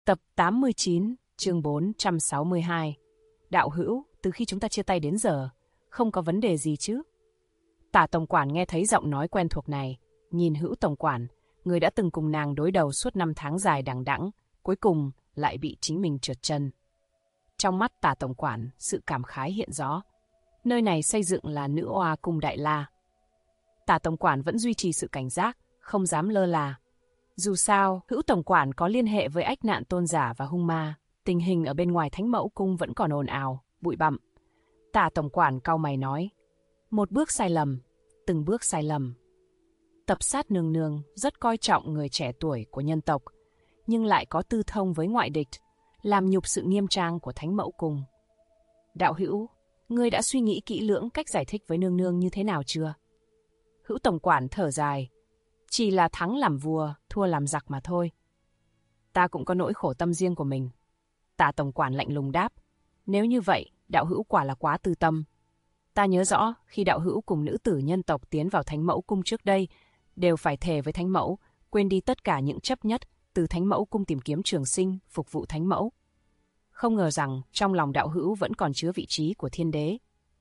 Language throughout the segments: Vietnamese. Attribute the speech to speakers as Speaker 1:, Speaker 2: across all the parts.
Speaker 1: Tập 89, chương 462. Đạo hữu, từ khi chúng ta chia tay đến giờ, không có vấn đề gì chứ? Tả tổng quản nghe thấy giọng nói quen thuộc này, nhìn Hữu tổng quản, người đã từng cùng nàng đối đầu suốt 5 tháng dài đằng đẵng, cuối cùng lại bị chính mình trượt chân. Trong mắt Tả tổng quản, sự cảm khái hiện rõ. Nơi này xây dựng là nữ oa cung Đại La. Tả tổng quản vẫn duy trì sự cảnh giác, không dám lơ là. Dù sao, Hữu tổng quản có liên hệ với ách nạn tôn giả và hung ma, tình hình ở bên ngoài Thánh Mẫu cung vẫn còn ồn ào, bụi bặm. Tả tổng quản cau mày nói, một bước sai lầm, từng bước sai lầm. Tập sát nương nương rất coi trọng người trẻ tuổi của nhân tộc, nhưng lại có tư thông với ngoại địch, làm nhục sự nghiêm trang của Thánh Mẫu cung. Đạo hữu, ngươi đã suy nghĩ kỹ lưỡng cách giải thích với nương nương như thế nào chưa? Hữu tổng quản thở dài, chỉ là thắng làm vua, thua làm giặc mà thôi. Ta cũng có nỗi khổ tâm riêng của mình. Tả tổng quản lạnh lùng đáp, nếu như vậy, đạo hữu quả là quá tư tâm. Ta nhớ rõ, khi đạo hữu cùng nữ tử nhân tộc tiến vào Thánh Mẫu cung trước đây, đều phải thề với Thánh Mẫu, quên đi tất cả những chấp nhất, từ Thánh Mẫu cung tìm kiếm trường sinh, phục vụ Thánh Mẫu. Không ngờ rằng, trong lòng đạo hữu vẫn còn chứa vị trí của thiên đế.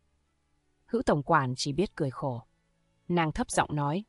Speaker 1: Hữu tổng quản chỉ biết cười khổ. Nàng thấp giọng nói,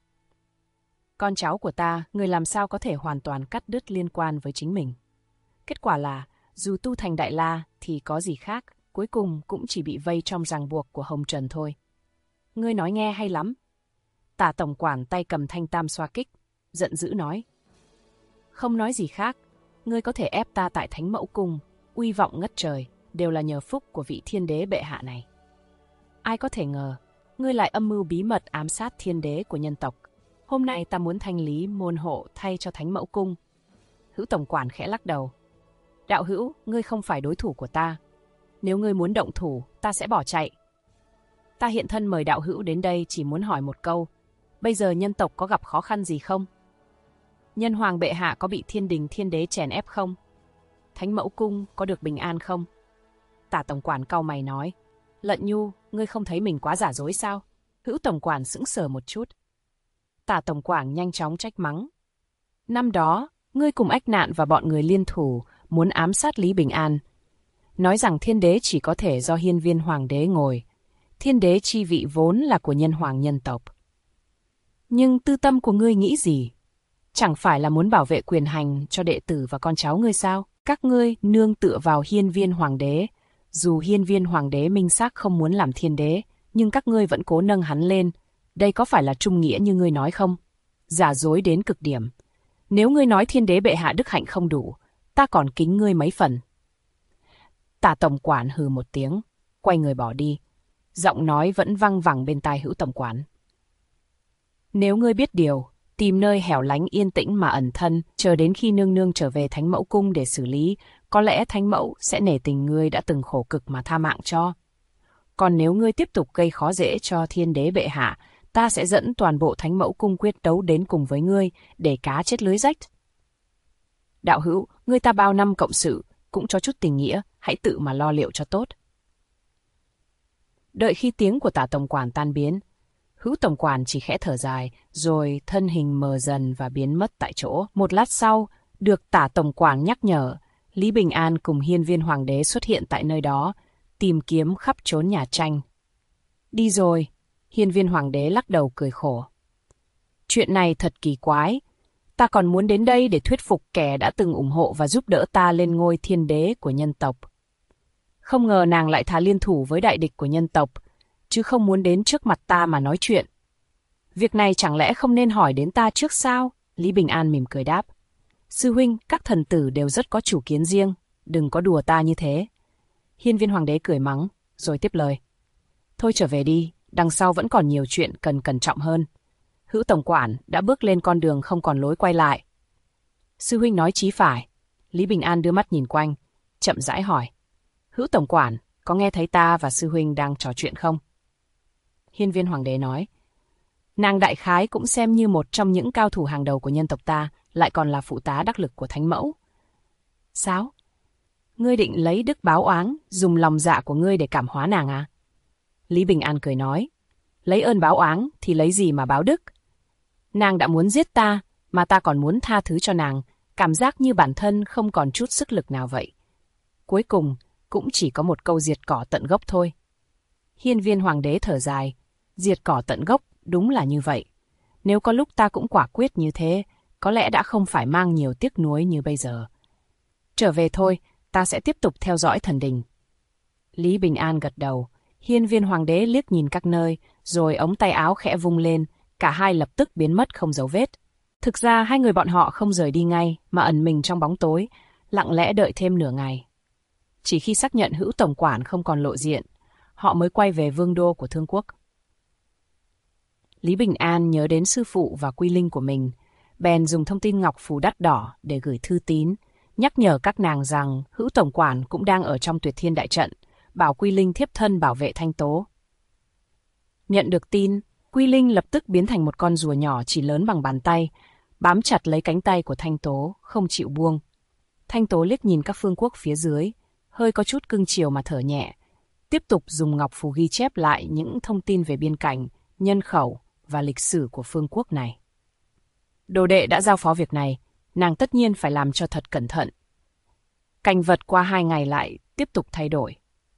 Speaker 1: con cháu của ta, người làm sao có thể hoàn toàn cắt đứt liên quan với chính mình. Kết quả là, dù tu thành Đại La thì có gì khác, cuối cùng cũng chỉ bị vây trong ràng buộc của hồng trần thôi. Ngươi nói nghe hay lắm. Tả tổng quản tay cầm thanh tam xoa kích, giận dữ nói. Không nói gì khác, ngươi có thể ép ta tại Thánh Mẫu cung, uy vọng ngất trời, đều là nhờ phúc của vị thiên đế bệ hạ này. Ai có thể ngờ, ngươi lại âm mưu bí mật ám sát thiên đế của nhân tộc. Hôm nay ta muốn thanh lý môn hộ thay cho Thánh Mẫu cung. Hữu tổng quản khẽ lắc đầu. Đạo hữu, ngươi không phải đối thủ của ta. Nếu ngươi muốn động thủ, ta sẽ bỏ chạy. Ta hiện thân mời đạo hữu đến đây chỉ muốn hỏi một câu. Bây giờ nhân tộc có gặp khó khăn gì không? Nhân hoàng bệ hạ có bị thiên đình thiên đế chèn ép không? Thánh Mẫu cung có được bình an không? Tả tổng quản cau mày nói. Lận Nhu, ngươi không thấy mình quá giả dối sao? Hữu tổng quản sững sờ một chút. Tả tổng quản nhanh chóng trách mắng. Năm đó, ngươi cùng ách nạn và bọn người liên thủ muốn ám sát Lý Bình An. Nói rằng thiên đế chỉ có thể do hiên viên hoàng đế ngồi. Thiên đế chi vị vốn là của nhân hoàng nhân tộc. Nhưng tư tâm của ngươi nghĩ gì? Chẳng phải là muốn bảo vệ quyền hành cho đệ tử và con cháu ngươi sao? Các ngươi nương tựa vào hiên viên hoàng đế. Dù hiên viên hoàng đế minh xác không muốn làm thiên đế, nhưng các ngươi vẫn cố nâng hắn lên. Đây có phải là trung nghĩa như ngươi nói không? Giả dối đến cực điểm. Nếu ngươi nói thiên đế bệ hạ đức hạnh không đủ, ta còn kính ngươi mấy phần. Tả tổng quản hừ một tiếng, quay người bỏ đi. Giọng nói vẫn văng vẳng bên tai Hữu tổng quản. Nếu ngươi biết điều, tìm nơi hẻo lánh yên tĩnh mà ẩn thân, chờ đến khi nương nương trở về Thánh Mẫu cung để xử lý, có lẽ Thánh Mẫu sẽ nể tình ngươi đã từng khổ cực mà tha mạng cho. Còn nếu ngươi tiếp tục gây khó dễ cho thiên đế bệ hạ, ta sẽ dẫn toàn bộ Thánh Mẫu cung quyết đấu đến cùng với ngươi, để cá chết lưới rách. Đạo hữu, ngươi ta bao năm cộng sự, cũng cho chút tình nghĩa, hãy tự mà lo liệu cho tốt. Đợi khi tiếng của Tả tổng quản tan biến, Hữu tổng quản chỉ khẽ thở dài, rồi thân hình mờ dần và biến mất tại chỗ. Một lát sau, được Tả tổng quản nhắc nhở, Lý Bình An cùng hiên viên hoàng đế xuất hiện tại nơi đó, tìm kiếm khắp chốn nhà tranh. Đi rồi, hiên viên hoàng đế lắc đầu cười khổ. Chuyện này thật kỳ quái. Ta còn muốn đến đây để thuyết phục kẻ đã từng ủng hộ và giúp đỡ ta lên ngôi thiên đế của nhân tộc. Không ngờ nàng lại thà liên thủ với đại địch của nhân tộc, chứ không muốn đến trước mặt ta mà nói chuyện. Việc này chẳng lẽ không nên hỏi đến ta trước sao? Lý Bình An mỉm cười đáp. Sư huynh, các thần tử đều rất có chủ kiến riêng, đừng có đùa ta như thế. Hiên viên hoàng đế cười mắng, rồi tiếp lời. Thôi trở về đi, đằng sau vẫn còn nhiều chuyện cần cẩn trọng hơn. Hữu tổng quản đã bước lên con đường không còn lối quay lại. Sư huynh nói chí phải. Lý Bình An đưa mắt nhìn quanh, chậm rãi hỏi. Hữu tổng quản, có nghe thấy ta và sư huynh đang trò chuyện không? Hiên viên hoàng đế nói. Nàng đại khái cũng xem như một trong những cao thủ hàng đầu của nhân tộc ta, lại còn là phụ tá đắc lực của Thánh Mẫu. Sao? Ngươi định lấy đức báo oán, dùng lòng dạ của ngươi để cảm hóa nàng à? Lý Bình An cười nói. Lấy ơn báo oán thì lấy gì mà báo đức? Nàng đã muốn giết ta, mà ta còn muốn tha thứ cho nàng, Cảm giác như bản thân không còn chút sức lực nào vậy. Cuối cùng, cũng chỉ có một câu diệt cỏ tận gốc thôi. Hiên Viên Hoàng đế thở dài, diệt cỏ tận gốc, đúng là như vậy. Nếu có lúc ta cũng quả quyết như thế, có lẽ đã không phải mang nhiều tiếc nuối như bây giờ. Trở về thôi, ta sẽ tiếp tục theo dõi thần đình. Lý Bình An gật đầu, Hiên Viên Hoàng đế liếc nhìn các nơi, rồi ống tay áo khẽ vung lên, cả hai lập tức biến mất không dấu vết. Thực ra hai người bọn họ không rời đi ngay, mà ẩn mình trong bóng tối, lặng lẽ đợi thêm nửa ngày. Chỉ khi xác nhận Hữu tổng quản không còn lộ diện, họ mới quay về vương đô của Thương Quốc. Lý Bình An nhớ đến sư phụ và quy linh của mình, bèn dùng thông tin ngọc phù đắt đỏ để gửi thư tín, nhắc nhở các nàng rằng Hữu tổng quản cũng đang ở trong Tuyệt Thiên đại trận, bảo quy linh thiếp thân bảo vệ Thanh Tố. Nhận được tin, quy linh lập tức biến thành một con rùa nhỏ chỉ lớn bằng bàn tay, bám chặt lấy cánh tay của Thanh Tố, không chịu buông. Thanh Tố liếc nhìn các phương quốc phía dưới, hơi có chút cưng chiều mà thở nhẹ, tiếp tục dùng ngọc phù ghi chép lại những thông tin về biên cảnh, nhân khẩu và lịch sử của phương quốc này. Đồ đệ đã giao phó việc này, nàng tất nhiên phải làm cho thật cẩn thận. Cảnh vật qua 2 ngày lại tiếp tục thay đổi.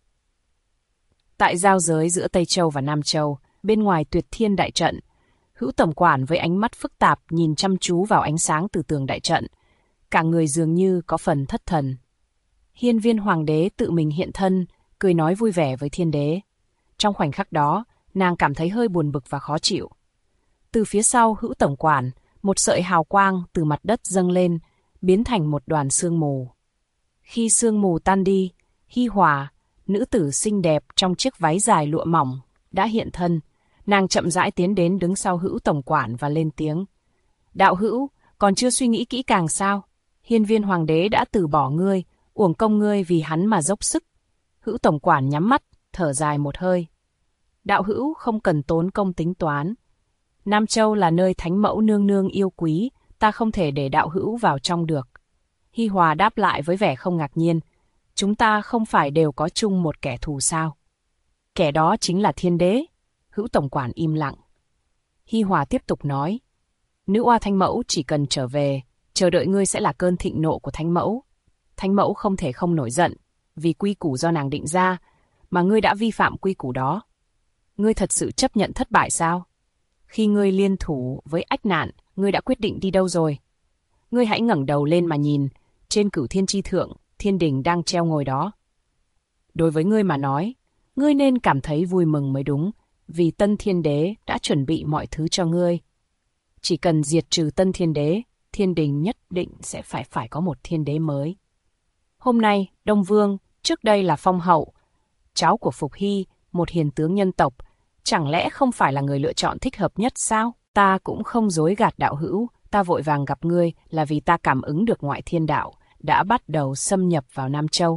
Speaker 1: Tại giao giới giữa Tây Châu và Nam Châu, bên ngoài Tuyệt Thiên đại trận, Hữu tổng quản với ánh mắt phức tạp nhìn chăm chú vào ánh sáng từ tường đại trận, cả người dường như có phần thất thần. Hiên Viên Hoàng đế tự mình hiện thân, cười nói vui vẻ với Thiên đế. Trong khoảnh khắc đó, nàng cảm thấy hơi buồn bực và khó chịu. Từ phía sau Hữu tổng quản, một sợi hào quang từ mặt đất dâng lên, biến thành một đoàn sương mù. Khi sương mù tan đi, Hi Hòa, nữ tử xinh đẹp trong chiếc váy dài lụa mỏng, đã hiện thân. Nàng chậm rãi tiến đến đứng sau Hữu tổng quản và lên tiếng. Đạo hữu, còn chưa suy nghĩ kỹ càng sao? Hiên Viên Hoàng đế đã từ bỏ ngươi, uổng công ngươi vì hắn mà dốc sức. Hữu tổng quản nhắm mắt, thở dài một hơi. Đạo hữu không cần tốn công tính toán. Nam Châu là nơi thánh mẫu nương nương yêu quý, ta không thể để đạo hữu vào trong được. Hi Hòa đáp lại với vẻ không ngạc nhiên. Chúng ta không phải đều có chung một kẻ thù sao? Kẻ đó chính là Thiên đế. Hữu tổng quản im lặng. Hi Hòa tiếp tục nói. Nữ oa thánh mẫu chỉ cần trở về, chờ đợi ngươi sẽ là cơn thịnh nộ của thánh mẫu. Thánh mẫu không thể không nổi giận, vì quy củ do nàng định ra, mà ngươi đã vi phạm quy củ đó. Ngươi thật sự chấp nhận thất bại sao? Khi ngươi liên thủ với ách nạn, ngươi đã quyết định đi đâu rồi? Ngươi hãy ngẩng đầu lên mà nhìn, trên cửu thiên chi thượng, thiên đình đang treo ngôi đó. Đối với ngươi mà nói, ngươi nên cảm thấy vui mừng mới đúng, vì Tân Thiên Đế đã chuẩn bị mọi thứ cho ngươi. Chỉ cần diệt trừ Tân Thiên Đế, thiên đình nhất định sẽ phải có một thiên đế mới. Hôm nay, Đông Vương, trước đây là Phong Hậu, cháu của Phục Hy, một hiền tướng nhân tộc, chẳng lẽ không phải là người lựa chọn thích hợp nhất sao? Ta cũng không dối gạt đạo hữu, ta vội vàng gặp ngươi là vì ta cảm ứng được ngoại thiên đạo đã bắt đầu xâm nhập vào Nam Châu.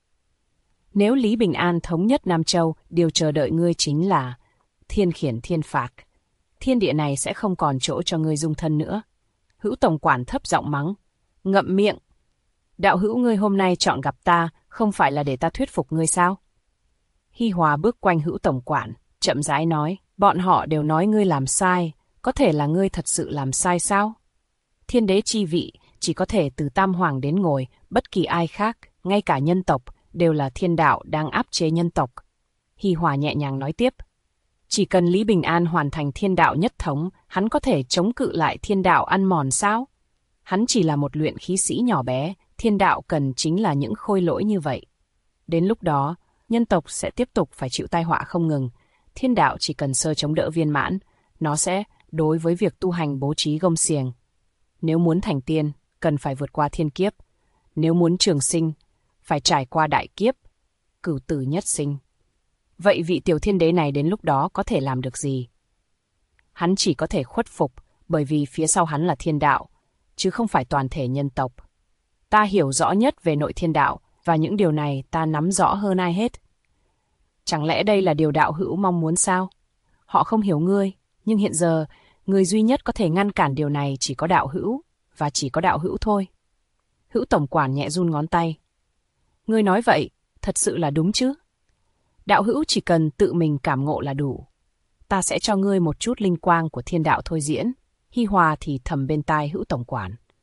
Speaker 1: Nếu Lý Bình An thống nhất Nam Châu, điều chờ đợi ngươi chính là thiên khiển thiên phạt. Thiên địa này sẽ không còn chỗ cho ngươi dung thân nữa. Hữu tổng quản thấp giọng mắng. Ngậm miệng. Đạo hữu ngươi hôm nay chọn gặp ta, không phải là để ta thuyết phục ngươi sao? Hi Hòa bước quanh Hữu tổng quản, chậm rãi nói. Bọn họ đều nói ngươi làm sai, có thể là ngươi thật sự làm sai sao? Thiên đế chi vị chỉ có thể từ Tam Hoàng đến ngồi, bất kỳ ai khác, ngay cả nhân tộc, đều là thiên đạo đang áp chế nhân tộc. Hi Hòa nhẹ nhàng nói tiếp. Chỉ cần Lý Bình An hoàn thành thiên đạo nhất thống, hắn có thể chống cự lại thiên đạo ăn mòn sao? Hắn chỉ là một luyện khí sĩ nhỏ bé, thiên đạo cần chính là những khôi lỗi như vậy. Đến lúc đó, nhân tộc sẽ tiếp tục phải chịu tai họa không ngừng. Thiên đạo chỉ cần sơ chống đỡ viên mãn, nó sẽ đối với việc tu hành bố trí gông xiềng. Nếu muốn thành tiên, cần phải vượt qua thiên kiếp. Nếu muốn trường sinh, phải trải qua đại kiếp, cửu tử nhất sinh. Vậy vị tiểu thiên đế này đến lúc đó có thể làm được gì? Hắn chỉ có thể khuất phục, bởi vì phía sau hắn là thiên đạo, chứ không phải toàn thể nhân tộc. Ta hiểu rõ nhất về nội thiên đạo, và những điều này ta nắm rõ hơn ai hết. Chẳng lẽ đây là điều đạo hữu mong muốn sao? Họ không hiểu ngươi, nhưng hiện giờ, người duy nhất có thể ngăn cản điều này chỉ có đạo hữu, và chỉ có đạo hữu thôi. Hữu tổng quản nhẹ run ngón tay. Ngươi nói vậy, thật sự là đúng chứ? Đạo hữu chỉ cần tự mình cảm ngộ là đủ. Ta sẽ cho ngươi một chút linh quang của thiên đạo thôi diễn. Hi Hòa thì thầm bên tai Hữu tổng quản.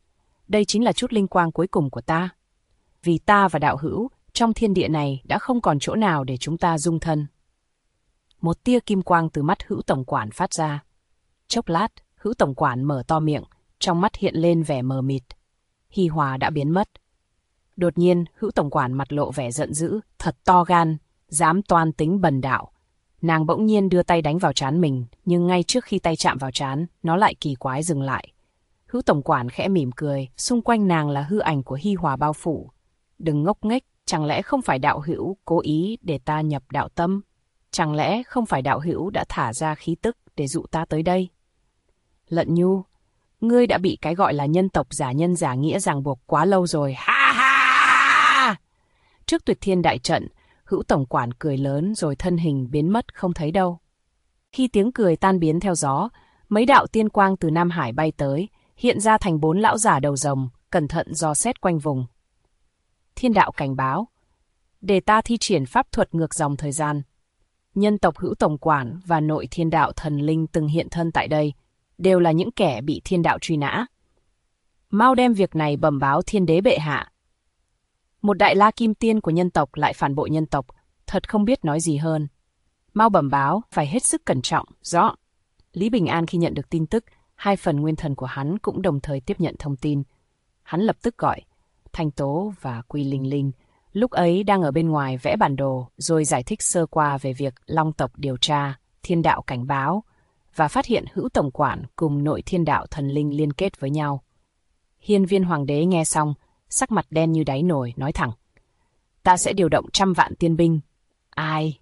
Speaker 1: đây chính là chút linh quang cuối cùng của ta. Vì ta và đạo hữu, trong thiên địa này đã không còn chỗ nào để chúng ta dung thân. Một tia kim quang từ mắt Hữu tổng quản phát ra. Chốc lát, Hữu tổng quản mở to miệng, trong mắt hiện lên vẻ mờ mịt. Hi Hòa đã biến mất. Đột nhiên, Hữu tổng quản mặt lộ vẻ giận dữ, thật to gan, dám toan tính bần đạo. Nàng bỗng nhiên đưa tay đánh vào trán mình, nhưng ngay trước khi tay chạm vào trán, nó lại kỳ quái dừng lại. Hữu tổng quản khẽ mỉm cười, xung quanh nàng là hư ảnh của Hi Hòa bao phủ. Đừng ngốc nghếch, chẳng lẽ không phải đạo hữu cố ý để ta nhập đạo tâm? Chẳng lẽ không phải đạo hữu đã thả ra khí tức để dụ ta tới đây? Lận Nhu, ngươi đã bị cái gọi là nhân tộc giả nhân giả nghĩa ràng buộc quá lâu rồi. Ha ha! Trước Tuyệt Thiên đại trận, Hữu tổng quản cười lớn rồi thân hình biến mất không thấy đâu. Khi tiếng cười tan biến theo gió, mấy đạo tiên quang từ Nam Hải bay tới, hiện ra thành 4 lão giả đầu rồng, cẩn thận dò xét quanh vùng. Thiên đạo cảnh báo, để ta thi triển pháp thuật ngược dòng thời gian. Nhân tộc Hữu tổng quản và nội thiên đạo thần linh từng hiện thân tại đây, đều là những kẻ bị thiên đạo truy nã. Mau đem việc này bẩm báo thiên đế bệ hạ. Một đại la kim tiên của nhân tộc lại phản bội nhân tộc, thật không biết nói gì hơn. Mau bẩm báo, phải hết sức cẩn trọng, rõ. Lý Bình An khi nhận được tin tức, 2 phần nguyên thần của hắn cũng đồng thời tiếp nhận thông tin. Hắn lập tức gọi Thanh Tố và Quy Linh Linh, lúc ấy đang ở bên ngoài vẽ bản đồ, rồi giải thích sơ qua về việc Long tộc điều tra, thiên đạo cảnh báo, và phát hiện Hữu tổng quản cùng nội thiên đạo thần linh liên kết với nhau. Hiên Viên Hoàng đế nghe xong, sắc mặt đen như đáy nồi, nói thẳng: ta sẽ điều động 100 vạn tiên binh. Ai?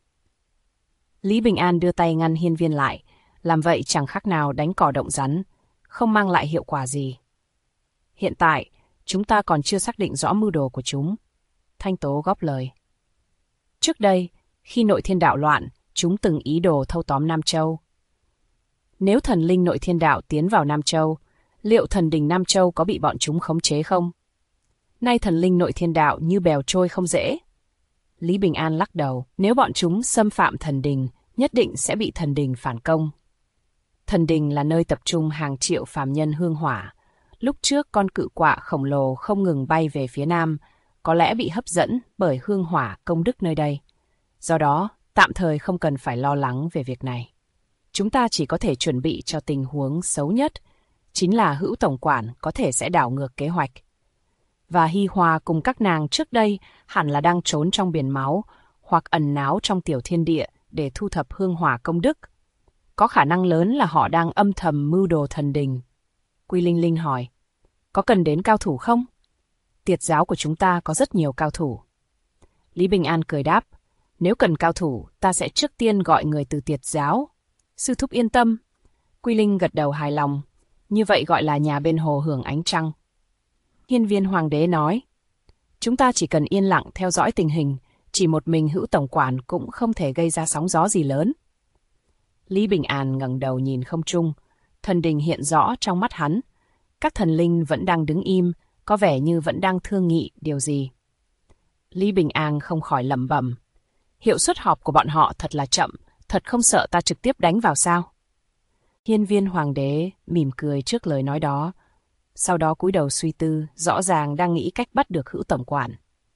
Speaker 1: Lý Bình An đưa tay ngăn Hiên Viên lại, làm vậy chẳng khác nào đánh cỏ động rắn, không mang lại hiệu quả gì. Hiện tại, chúng ta còn chưa xác định rõ mưu đồ của chúng. Thanh Tố góp lời. Trước đây, khi nội thiên đạo loạn, chúng từng ý đồ thâu tóm Nam Châu. Nếu thần linh nội thiên đạo tiến vào Nam Châu, liệu thần đình Nam Châu có bị bọn chúng khống chế không? Nay thần linh nội thiên đạo như bèo trôi không dễ. Lý Bình An lắc đầu, nếu bọn chúng xâm phạm thần đình, nhất định sẽ bị thần đình phản công. Thần đình là nơi tập trung hàng triệu phàm nhân hương hỏa. Lúc trước con cự quạ khổng lồ không ngừng bay về phía nam, có lẽ bị hấp dẫn bởi hương hỏa công đức nơi đây. Do đó, tạm thời không cần phải lo lắng về việc này. Chúng ta chỉ có thể chuẩn bị cho tình huống xấu nhất, chính là Hữu tổng quản có thể sẽ đảo ngược kế hoạch. Và Hi Hòa cùng các nàng trước đây hẳn là đang trốn trong biển máu hoặc ẩn náu trong tiểu thiên địa để thu thập hương hỏa công đức. Có khả năng lớn là họ đang âm thầm mưu đồ thần đình. Quy Linh Linh hỏi, có cần đến cao thủ không? Tiệt giáo của chúng ta có rất nhiều cao thủ. Lý Bình An cười đáp, nếu cần cao thủ, ta sẽ trước tiên gọi người từ tiệt giáo. Sư thúc yên tâm. Quy Linh gật đầu hài lòng, như vậy gọi là nhà bên hồ hưởng ánh trăng. Hiên Viên Hoàng đế nói, chúng ta chỉ cần yên lặng theo dõi tình hình, chỉ một mình Hữu tổng quản cũng không thể gây ra sóng gió gì lớn. Lý Bình An ngẩng đầu nhìn không trung, thần đình hiện rõ trong mắt hắn. Các thần linh vẫn đang đứng im, có vẻ như vẫn đang thương nghị điều gì. Lý Bình An không khỏi lẩm bẩm, hiệu suất họp của bọn họ thật là chậm, thật không sợ ta trực tiếp đánh vào sao? Hiên Viên Hoàng đế mỉm cười trước lời nói đó, sau đó cúi đầu suy tư, rõ ràng đang nghĩ cách bắt được Hữu tổng quản.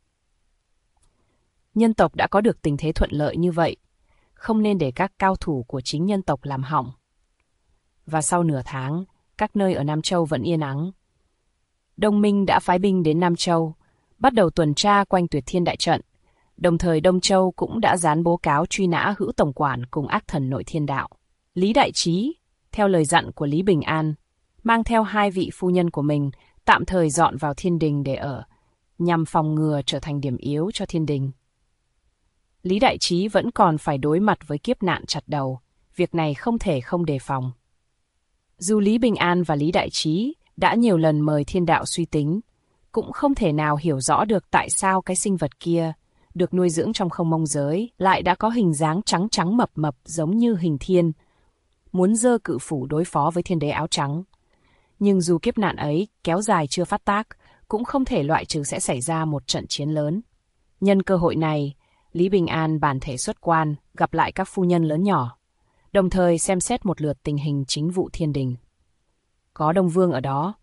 Speaker 1: Nhân tộc đã có được tình thế thuận lợi như vậy, không nên để các cao thủ của chính nhân tộc làm hỏng. Và sau nửa tháng, các nơi ở Nam Châu vẫn yên ắng. Đông Minh đã phái binh đến Nam Châu, bắt đầu tuần tra quanh Tuyệt Thiên đại trận. Đồng thời Đông Châu cũng đã dán báo cáo truy nã Hữu tổng quản cùng ác thần nội thiên đạo. Lý Đại Trí, theo lời dặn của Lý Bình An, mang theo 2 vị phu nhân của mình tạm thời dọn vào thiên đình để ở, nhằm phòng ngừa trở thành điểm yếu cho thiên đình. Lý Đại Trí vẫn còn phải đối mặt với kiếp nạn chặt đầu, việc này không thể không đề phòng. Dù Lý Bình An và Lý Đại Trí đã nhiều lần mời thiên đạo suy tính, cũng không thể nào hiểu rõ được tại sao cái sinh vật kia, được nuôi dưỡng trong không mông giới, lại đã có hình dáng trắng trắng mập mập giống như hình thiên, muốn giơ cự phủ đối phó với thiên đế áo trắng. Nhưng dù kiếp nạn ấy kéo dài chưa phát tác, cũng không thể loại trừ sẽ xảy ra một trận chiến lớn. Nhân cơ hội này, Lý Bình An bản thể xuất quan, gặp lại các phu nhân lớn nhỏ, đồng thời xem xét một lượt tình hình chính vụ thiên đình. Có Đông Vương ở đó,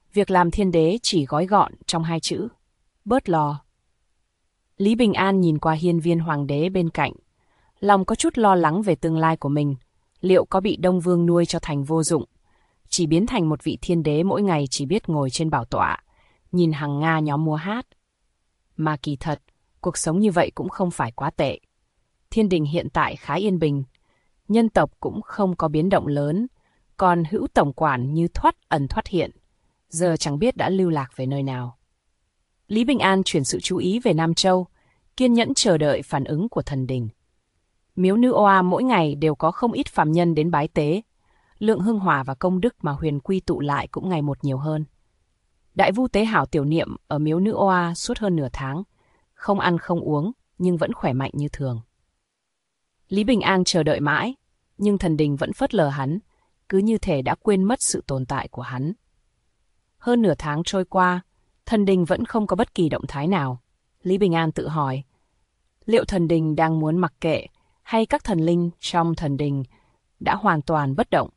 Speaker 1: Việc làm thiên đế chỉ gói gọn trong 2 chữ: bớt lo. Lý Bình An nhìn qua hiên viên hoàng đế bên cạnh, lòng có chút lo lắng về tương lai của mình. Liệu có bị Đông Vương nuôi cho thành vô dụng, chỉ biến thành một vị thiên đế mỗi ngày chỉ biết ngồi trên bảo tọa, nhìn hàng Nga nhóm múa hát? Mà kỳ thật, cuộc sống như vậy cũng không phải quá tệ. Thiên đình hiện tại khá yên bình, nhân tộc cũng không có biến động lớn, còn Hữu tổng quản như thoát ẩn thoát hiện, giờ chẳng biết đã lưu lạc về nơi nào. Lý Bình An chuyển sự chú ý về Nam Châu, kiên nhẫn chờ đợi phản ứng của thần đình. Miếu Nữ Oa mỗi ngày đều có không ít phàm nhân đến bái tế, lượng hương hỏa và công đức mà huyền quy tụ lại cũng ngày một nhiều hơn. Đại vu tế hảo tiểu niệm ở miếu Nữ Oa suốt hơn nửa tháng, không ăn không uống nhưng vẫn khỏe mạnh như thường. Lý Bình An chờ đợi mãi, nhưng thần đình vẫn phớt lờ hắn, cứ như thể đã quên mất sự tồn tại của hắn. Hơn nửa tháng trôi qua, thần đình vẫn không có bất kỳ động thái nào. Lý Bình An tự hỏi, liệu thần đình đang muốn mặc kệ, hay các thần linh trong thần đình đã hoàn toàn bất động?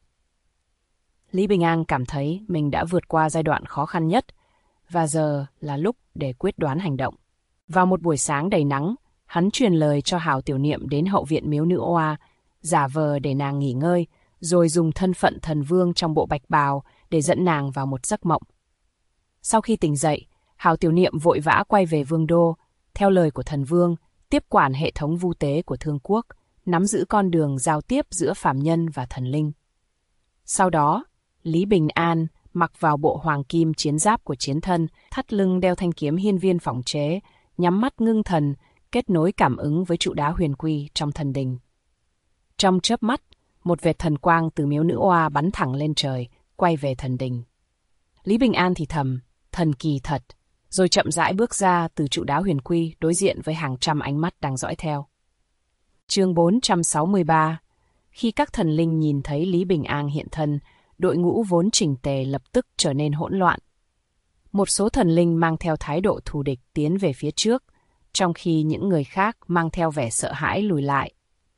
Speaker 1: Lý Bình An cảm thấy mình đã vượt qua giai đoạn khó khăn nhất, và giờ là lúc để quyết đoán hành động. Vào một buổi sáng đầy nắng, hắn truyền lời cho Hảo Tiểu Niệm đến hậu viện miếu Nữ Oa, giả vờ để nàng nghỉ ngơi, rồi dùng thân phận thần vương trong bộ bạch bào để dẫn nàng vào một giấc mộng. Sau khi tỉnh dậy, Hảo Tiểu Niệm vội vã quay về vương đô, theo lời của thần vương, tiếp quản hệ thống vu tế của Thương Quốc, nắm giữ con đường giao tiếp giữa phàm nhân và thần linh. Sau đó, Lý Bình An mặc vào bộ hoàng kim chiến giáp của chiến thân, thắt lưng đeo thanh kiếm hiên viên phỏng chế, nhắm mắt ngưng thần, kết nối cảm ứng với trụ đá huyền quy trong thần đình. Trong chớp mắt, một vệt thần quang từ miếu Nữ Oa bắn thẳng lên trời, quay về thần đình. Lý Bình An thì thầm, thần kỳ thật, rồi chậm rãi bước ra từ trụ đá huyền quy đối diện với hàng trăm ánh mắt đang dõi theo. Chương 463. Khi các thần linh nhìn thấy Lý Bình An hiện thân, đội ngũ vốn chỉnh tề lập tức trở nên hỗn loạn. Một số thần linh mang theo thái độ thù địch tiến về phía trước, trong khi những người khác mang theo vẻ sợ hãi lùi lại.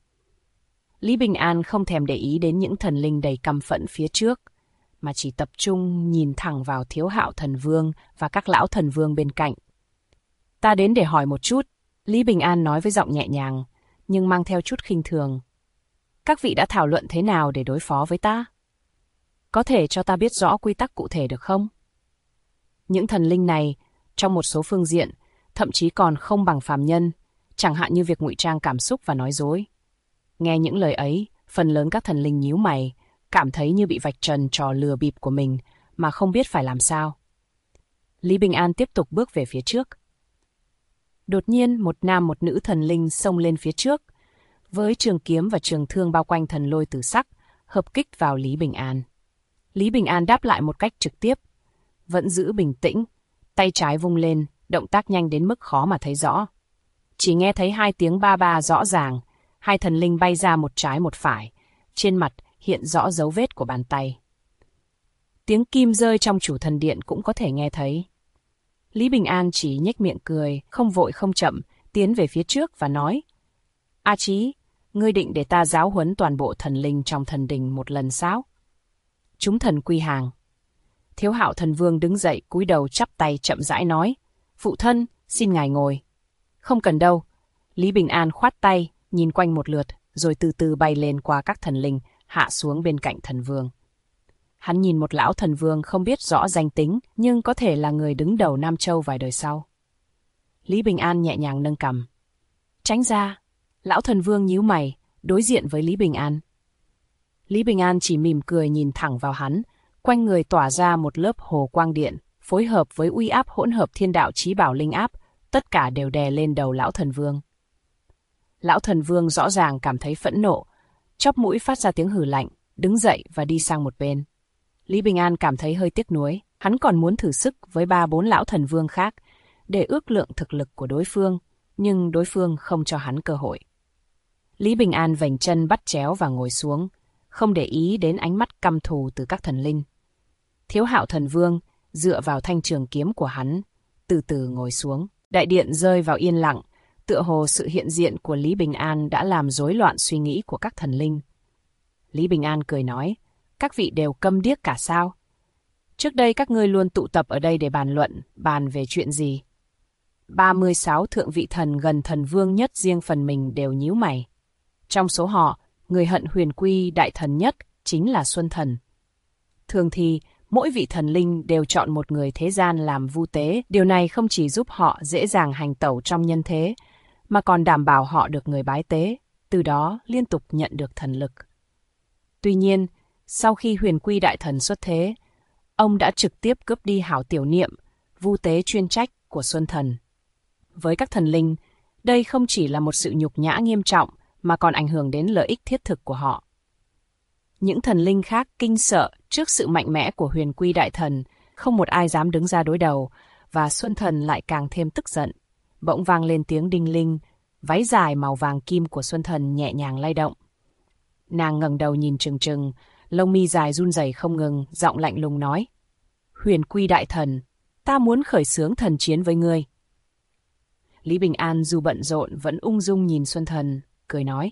Speaker 1: Lý Bình An không thèm để ý đến những thần linh đầy căm phẫn phía trước, mà chỉ tập trung nhìn thẳng vào Thiếu Hạo thần vương và các lão thần vương bên cạnh. Ta đến để hỏi một chút, Lý Bình An nói với giọng nhẹ nhàng, nhưng mang theo chút khinh thường. Các vị đã thảo luận thế nào để đối phó với ta? Có thể cho ta biết rõ quy tắc cụ thể được không? Những thần linh này, trong một số phương diện, thậm chí còn không bằng phàm nhân, chẳng hạn như việc ngụy trang cảm xúc và nói dối. Nghe những lời ấy, phần lớn các thần linh nhíu mày, cảm thấy như bị vạch trần trò lừa bịp của mình mà không biết phải làm sao. Lý Bình An tiếp tục bước về phía trước. Đột nhiên, một nam một nữ thần linh xông lên phía trước, với trường kiếm và trường thương bao quanh thần lôi tử sắc, hợp kích vào Lý Bình An. Lý Bình An đáp lại một cách trực tiếp, vẫn giữ bình tĩnh, tay trái vung lên, động tác nhanh đến mức khó mà thấy rõ. Chỉ nghe thấy 2 tiếng ba ba rõ ràng, 2 thần linh bay ra một trái một phải, trên mặt hiện rõ dấu vết của bàn tay. Tiếng kim rơi trong chủ thần điện cũng có thể nghe thấy. Lý Bình An chỉ nhếch miệng cười, không vội không chậm, tiến về phía trước và nói: A Chí, ngươi định để ta giáo huấn toàn bộ thần linh trong thần đình một lần sao? Chúng thần quy hàng. Thiếu Hạo thần vương đứng dậy cúi đầu chắp tay chậm rãi nói: Phụ thân, xin ngài ngồi. Không cần đâu. Lý Bình An khoát tay, nhìn quanh một lượt, rồi từ từ bay lên qua các thần linh, hạ xuống bên cạnh thần vương. Hắn nhìn một lão thần vương không biết rõ danh tính, nhưng có thể là người đứng đầu Nam Châu vài đời sau. Lý Bình An nhẹ nhàng nâng cằm. Tránh ra. Lão thần vương nhíu mày, đối diện với Lý Bình An. Lý Bình An chỉ mỉm cười nhìn thẳng vào hắn, quanh người tỏa ra một lớp hồ quang điện, phối hợp với uy áp hỗn hợp thiên đạo chí bảo linh áp, tất cả đều đè lên đầu lão thần vương. Lão thần vương rõ ràng cảm thấy phẫn nộ, chóp mũi phát ra tiếng hừ lạnh, đứng dậy và đi sang một bên. Lý Bình An cảm thấy hơi tiếc nuối, hắn còn muốn thử sức với 3-4 lão thần vương khác để ước lượng thực lực của đối phương, nhưng đối phương không cho hắn cơ hội. Lý Bình An vành chân bắt chéo và ngồi xuống, không để ý đến ánh mắt căm thù từ các thần linh. Thiếu Hạo thần vương dựa vào thanh trường kiếm của hắn, từ từ ngồi xuống. Đại điện rơi vào yên lặng, tựa hồ sự hiện diện của Lý Bình An đã làm rối loạn suy nghĩ của các thần linh. Lý Bình An cười nói: Các vị đều câm điếc cả sao? Trước đây các ngươi luôn tụ tập ở đây để bàn về chuyện gì? 36 thượng vị thần gần thần vương nhất riêng phần mình đều nhíu mày. Trong số họ, người hận huyền quy đại thần nhất chính là Xuân Thần. Thường thì, mỗi vị thần linh đều chọn một người thế gian làm vu tế. Điều này không chỉ giúp họ dễ dàng hành tẩu trong nhân thế, mà còn đảm bảo họ được người bái tế, từ đó liên tục nhận được thần lực. Tuy nhiên, sau khi huyền quy đại thần xuất thế, ông đã trực tiếp cướp đi hảo tiểu niệm, vu tế chuyên trách của Xuân Thần. Với các thần linh, đây không chỉ là một sự nhục nhã nghiêm trọng mà còn ảnh hưởng đến lợi ích thiết thực của họ. Những thần linh khác kinh sợ trước sự mạnh mẽ của huyền quy đại thần, không một ai dám đứng ra đối đầu, và Xuân Thần lại càng thêm tức giận. Bỗng vang lên tiếng đinh linh, váy dài màu vàng kim của Xuân Thần nhẹ nhàng lay động. Nàng ngẩng đầu nhìn trừng trừng, lông mi dài run rẩy không ngừng, giọng lạnh lùng nói: Huyền quy đại thần, ta muốn khởi xướng thần chiến với ngươi. Lý Bình An dù bận rộn vẫn ung dung nhìn Xuân Thần, cười nói: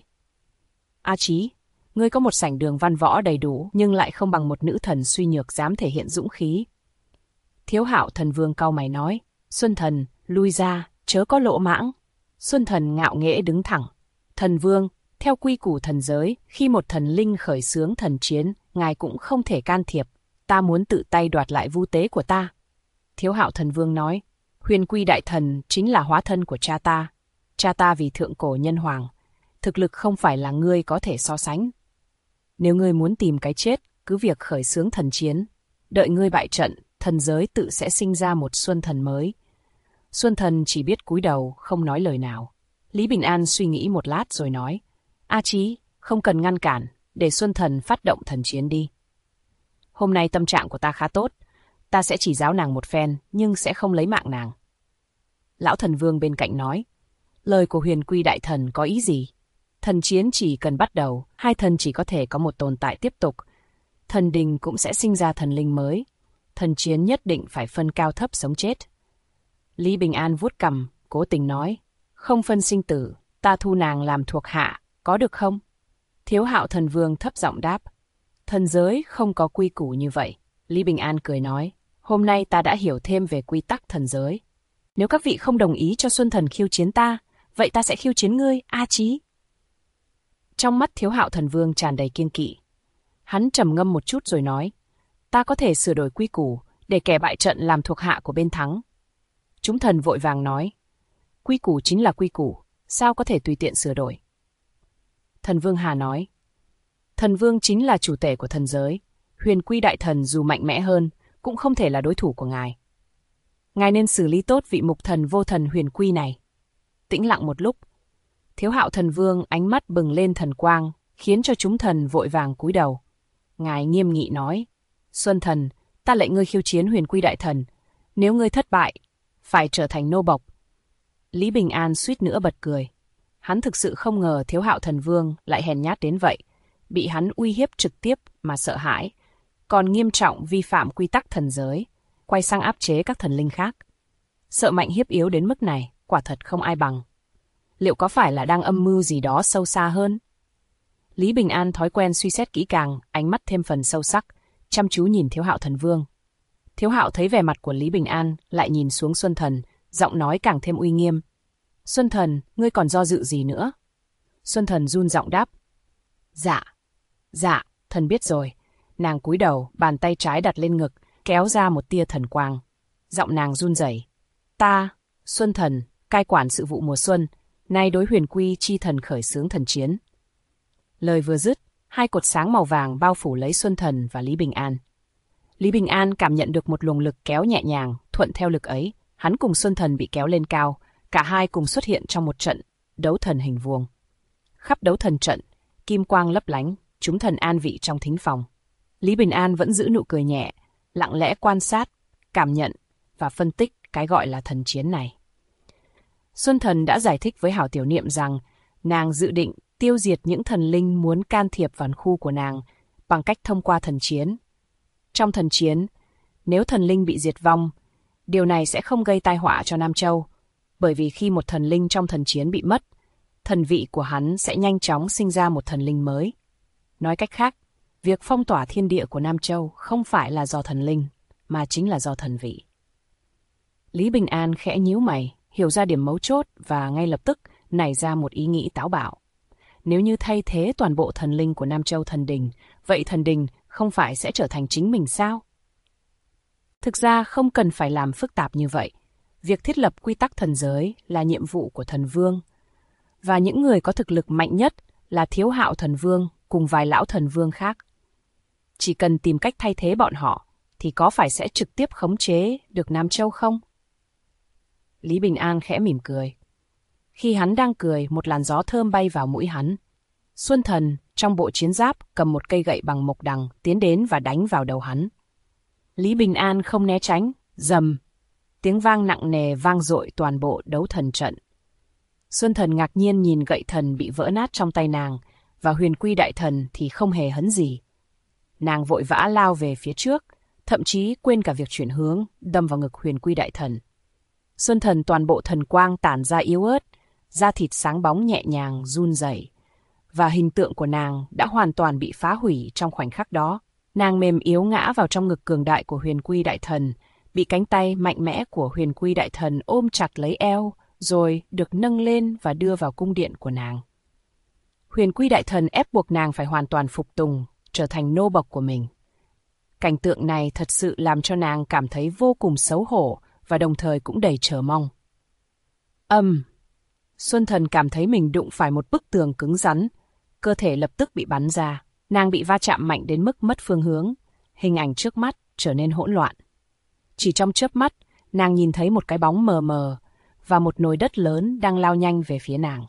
Speaker 1: A Chí, ngươi có một sảnh đường văn võ đầy đủ, nhưng lại không bằng một nữ thần suy nhược dám thể hiện dũng khí. Thiếu Hạo thần vương cau mày nói: Xuân Thần, lui ra, chớ có lỗ mãng. Xuân Thần ngạo nghễ đứng thẳng: Thần vương, theo quy củ thần giới, khi một thần linh khởi xướng thần chiến, ngài cũng không thể can thiệp. Ta muốn tự tay đoạt lại vu tế của ta. Thiếu Hạo thần vương nói: Huyền quy đại thần chính là hóa thân của cha ta. Cha ta vì thượng cổ nhân hoàng, thực lực không phải là ngươi có thể so sánh. Nếu ngươi muốn tìm cái chết, cứ việc khởi xướng thần chiến. Đợi ngươi bại trận, thần giới tự sẽ sinh ra một Xuân Thần mới. Xuân Thần chỉ biết cúi đầu, không nói lời nào. Lý Bình An suy nghĩ một lát rồi nói: A Chí, không cần ngăn cản, để Xuân Thần phát động thần chiến đi. Hôm nay tâm trạng của ta khá tốt, ta sẽ chỉ giáo nàng một phen, nhưng sẽ không lấy mạng nàng. Lão thần vương bên cạnh nói: Lời của huyền quy đại thần có ý gì? Thần chiến chỉ cần bắt đầu, hai thần chỉ có thể có một tồn tại tiếp tục. Thần đình cũng sẽ sinh ra thần linh mới. Thần chiến nhất định phải phân cao thấp sống chết. Lý Bình An vuốt cằm, cố tình nói: Không phân sinh tử, ta thu nàng làm thuộc hạ, có được không? Thiếu Hạo thần vương thấp giọng đáp: Thần giới không có quy củ như vậy. Lý Bình An cười nói: Hôm nay ta đã hiểu thêm về quy tắc thần giới. Nếu các vị không đồng ý cho Xuân Thần khiêu chiến ta, vậy ta sẽ khiêu chiến ngươi, A Chí. Trong mắt Thiếu Hạo thần vương tràn đầy kiêng kỵ. Hắn trầm ngâm một chút rồi nói: Ta có thể sửa đổi quy củ để kẻ bại trận làm thuộc hạ của bên thắng. Chúng thần vội vàng nói: Quy củ chính là quy củ, sao có thể tùy tiện sửa đổi? Thần vương Hà nói: Thần vương chính là chủ tể của thần giới. Huyền quy đại thần dù mạnh mẽ hơn, cũng không thể là đối thủ của ngài. Ngài nên xử lý tốt vị mục thần vô thần huyền quy này. Tĩnh lặng một lúc, Thiếu Hạo thần vương ánh mắt bừng lên thần quang, khiến cho chúng thần vội vàng cúi đầu. Ngài nghiêm nghị nói: Xuân Thần, ta lệnh ngươi khiêu chiến huyền quy đại thần. Nếu ngươi thất bại, phải trở thành nô bộc. Lý Bình An suýt nữa bật cười. Hắn thực sự không ngờ Thiếu Hạo thần vương lại hèn nhát đến vậy, bị hắn uy hiếp trực tiếp mà sợ hãi, còn nghiêm trọng vi phạm quy tắc thần giới, quay sang áp chế các thần linh khác. Sợ mạnh hiếp yếu đến mức này, quả thật không ai bằng. Liệu có phải là đang âm mưu gì đó sâu xa hơn? Lý Bình An thói quen suy xét kỹ càng, ánh mắt thêm phần sâu sắc, chăm chú nhìn Thiếu Hạo thần vương. Thiếu Hạo thấy vẻ mặt của Lý Bình An, lại nhìn xuống Xuân Thần, giọng nói càng thêm uy nghiêm. Xuân Thần, ngươi còn do dự gì nữa? Xuân Thần run giọng đáp: Dạ, thần biết rồi. Nàng cúi đầu, bàn tay trái đặt lên ngực, kéo ra một tia thần quang. Giọng nàng run rẩy: Ta, Xuân Thần, cai quản sự vụ mùa xuân, nay đối huyền quy chi thần khởi xướng thần chiến. Lời vừa dứt, hai cột sáng màu vàng bao phủ lấy Xuân Thần và Lý Bình An. Lý Bình An cảm nhận được một luồng lực kéo nhẹ nhàng, thuận theo lực ấy, hắn cùng Xuân Thần bị kéo lên cao, cả hai cùng xuất hiện trong một trận đấu thần hình vuông. Khắp đấu thần trận, kim quang lấp lánh, chúng thần an vị trong thính phòng. Lý Bình An vẫn giữ nụ cười nhẹ, lặng lẽ quan sát, cảm nhận và phân tích cái gọi là thần chiến này. Xuân Thần đã giải thích với Hảo Tiểu Niệm rằng nàng dự định tiêu diệt những thần linh muốn can thiệp vào khu của nàng bằng cách thông qua thần chiến. Trong thần chiến, nếu thần linh bị diệt vong, điều này sẽ không gây tai họa cho Nam Châu, bởi vì khi một thần linh trong thần chiến bị mất, thần vị của hắn sẽ nhanh chóng sinh ra một thần linh mới. Nói cách khác, việc phong tỏa thiên địa của Nam Châu không phải là do thần linh, mà chính là do thần vị. Lý Bình An khẽ nhíu mày, hiểu ra điểm mấu chốt và ngay lập tức nảy ra một ý nghĩ táo bạo. Nếu như thay thế toàn bộ thần linh của Nam Châu Thần Đình, vậy thần đình không phải sẽ trở thành chính mình sao? Thực ra không cần phải làm phức tạp như vậy. Việc thiết lập quy tắc thần giới là nhiệm vụ của thần vương. Và những người có thực lực mạnh nhất là Thiếu Hạo thần vương cùng vài lão thần vương khác. Chỉ cần tìm cách thay thế bọn họ, thì có phải sẽ trực tiếp khống chế được Nam Châu không? Lý Bình An khẽ mỉm cười. Khi hắn đang cười, một làn gió thơm bay vào mũi hắn. Xuân Thần, trong bộ chiến giáp, cầm một cây gậy bằng mộc đằng, tiến đến và đánh vào đầu hắn. Lý Bình An không né tránh, rầm. Tiếng vang nặng nề vang dội toàn bộ đấu thần trận. Xuân Thần ngạc nhiên nhìn gậy thần bị vỡ nát trong tay nàng, và Huyền Quy Đại Thần thì không hề hấn gì. Nàng vội vã lao về phía trước, thậm chí quên cả việc chuyển hướng, đâm vào ngực Huyền Quy Đại Thần. Xuân Thần toàn bộ thần quang tản ra yếu ớt, da thịt sáng bóng nhẹ nhàng run rẩy, và hình tượng của nàng đã hoàn toàn bị phá hủy trong khoảnh khắc đó. Nàng mềm yếu ngã vào trong ngực cường đại của Huyền Quy Đại Thần, bị cánh tay mạnh mẽ của Huyền Quy Đại Thần ôm chặt lấy eo, rồi được nâng lên và đưa vào cung điện của nàng. Huyền Quy Đại Thần ép buộc nàng phải hoàn toàn phục tùng, trở thành nô bộc của mình. Cảnh tượng này thật sự làm cho nàng cảm thấy vô cùng xấu hổ và đồng thời cũng đầy chờ mong. Xuân Thần cảm thấy mình đụng phải một bức tường cứng rắn, cơ thể lập tức bị bắn ra. Nàng bị va chạm mạnh đến mức mất phương hướng, hình ảnh trước mắt trở nên hỗn loạn. Chỉ trong chớp mắt, nàng nhìn thấy một cái bóng mờ mờ và một nồi đất lớn đang lao nhanh về phía nàng.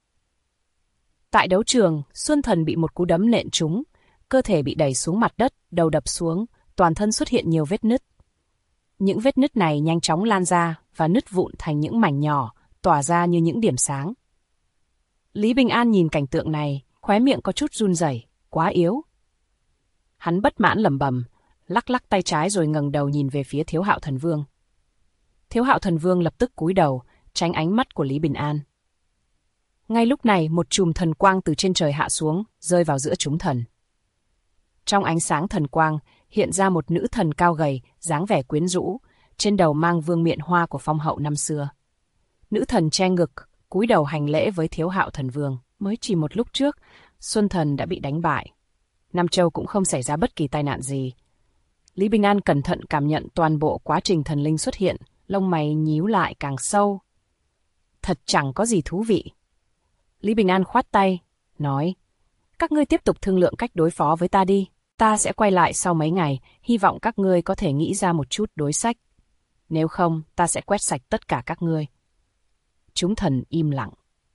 Speaker 1: Tại đấu trường, Xuân Thần bị một cú đấm nện trúng, cơ thể bị đẩy xuống mặt đất, đầu đập xuống, toàn thân xuất hiện nhiều vết nứt. Những vết nứt này nhanh chóng lan ra và nứt vụn thành những mảnh nhỏ, tỏa ra như những điểm sáng. Lý Bình An nhìn cảnh tượng này, khóe miệng có chút run rẩy, quá yếu. Hắn bất mãn lẩm bẩm, lắc lắc tay trái rồi ngẩng đầu nhìn về phía Thiếu Hạo thần vương. Thiếu Hạo thần vương lập tức cúi đầu, tránh ánh mắt của Lý Bình An. Ngay lúc này, một chùm thần quang từ trên trời hạ xuống, rơi vào giữa chúng thần. Trong ánh sáng thần quang, hiện ra một nữ thần cao gầy, dáng vẻ quyến rũ, trên đầu mang vương miện hoa của phong hậu năm xưa. Nữ thần che ngực, cúi đầu hành lễ với Thiếu Hạo thần vương. Mới chỉ một lúc trước, Xuân Thần đã bị đánh bại. Nam Châu cũng không xảy ra bất kỳ tai nạn gì. Lý Bình An cẩn thận cảm nhận toàn bộ quá trình thần linh xuất hiện, lông mày nhíu lại càng sâu. Thật chẳng có gì thú vị. Lý Bình An khoát tay, nói, các ngươi tiếp tục thương lượng cách đối phó với ta đi. Ta sẽ quay lại sau mấy ngày, hy vọng các ngươi có thể nghĩ ra một chút đối sách. Nếu không, ta sẽ quét sạch tất cả các ngươi. Chúng thần im lặng.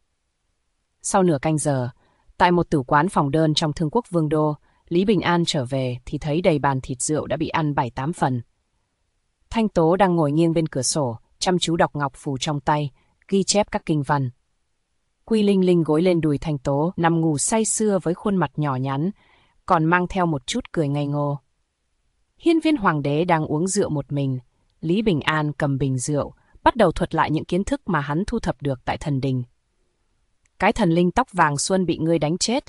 Speaker 1: Sau nửa canh giờ, tại một tử quán phòng đơn trong Thương Quốc Vương Đô, Lý Bình An trở về thì thấy đầy bàn thịt rượu đã bị ăn 7-8 phần. Thanh Tố đang ngồi nghiêng bên cửa sổ, chăm chú đọc ngọc phù trong tay, ghi chép các kinh văn. Quy Linh Linh gối lên đùi Thanh Tố, nằm ngủ say sưa với khuôn mặt nhỏ nhắn, còn mang theo một chút cười ngây ngô. Hiên Viên Hoàng đế đang uống rượu một mình. Lý Bình An cầm bình rượu, bắt đầu thuật lại những kiến thức mà hắn thu thập được tại thần đình. Cái thần linh tóc vàng Xuân bị ngươi đánh chết.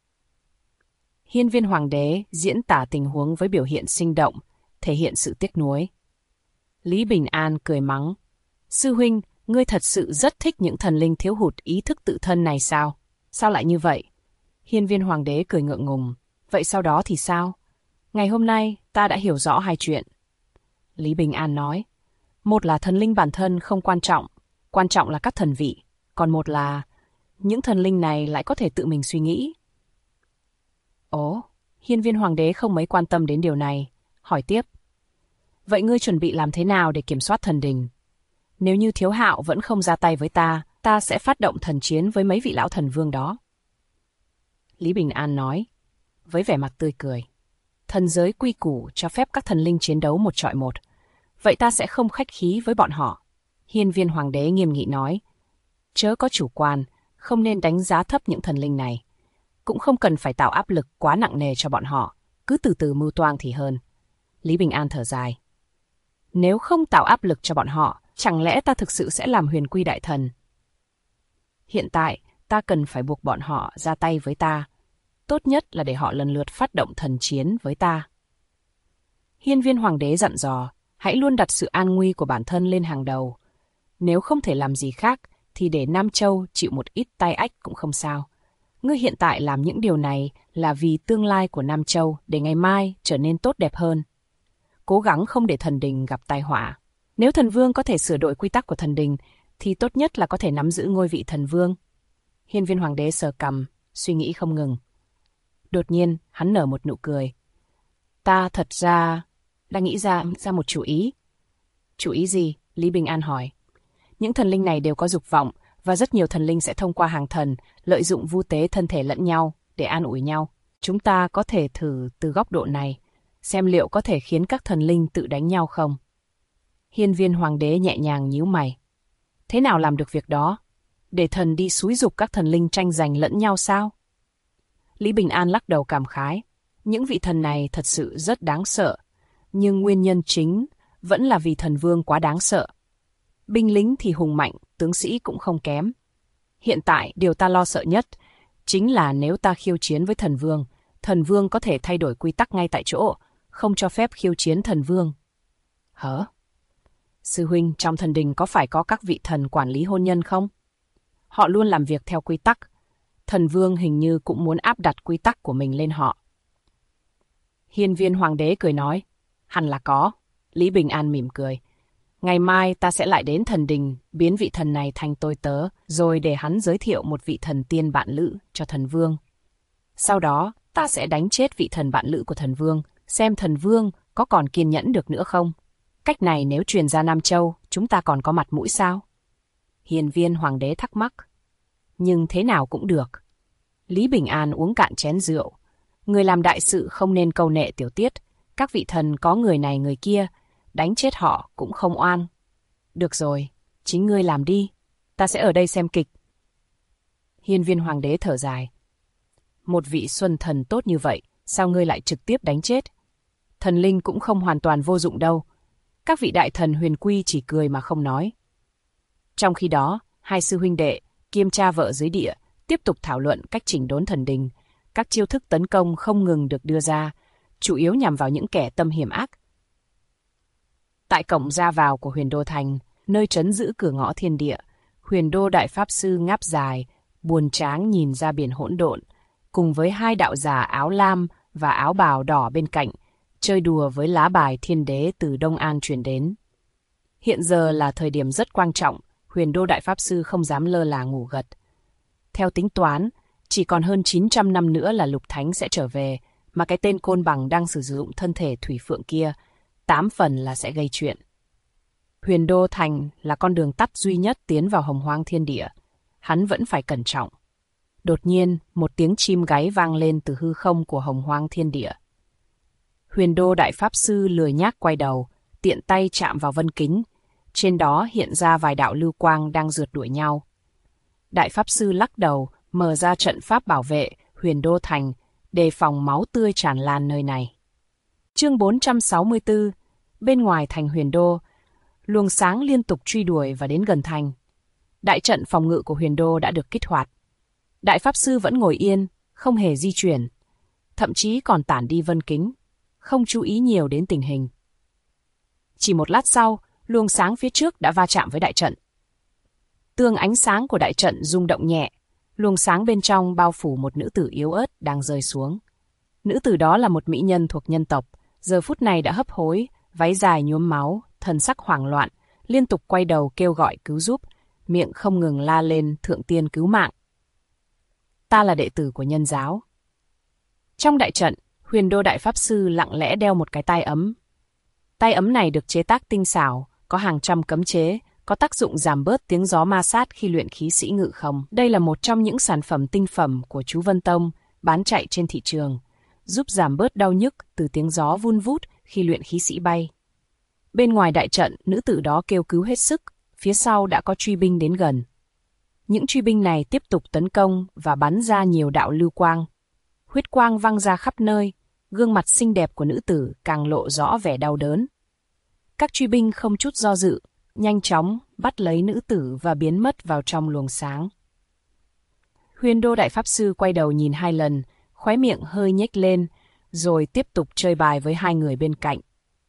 Speaker 1: Hiên Viên Hoàng đế diễn tả tình huống với biểu hiện sinh động, thể hiện sự tiếc nuối. Lý Bình An cười mắng. Sư huynh, ngươi thật sự rất thích những thần linh thiếu hụt ý thức tự thân này sao? Sao lại như vậy? Hiên Viên Hoàng đế cười ngượng ngùng. Vậy sau đó thì sao? Ngày hôm nay, ta đã hiểu rõ hai chuyện. Lý Bình An nói. Một là thần linh bản thân không quan trọng là các thần vị. Còn một là những thần linh này lại có thể tự mình suy nghĩ. Ồ, Hiên Viên Hoàng đế không mấy quan tâm đến điều này, hỏi tiếp. Vậy ngươi chuẩn bị làm thế nào để kiểm soát thần đình? Nếu như Thiếu Hạo vẫn không ra tay với ta, ta sẽ phát động thần chiến với mấy vị lão thần vương đó. Lý Bình An nói, với vẻ mặt tươi cười. Thần giới quy củ cho phép các thần linh chiến đấu một chọi một. Vậy ta sẽ không khách khí với bọn họ. Hiên Viên Hoàng đế nghiêm nghị nói. Chớ có chủ quan, không nên đánh giá thấp những thần linh này. Cũng không cần phải tạo áp lực quá nặng nề cho bọn họ. Cứ từ từ mưu toang thì hơn. Lý Bình An thở dài. Nếu không tạo áp lực cho bọn họ, chẳng lẽ ta thực sự sẽ làm Huyền Quy Đại Thần? Hiện tại, ta cần phải buộc bọn họ ra tay với ta. Tốt nhất là để họ lần lượt phát động thần chiến với ta. Hiên Viên Hoàng đế dặn dò, hãy luôn đặt sự an nguy của bản thân lên hàng đầu. Nếu không thể làm gì khác, thì để Nam Châu chịu một ít tai ách cũng không sao. Ngươi hiện tại làm những điều này là vì tương lai của Nam Châu, để ngày mai trở nên tốt đẹp hơn. Cố gắng không để thần đình gặp tai họa. Nếu thần vương có thể sửa đổi quy tắc của thần đình, thì tốt nhất là có thể nắm giữ ngôi vị thần vương. Hiên Viên Hoàng đế sờ cằm, suy nghĩ không ngừng. Đột nhiên, hắn nở một nụ cười. Ta thật ra đang nghĩ ra một chủ ý. Chủ ý gì? Lý Bình An hỏi. Những thần linh này đều có dục vọng, và rất nhiều thần linh sẽ thông qua hàng thần, lợi dụng vu tế thân thể lẫn nhau để an ủi nhau. Chúng ta có thể thử từ góc độ này, xem liệu có thể khiến các thần linh tự đánh nhau không. Hiên Viên Hoàng đế nhẹ nhàng nhíu mày. Thế nào làm được việc đó? Để thần đi xúi giục các thần linh tranh giành lẫn nhau sao? Lý Bình An lắc đầu cảm khái. Những vị thần này thật sự rất đáng sợ, nhưng nguyên nhân chính vẫn là vì thần vương quá đáng sợ. Binh lính thì hùng mạnh, tướng sĩ cũng không kém. Hiện tại, điều ta lo sợ nhất chính là nếu ta khiêu chiến với thần vương có thể thay đổi quy tắc ngay tại chỗ, không cho phép khiêu chiến thần vương. Hả? Sư huynh, trong thần đình có phải có các vị thần quản lý hôn nhân không? Họ luôn làm việc theo quy tắc. Thần vương hình như cũng muốn áp đặt quy tắc của mình lên họ. Hiên Viên Hoàng đế cười nói, hẳn là có. Lý Bình An mỉm cười. Ngày mai ta sẽ lại đến thần đình, biến vị thần này thành tôi tớ, rồi để hắn giới thiệu một vị thần tiên bạn lữ cho thần vương. Sau đó, ta sẽ đánh chết vị thần bạn lữ của thần vương, xem thần vương có còn kiên nhẫn được nữa không. Cách này nếu truyền ra Nam Châu, chúng ta còn có mặt mũi sao? Hiên Viên Hoàng đế thắc mắc. Nhưng thế nào cũng được. Lý Bình An uống cạn chén rượu. Người làm đại sự không nên câu nệ tiểu tiết. Các vị thần có người này người kia, đánh chết họ cũng không oan. Được rồi, chính ngươi làm đi. Ta sẽ ở đây xem kịch. Hiên Viên Hoàng đế thở dài. Một vị xuân thần tốt như vậy, sao ngươi lại trực tiếp đánh chết? Thần linh cũng không hoàn toàn vô dụng đâu. Các vị đại thần huyền quy chỉ cười mà không nói. Trong khi đó, hai sư huynh đệ, kiêm cha vợ dưới địa, tiếp tục thảo luận cách chỉnh đốn thần đình. Các chiêu thức tấn công không ngừng được đưa ra, chủ yếu nhằm vào những kẻ tâm hiểm ác. Tại cổng ra vào của Huyền Đô Thành, nơi trấn giữ cửa ngõ thiên địa, Huyền Đô Đại Pháp Sư ngáp dài, buồn tráng nhìn ra biển hỗn độn, cùng với hai đạo giả áo lam và áo bào đỏ bên cạnh, chơi đùa với lá bài thiên đế từ Đông An truyền đến. Hiện giờ là thời điểm rất quan trọng, Huyền Đô Đại Pháp Sư không dám lơ là ngủ gật. Theo tính toán, chỉ còn hơn 900 năm nữa là Lục Thánh sẽ trở về, mà cái tên Côn Bằng đang sử dụng thân thể Thủy Phượng kia, 8 phần là sẽ gây chuyện. Huyền Đô Thành là con đường tắt duy nhất tiến vào Hồng Hoang Thiên Địa. Hắn vẫn phải cẩn trọng. Đột nhiên, một tiếng chim gáy vang lên từ hư không của Hồng Hoang Thiên Địa. Huyền Đô Đại Pháp Sư lười nhác quay đầu, tiện tay chạm vào vân kính. Trên đó hiện ra vài đạo lưu quang đang rượt đuổi nhau. Đại Pháp Sư lắc đầu, mở ra trận pháp bảo vệ Huyền Đô Thành, đề phòng máu tươi tràn lan nơi này. Chương 464. Bên ngoài thành Huyền Đô, luồng sáng liên tục truy đuổi và đến gần thành. Đại trận phòng ngự của Huyền Đô đã được kích hoạt. Đại Pháp Sư vẫn ngồi yên, không hề di chuyển, thậm chí còn tản đi vân kính, không chú ý nhiều đến tình hình. Chỉ một lát sau, luồng sáng phía trước đã va chạm với đại trận. Tường ánh sáng của đại trận rung động nhẹ, luồng sáng bên trong bao phủ một nữ tử yếu ớt đang rơi xuống. Nữ tử đó là một mỹ nhân thuộc nhân tộc, giờ phút này đã hấp hối, váy dài nhuốm máu, thần sắc hoảng loạn, liên tục quay đầu kêu gọi cứu giúp, miệng không ngừng la lên thượng tiên cứu mạng. Ta là đệ tử của nhân giáo. Trong đại trận, Huyền Đô Đại Pháp Sư lặng lẽ đeo một cái tai ấm. Tai ấm này được chế tác tinh xảo, có hàng trăm cấm chế, có tác dụng giảm bớt tiếng gió ma sát khi luyện khí sĩ ngự không. Đây là một trong những sản phẩm tinh phẩm của chú Vân Tông, bán chạy trên thị trường, giúp giảm bớt đau nhức từ tiếng gió vun vút khi luyện khí sĩ bay. Bên ngoài đại trận, nữ tử đó kêu cứu hết sức, phía sau đã có truy binh đến gần. Những truy binh này tiếp tục tấn công và bắn ra nhiều đạo lưu quang. Huyết quang văng ra khắp nơi, gương mặt xinh đẹp của nữ tử càng lộ rõ vẻ đau đớn. Các truy binh không chút do dự, nhanh chóng bắt lấy nữ tử và biến mất vào trong luồng sáng. Huyền Đô Đại Pháp Sư quay đầu nhìn 2 lần, khóe miệng hơi nhếch lên, rồi tiếp tục chơi bài với 2 người bên cạnh.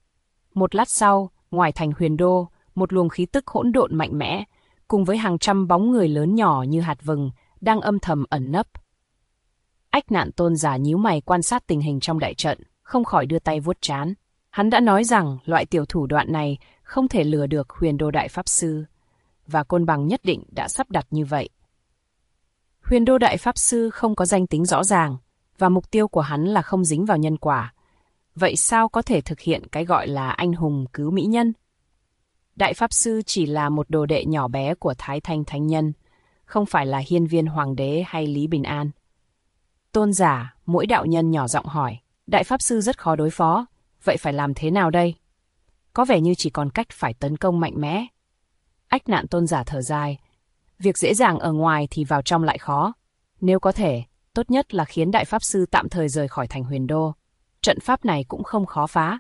Speaker 1: Một lát sau, ngoài thành Huyền Đô, một luồng khí tức hỗn độn mạnh mẽ, cùng với hàng trăm bóng người lớn nhỏ như hạt vừng, đang âm thầm ẩn nấp. Ách Nạn Tôn giả nhíu mày quan sát tình hình trong đại trận, không khỏi đưa tay vuốt trán. Hắn đã nói rằng loại tiểu thủ đoạn này không thể lừa được Huyền Đô Đại Pháp Sư, và Côn Bằng nhất định đã sắp đặt như vậy. Huyền Đô Đại Pháp Sư không có danh tính rõ ràng, và mục tiêu của hắn là không dính vào nhân quả. Vậy sao có thể thực hiện cái gọi là anh hùng cứu mỹ nhân? Đại Pháp Sư chỉ là một đồ đệ nhỏ bé của Thái Thanh Thánh Nhân, không phải là Hiên Viên Hoàng đế hay Lý Bình An. Tôn giả, mỗi đạo nhân nhỏ giọng hỏi, Đại Pháp Sư rất khó đối phó, vậy phải làm thế nào đây? Có vẻ như chỉ còn cách phải tấn công mạnh mẽ. Ách Nạn Tôn giả thở dài, việc dễ dàng ở ngoài thì vào trong lại khó. Nếu có thể, tốt nhất là khiến Đại Pháp Sư tạm thời rời khỏi thành Huyền Đô. Trận pháp này cũng không khó phá.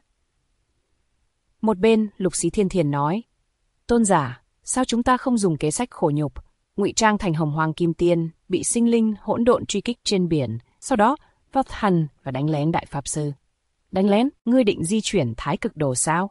Speaker 1: Một bên, Lục Xí Thiên Thiền nói, Tôn giả, sao chúng ta không dùng kế sách khổ nhục, ngụy trang thành Hồng Hoang Kim Tiên, bị sinh linh hỗn độn truy kích trên biển, sau đó vào thần và đánh lén Đại Pháp Sư? Đánh lén, ngươi định di chuyển Thái Cực Đồ sao?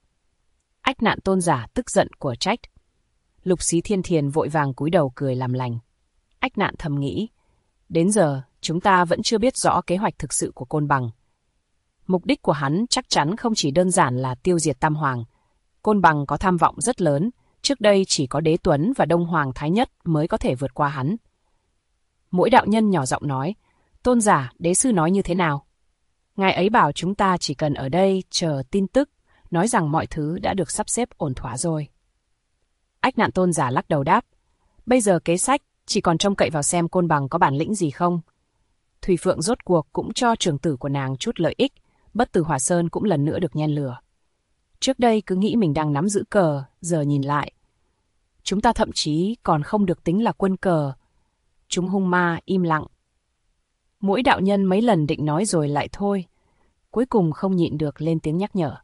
Speaker 1: Ách Nạn Tôn giả tức giận của trách. Lục Xí Thiên Thiền vội vàng cúi đầu cười làm lành. Ách Nạn thầm nghĩ, đến giờ chúng ta vẫn chưa biết rõ kế hoạch thực sự của Côn Bằng. Mục đích của hắn chắc chắn không chỉ đơn giản là tiêu diệt Tam Hoàng. Côn Bằng có tham vọng rất lớn, trước đây chỉ có Đế Tuấn và Đông Hoàng Thái Nhất mới có thể vượt qua hắn. Mỗi đạo nhân nhỏ giọng nói, Tôn giả, đế sư nói như thế nào? Ngài ấy bảo chúng ta chỉ cần ở đây chờ tin tức, nói rằng mọi thứ đã được sắp xếp ổn thỏa rồi. Ách Nạn Tôn giả lắc đầu đáp, bây giờ kế sách chỉ còn trông cậy vào xem Côn Bằng có bản lĩnh gì không. Thủy Phượng rốt cuộc cũng cho trưởng tử của nàng chút lợi ích, Bất Tử Hỏa Sơn cũng lần nữa được nhen lửa. Trước đây cứ nghĩ mình đang nắm giữ cờ, giờ nhìn lại. Chúng ta thậm chí còn không được tính là quân cờ. Chúng hung ma im lặng. Mỗi đạo nhân mấy lần định nói rồi lại thôi, cuối cùng không nhịn được lên tiếng nhắc nhở.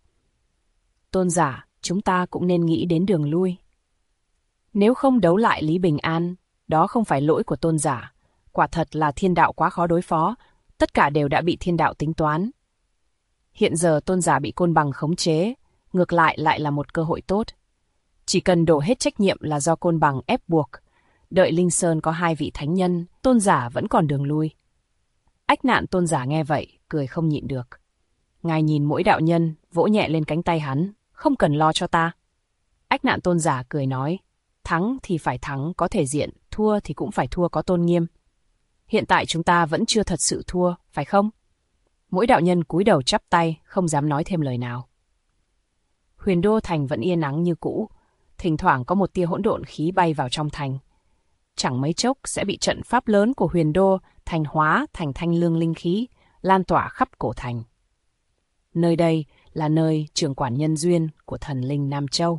Speaker 1: Tôn giả, chúng ta cũng nên nghĩ đến đường lui. Nếu không đấu lại Lý Bình An, đó không phải lỗi của tôn giả. Quả thật là thiên đạo quá khó đối phó, tất cả đều đã bị thiên đạo tính toán. Hiện giờ tôn giả bị Côn Bằng khống chế, ngược lại là một cơ hội tốt. Chỉ cần đổ hết trách nhiệm là do Côn Bằng ép buộc. Đợi Linh Sơn có 2 vị thánh nhân, tôn giả vẫn còn đường lui. Ách Nạn Tôn giả nghe vậy, cười không nhịn được. Ngài nhìn mỗi đạo nhân, vỗ nhẹ lên cánh tay hắn, không cần lo cho ta. Ách Nạn Tôn giả cười nói, thắng thì phải thắng có thể diện, thua thì cũng phải thua có tôn nghiêm. Hiện tại chúng ta vẫn chưa thật sự thua, phải không? Mỗi đạo nhân cúi đầu chắp tay, không dám nói thêm lời nào. Huyền Đô thành vẫn yên ắng như cũ, thỉnh thoảng có một tia hỗn độn khí bay vào trong thành. Chẳng mấy chốc sẽ bị trận pháp lớn của Huyền Đô thành hóa thành thanh lương linh khí, lan tỏa khắp cổ thành. Nơi đây là nơi trưởng quản nhân duyên của thần linh Nam Châu.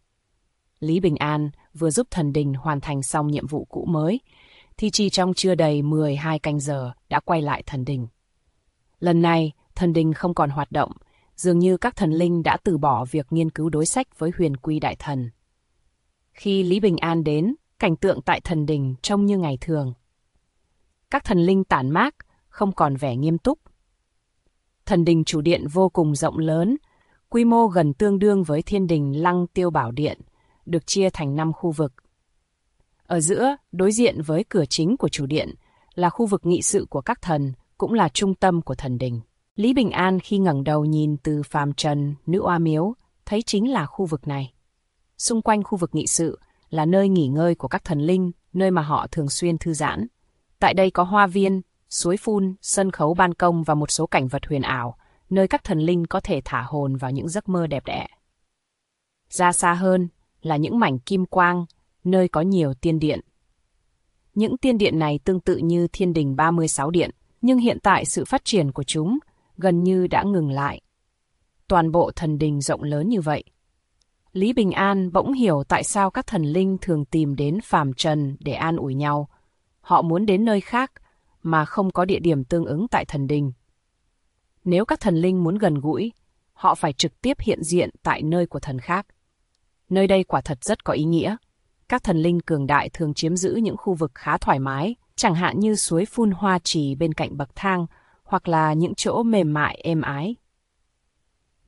Speaker 1: Lý Bình An vừa giúp thần đình hoàn thành xong nhiệm vụ cũ mới, thì chỉ trong chưa đầy 12 canh giờ đã quay lại thần đình. Lần này, thần đình không còn hoạt động, dường như các thần linh đã từ bỏ việc nghiên cứu đối sách với Huyền Quy Đại Thần. Khi Lý Bình An đến, cảnh tượng tại thần đình trông như ngày thường. Các thần linh tản mát, không còn vẻ nghiêm túc. Thần đình chủ điện vô cùng rộng lớn, quy mô gần tương đương với thiên đình Lăng Tiêu Bảo Điện, được chia thành 5 khu vực. Ở giữa, đối diện với cửa chính của chủ điện, là khu vực nghị sự của các thần, cũng là trung tâm của thần đình. Lý Bình An khi ngẩng đầu nhìn từ phàm trần, Nữ Oa Miếu, thấy chính là khu vực này. Xung quanh khu vực nghị sự là nơi nghỉ ngơi của các thần linh, nơi mà họ thường xuyên thư giãn. Tại đây có hoa viên, suối phun, sân khấu ban công và một số cảnh vật huyền ảo, nơi các thần linh có thể thả hồn vào những giấc mơ đẹp đẽ. Ra xa hơn là những mảnh kim quang, nơi có nhiều tiên điện. Những tiên điện này tương tự như thiên đình 36 điện, nhưng hiện tại sự phát triển của chúng gần như đã ngừng lại. Toàn bộ thần đình rộng lớn như vậy. Lý Bình An bỗng hiểu tại sao các thần linh thường tìm đến phàm trần để an ủi nhau. Họ muốn đến nơi khác mà không có địa điểm tương ứng tại thần đình. Nếu các thần linh muốn gần gũi, họ phải trực tiếp hiện diện tại nơi của thần khác. Nơi đây quả thật rất có ý nghĩa. Các thần linh cường đại thường chiếm giữ những khu vực khá thoải mái, chẳng hạn như suối phun hoa trì bên cạnh bậc thang, hoặc là những chỗ mềm mại êm ái.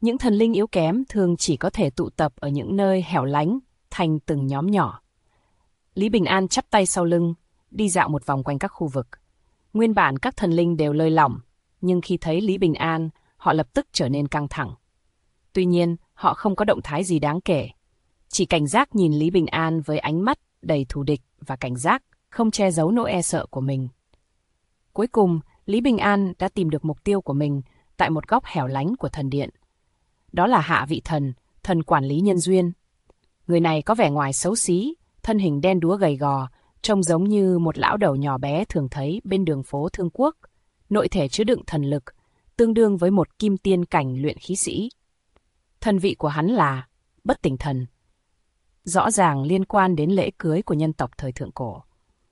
Speaker 1: Những thần linh yếu kém thường chỉ có thể tụ tập ở những nơi hẻo lánh, thành từng nhóm nhỏ. Lý Bình An chắp tay sau lưng, đi dạo một vòng quanh các khu vực. Nguyên bản các thần linh đều lơi lỏng, nhưng khi thấy Lý Bình An, họ lập tức trở nên căng thẳng. Tuy nhiên, họ không có động thái gì đáng kể. Chỉ cảnh giác nhìn Lý Bình An với ánh mắt đầy thù địch và cảnh giác, không che giấu nỗi e sợ của mình. Cuối cùng, Lý Bình An đã tìm được mục tiêu của mình tại một góc hẻo lánh của thần điện. Đó là Hạ Vị Thần, thần quản lý nhân duyên. Người này có vẻ ngoài xấu xí, thân hình đen đúa gầy gò, trông giống như một lão đầu nhỏ bé thường thấy bên đường phố Thương Quốc. Nội thể chứa đựng thần lực, tương đương với một kim tiên cảnh luyện khí sĩ. Thần vị của hắn là Bất Tỉnh Thần, rõ ràng liên quan đến lễ cưới của nhân tộc thời thượng cổ.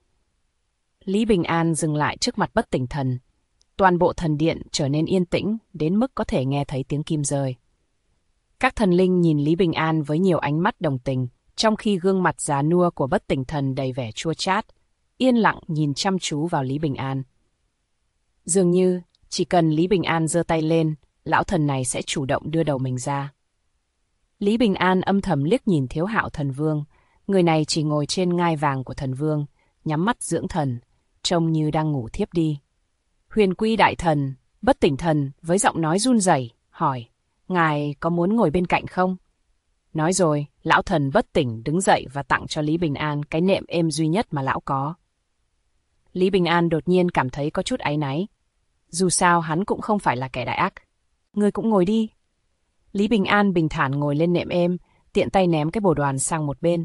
Speaker 1: Lý Bình An dừng lại trước mặt Bất Tỉnh Thần. Toàn bộ thần điện trở nên yên tĩnh đến mức có thể nghe thấy tiếng kim rơi. Các thần linh nhìn Lý Bình An với nhiều ánh mắt đồng tình, trong khi gương mặt già nua của Bất Tỉnh Thần đầy vẻ chua chát, yên lặng nhìn chăm chú vào Lý Bình An. Dường như, chỉ cần Lý Bình An giơ tay lên, lão thần này sẽ chủ động đưa đầu mình ra. Lý Bình An âm thầm liếc nhìn Thiếu Hạo Thần Vương, người này chỉ ngồi trên ngai vàng của thần vương, nhắm mắt dưỡng thần, trông như đang ngủ thiếp đi. Huyền Quy Đại Thần, Bất Tỉnh Thần với giọng nói run rẩy hỏi, ngài có muốn ngồi bên cạnh không? Nói rồi, lão thần Bất Tỉnh đứng dậy và tặng cho Lý Bình An cái nệm êm duy nhất mà lão có. Lý Bình An đột nhiên cảm thấy có chút áy náy. Dù sao hắn cũng không phải là kẻ đại ác. Ngươi cũng ngồi đi. Lý Bình An bình thản ngồi lên nệm êm, tiện tay ném cái bồ đoàn sang một bên.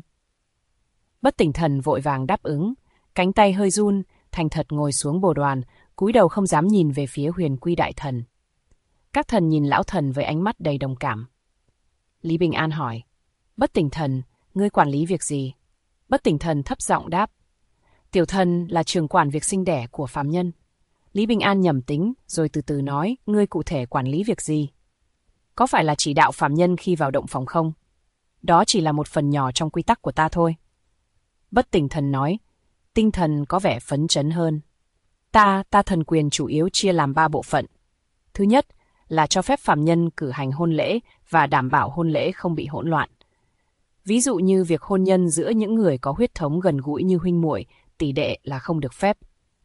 Speaker 1: Bất Tỉnh Thần vội vàng đáp ứng, cánh tay hơi run, thành thật ngồi xuống bồ đoàn, cúi đầu không dám nhìn về phía Huyền Quy Đại Thần. Các thần nhìn lão thần với ánh mắt đầy đồng cảm. Lý Bình An hỏi, Bất Tỉnh Thần, ngươi quản lý việc gì? Bất Tỉnh Thần thấp giọng đáp, tiểu thần là trưởng quản việc sinh đẻ của phàm nhân. Lý Bình An nhẩm tính, rồi từ từ nói, ngươi cụ thể quản lý việc gì? Có phải là chỉ đạo phàm nhân khi vào động phòng không? Đó chỉ là một phần nhỏ trong quy tắc của ta thôi. Bất Tỉnh Thần nói, tinh thần có vẻ phấn chấn hơn. Ta thần quyền chủ yếu chia làm 3 bộ phận. Thứ nhất là cho phép phàm nhân cử hành hôn lễ và đảm bảo hôn lễ không bị hỗn loạn. Ví dụ như việc hôn nhân giữa những người có huyết thống gần gũi như huynh muội, tỷ đệ là không được phép.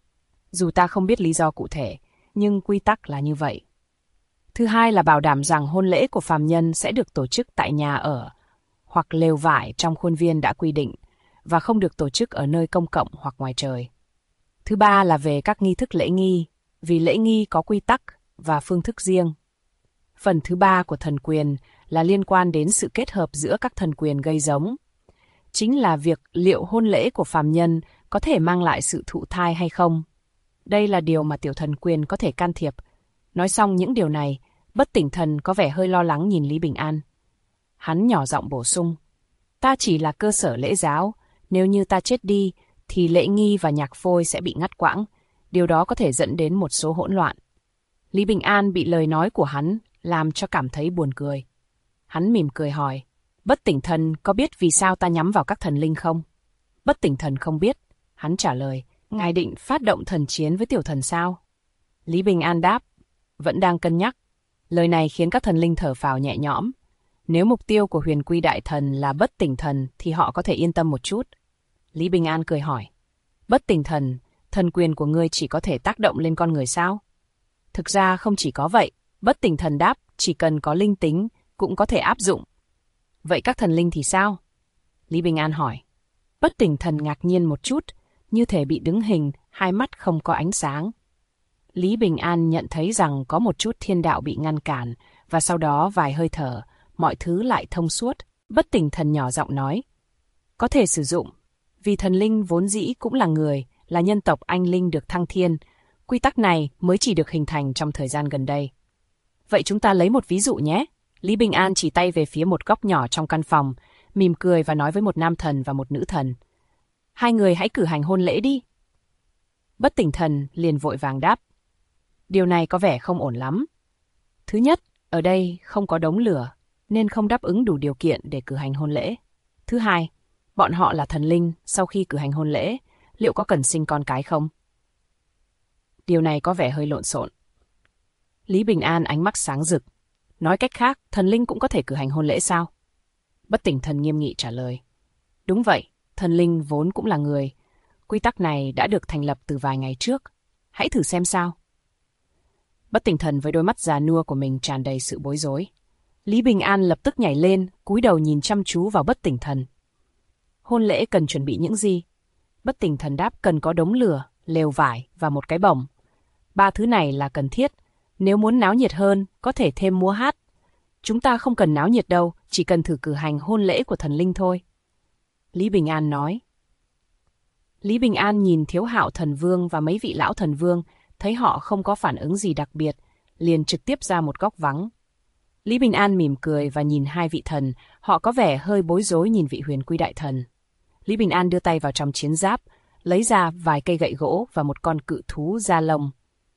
Speaker 1: Dù ta không biết lý do cụ thể, nhưng quy tắc là như vậy. Thứ hai là bảo đảm rằng hôn lễ của phàm nhân sẽ được tổ chức tại nhà ở hoặc lều vải trong khuôn viên đã quy định và không được tổ chức ở nơi công cộng hoặc ngoài trời. Thứ ba là về các nghi thức lễ nghi, vì lễ nghi có quy tắc và phương thức riêng. Phần thứ ba của thần quyền là liên quan đến sự kết hợp giữa các thần quyền gây giống. Chính là việc liệu hôn lễ của phàm nhân có thể mang lại sự thụ thai hay không. Đây là điều mà tiểu thần quyền có thể can thiệp. Nói xong những điều này, Bất Tỉnh Thần có vẻ hơi lo lắng nhìn Lý Bình An. Hắn nhỏ giọng bổ sung, ta chỉ là cơ sở lễ giáo, nếu như ta chết đi, thì lễ nghi và nhạc phôi sẽ bị ngắt quãng, điều đó có thể dẫn đến một số hỗn loạn. Lý Bình An bị lời nói của hắn làm cho cảm thấy buồn cười. Hắn mỉm cười hỏi, Bất Tỉnh Thần có biết vì sao ta nhắm vào các thần linh không? Bất Tỉnh Thần không biết. Hắn trả lời, ngài định phát động thần chiến với tiểu thần sao? Lý Bình An đáp, vẫn đang cân nhắc. Lời này khiến các thần linh thở phào nhẹ nhõm. Nếu mục tiêu của Huyền Quy Đại Thần là Bất Tỉnh Thần thì họ có thể yên tâm một chút. Lý Bình An cười hỏi, Bất Tỉnh Thần, thần quyền của ngươi chỉ có thể tác động lên con người sao? Thực ra không chỉ có vậy, Bất Tỉnh Thần đáp, chỉ cần có linh tính cũng có thể áp dụng. Vậy các thần linh thì sao? Lý Bình An hỏi. Bất Tỉnh Thần ngạc nhiên một chút, như thể bị đứng hình, hai mắt không có ánh sáng. Lý Bình An nhận thấy rằng có một chút thiên đạo bị ngăn cản, và sau đó vài hơi thở, mọi thứ lại thông suốt. Bất Tỉnh Thần nhỏ giọng nói, có thể sử dụng, vì thần linh vốn dĩ cũng là người, là nhân tộc anh linh được thăng thiên. Quy tắc này mới chỉ được hình thành trong thời gian gần đây. Vậy chúng ta lấy một ví dụ nhé. Lý Bình An chỉ tay về phía một góc nhỏ trong căn phòng, mỉm cười và nói với một nam thần và một nữ thần. Hai người hãy cử hành hôn lễ đi. Bất Tỉnh Thần liền vội vàng đáp. Điều này có vẻ không ổn lắm. Thứ nhất, ở đây không có đống lửa, nên không đáp ứng đủ điều kiện để cử hành hôn lễ. Thứ hai, bọn họ là thần linh, sau khi cử hành hôn lễ, liệu có cần sinh con cái không? Điều này có vẻ hơi lộn xộn. Lý Bình An ánh mắt sáng rực. Nói cách khác, thần linh cũng có thể cử hành hôn lễ sao? Bất Tỉnh Thần nghiêm nghị trả lời. Đúng vậy, thần linh vốn cũng là người. Quy tắc này đã được thành lập từ vài ngày trước. Hãy thử xem sao. Bất Tỉnh Thần với đôi mắt già nua của mình tràn đầy sự bối rối. Lý Bình An lập tức nhảy lên, cúi đầu nhìn chăm chú vào Bất Tỉnh Thần. Hôn lễ cần chuẩn bị những gì? Bất Tỉnh Thần đáp cần có đống lửa, lều vải và một cái bổng. 3 thứ này là cần thiết. Nếu muốn náo nhiệt hơn, có thể thêm múa hát. Chúng ta không cần náo nhiệt đâu, chỉ cần thử cử hành hôn lễ của thần linh thôi. Lý Bình An nói. Lý Bình An nhìn Thiếu Hạo thần vương và mấy vị lão thần vương, thấy họ không có phản ứng gì đặc biệt, liền trực tiếp ra một góc vắng. Lý Bình An mỉm cười và nhìn hai vị thần, họ có vẻ hơi bối rối nhìn vị Huyền Quy đại thần. Lý Bình An đưa tay vào trong chiến giáp, lấy ra vài cây gậy gỗ và một con cự thú da lông.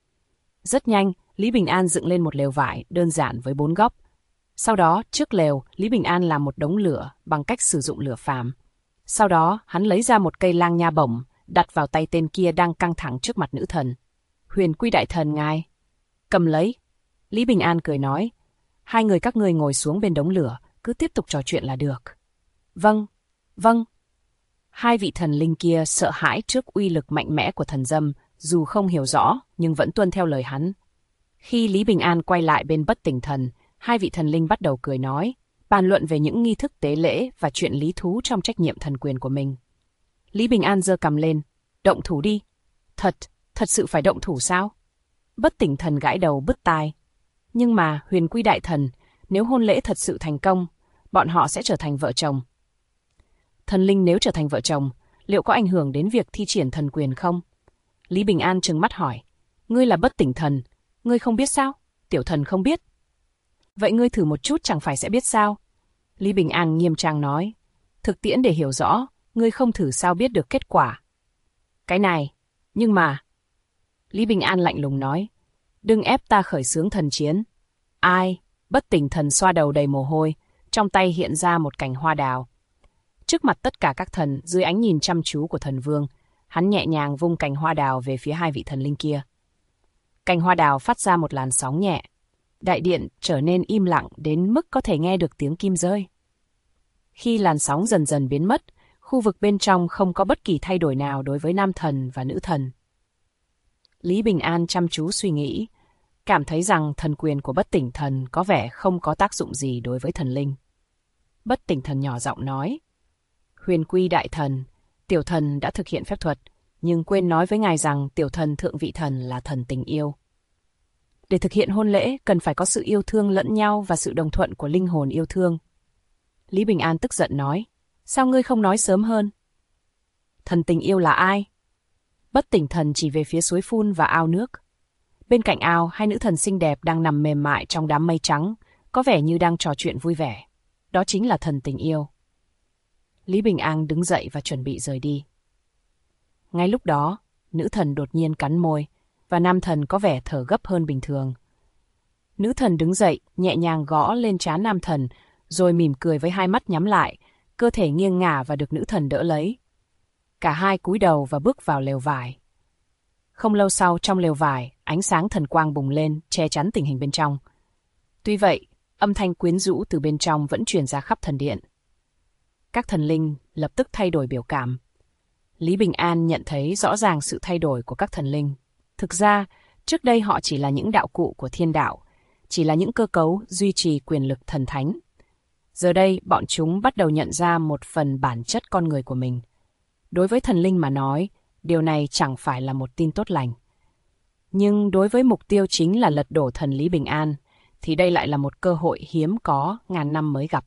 Speaker 1: Rất nhanh, Lý Bình An dựng lên một lều vải đơn giản với 4 góc. Sau đó, trước lều, Lý Bình An làm một đống lửa bằng cách sử dụng lửa phàm. Sau đó, hắn lấy ra một cây lang nha bổng, đặt vào tay tên kia đang căng thẳng trước mặt nữ thần. Huyền Quy đại thần ngài. Cầm lấy. Lý Bình An cười nói. Hai người các ngươi ngồi xuống bên đống lửa, cứ tiếp tục trò chuyện là được. Vâng, vâng. Hai vị thần linh kia sợ hãi trước uy lực mạnh mẽ của thần dâm, dù không hiểu rõ, nhưng vẫn tuân theo lời hắn. Khi Lý Bình An quay lại bên Bất Tỉnh Thần, hai vị thần linh bắt đầu cười nói, bàn luận về những nghi thức tế lễ và chuyện lý thú trong trách nhiệm thần quyền của mình. Lý Bình An giơ cằm lên, động thủ đi. Thật sự phải động thủ sao? Bất Tỉnh Thần gãi đầu bứt tai. Nhưng mà, Huyền Quy đại thần, nếu hôn lễ thật sự thành công, bọn họ sẽ trở thành vợ chồng. Thần linh nếu trở thành vợ chồng, liệu có ảnh hưởng đến việc thi triển thần quyền không? Lý Bình An trừng mắt hỏi, ngươi là Bất Tỉnh Thần, ngươi không biết sao? Tiểu thần không biết. Vậy ngươi thử một chút chẳng phải sẽ biết sao? Lý Bình An nghiêm trang nói, thực tiễn để hiểu rõ, ngươi không thử sao biết được kết quả. Cái này, nhưng mà... Lý Bình An lạnh lùng nói, đừng ép ta khởi xướng thần chiến. Ai? Bất Tỉnh Thần xoa đầu đầy mồ hôi, trong tay hiện ra một cành hoa đào. Trước mặt tất cả các thần, dưới ánh nhìn chăm chú của thần vương, hắn nhẹ nhàng vung cành hoa đào về phía hai vị thần linh kia. Cành hoa đào phát ra một làn sóng nhẹ. Đại điện trở nên im lặng đến mức có thể nghe được tiếng kim rơi. Khi làn sóng dần dần biến mất, khu vực bên trong không có bất kỳ thay đổi nào đối với nam thần và nữ thần. Lý Bình An chăm chú suy nghĩ, cảm thấy rằng thần quyền của Bất Tỉnh Thần có vẻ không có tác dụng gì đối với thần linh. Bất Tỉnh Thần nhỏ giọng nói, Huyền Quy đại thần, tiểu thần đã thực hiện phép thuật, nhưng quên nói với ngài rằng tiểu thần thượng vị thần là thần tình yêu. Để thực hiện hôn lễ, cần phải có sự yêu thương lẫn nhau và sự đồng thuận của linh hồn yêu thương. Lý Bình An tức giận nói, sao ngươi không nói sớm hơn? Thần tình yêu là ai? Bất Tỉnh Thần chỉ về phía suối phun và ao nước. Bên cạnh ao, hai nữ thần xinh đẹp đang nằm mềm mại trong đám mây trắng, có vẻ như đang trò chuyện vui vẻ. Đó chính là thần tình yêu. Lý Bình An đứng dậy và chuẩn bị rời đi. Ngay lúc đó, nữ thần đột nhiên cắn môi, và nam thần có vẻ thở gấp hơn bình thường. Nữ thần đứng dậy, nhẹ nhàng gõ lên trán nam thần, rồi mỉm cười với hai mắt nhắm lại, cơ thể nghiêng ngả và được nữ thần đỡ lấy. Cả hai cúi đầu và bước vào lều vải. Không lâu sau, trong lều vải, ánh sáng thần quang bùng lên, che chắn tình hình bên trong. Tuy vậy, âm thanh quyến rũ từ bên trong vẫn truyền ra khắp thần điện. Các thần linh lập tức thay đổi biểu cảm. Lý Bình An nhận thấy rõ ràng sự thay đổi của các thần linh. Thực ra, trước đây họ chỉ là những đạo cụ của thiên đạo, chỉ là những cơ cấu duy trì quyền lực thần thánh. Giờ đây, bọn chúng bắt đầu nhận ra một phần bản chất con người của mình. Đối với thần linh mà nói, điều này chẳng phải là một tin tốt lành. Nhưng đối với mục tiêu chính là lật đổ thần Lý Bình An, thì đây lại là một cơ hội hiếm có ngàn năm mới gặp.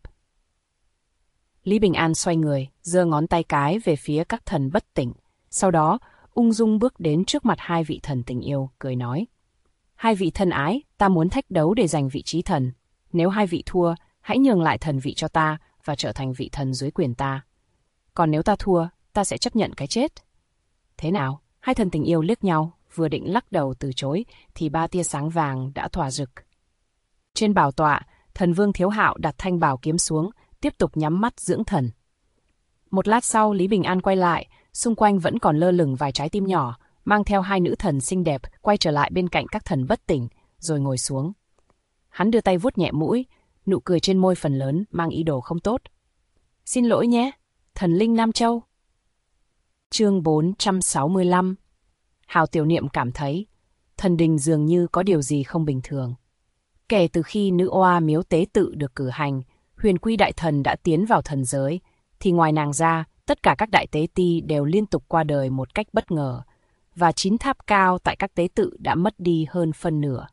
Speaker 1: Lý Bình An xoay người, giơ ngón tay cái về phía các thần bất tỉnh. Sau đó, ung dung bước đến trước mặt hai vị thần tình yêu, cười nói. Hai vị thân ái, ta muốn thách đấu để giành vị trí thần. Nếu hai vị thua, hãy nhường lại thần vị cho ta và trở thành vị thần dưới quyền ta. Còn nếu ta thua, ta sẽ chấp nhận cái chết. Thế nào? Hai thần tình yêu liếc nhau, vừa định lắc đầu từ chối, thì 3 tia sáng vàng đã tỏa rực. Trên bảo tọa, thần vương Thiếu Hạo đặt thanh bảo kiếm xuống, tiếp tục nhắm mắt dưỡng thần. Một lát sau, Lý Bình An quay lại, xung quanh vẫn còn lơ lửng vài trái tim nhỏ, mang theo hai nữ thần xinh đẹp quay trở lại bên cạnh các thần bất tỉnh, rồi ngồi xuống. Hắn đưa tay vuốt nhẹ mũi, nụ cười trên môi phần lớn mang ý đồ không tốt. Xin lỗi nhé, thần linh Nam Châu. Chương 465. Hào Tiểu Niệm cảm thấy thần đình dường như có điều gì không bình thường. Kể từ khi nữ oa miếu tế tự được cử hành, Huyền Quy đại thần đã tiến vào thần giới, thì ngoài nàng ra, tất cả các đại tế ti đều liên tục qua đời một cách bất ngờ, và 9 tháp cao tại các tế tự đã mất đi hơn phân nửa.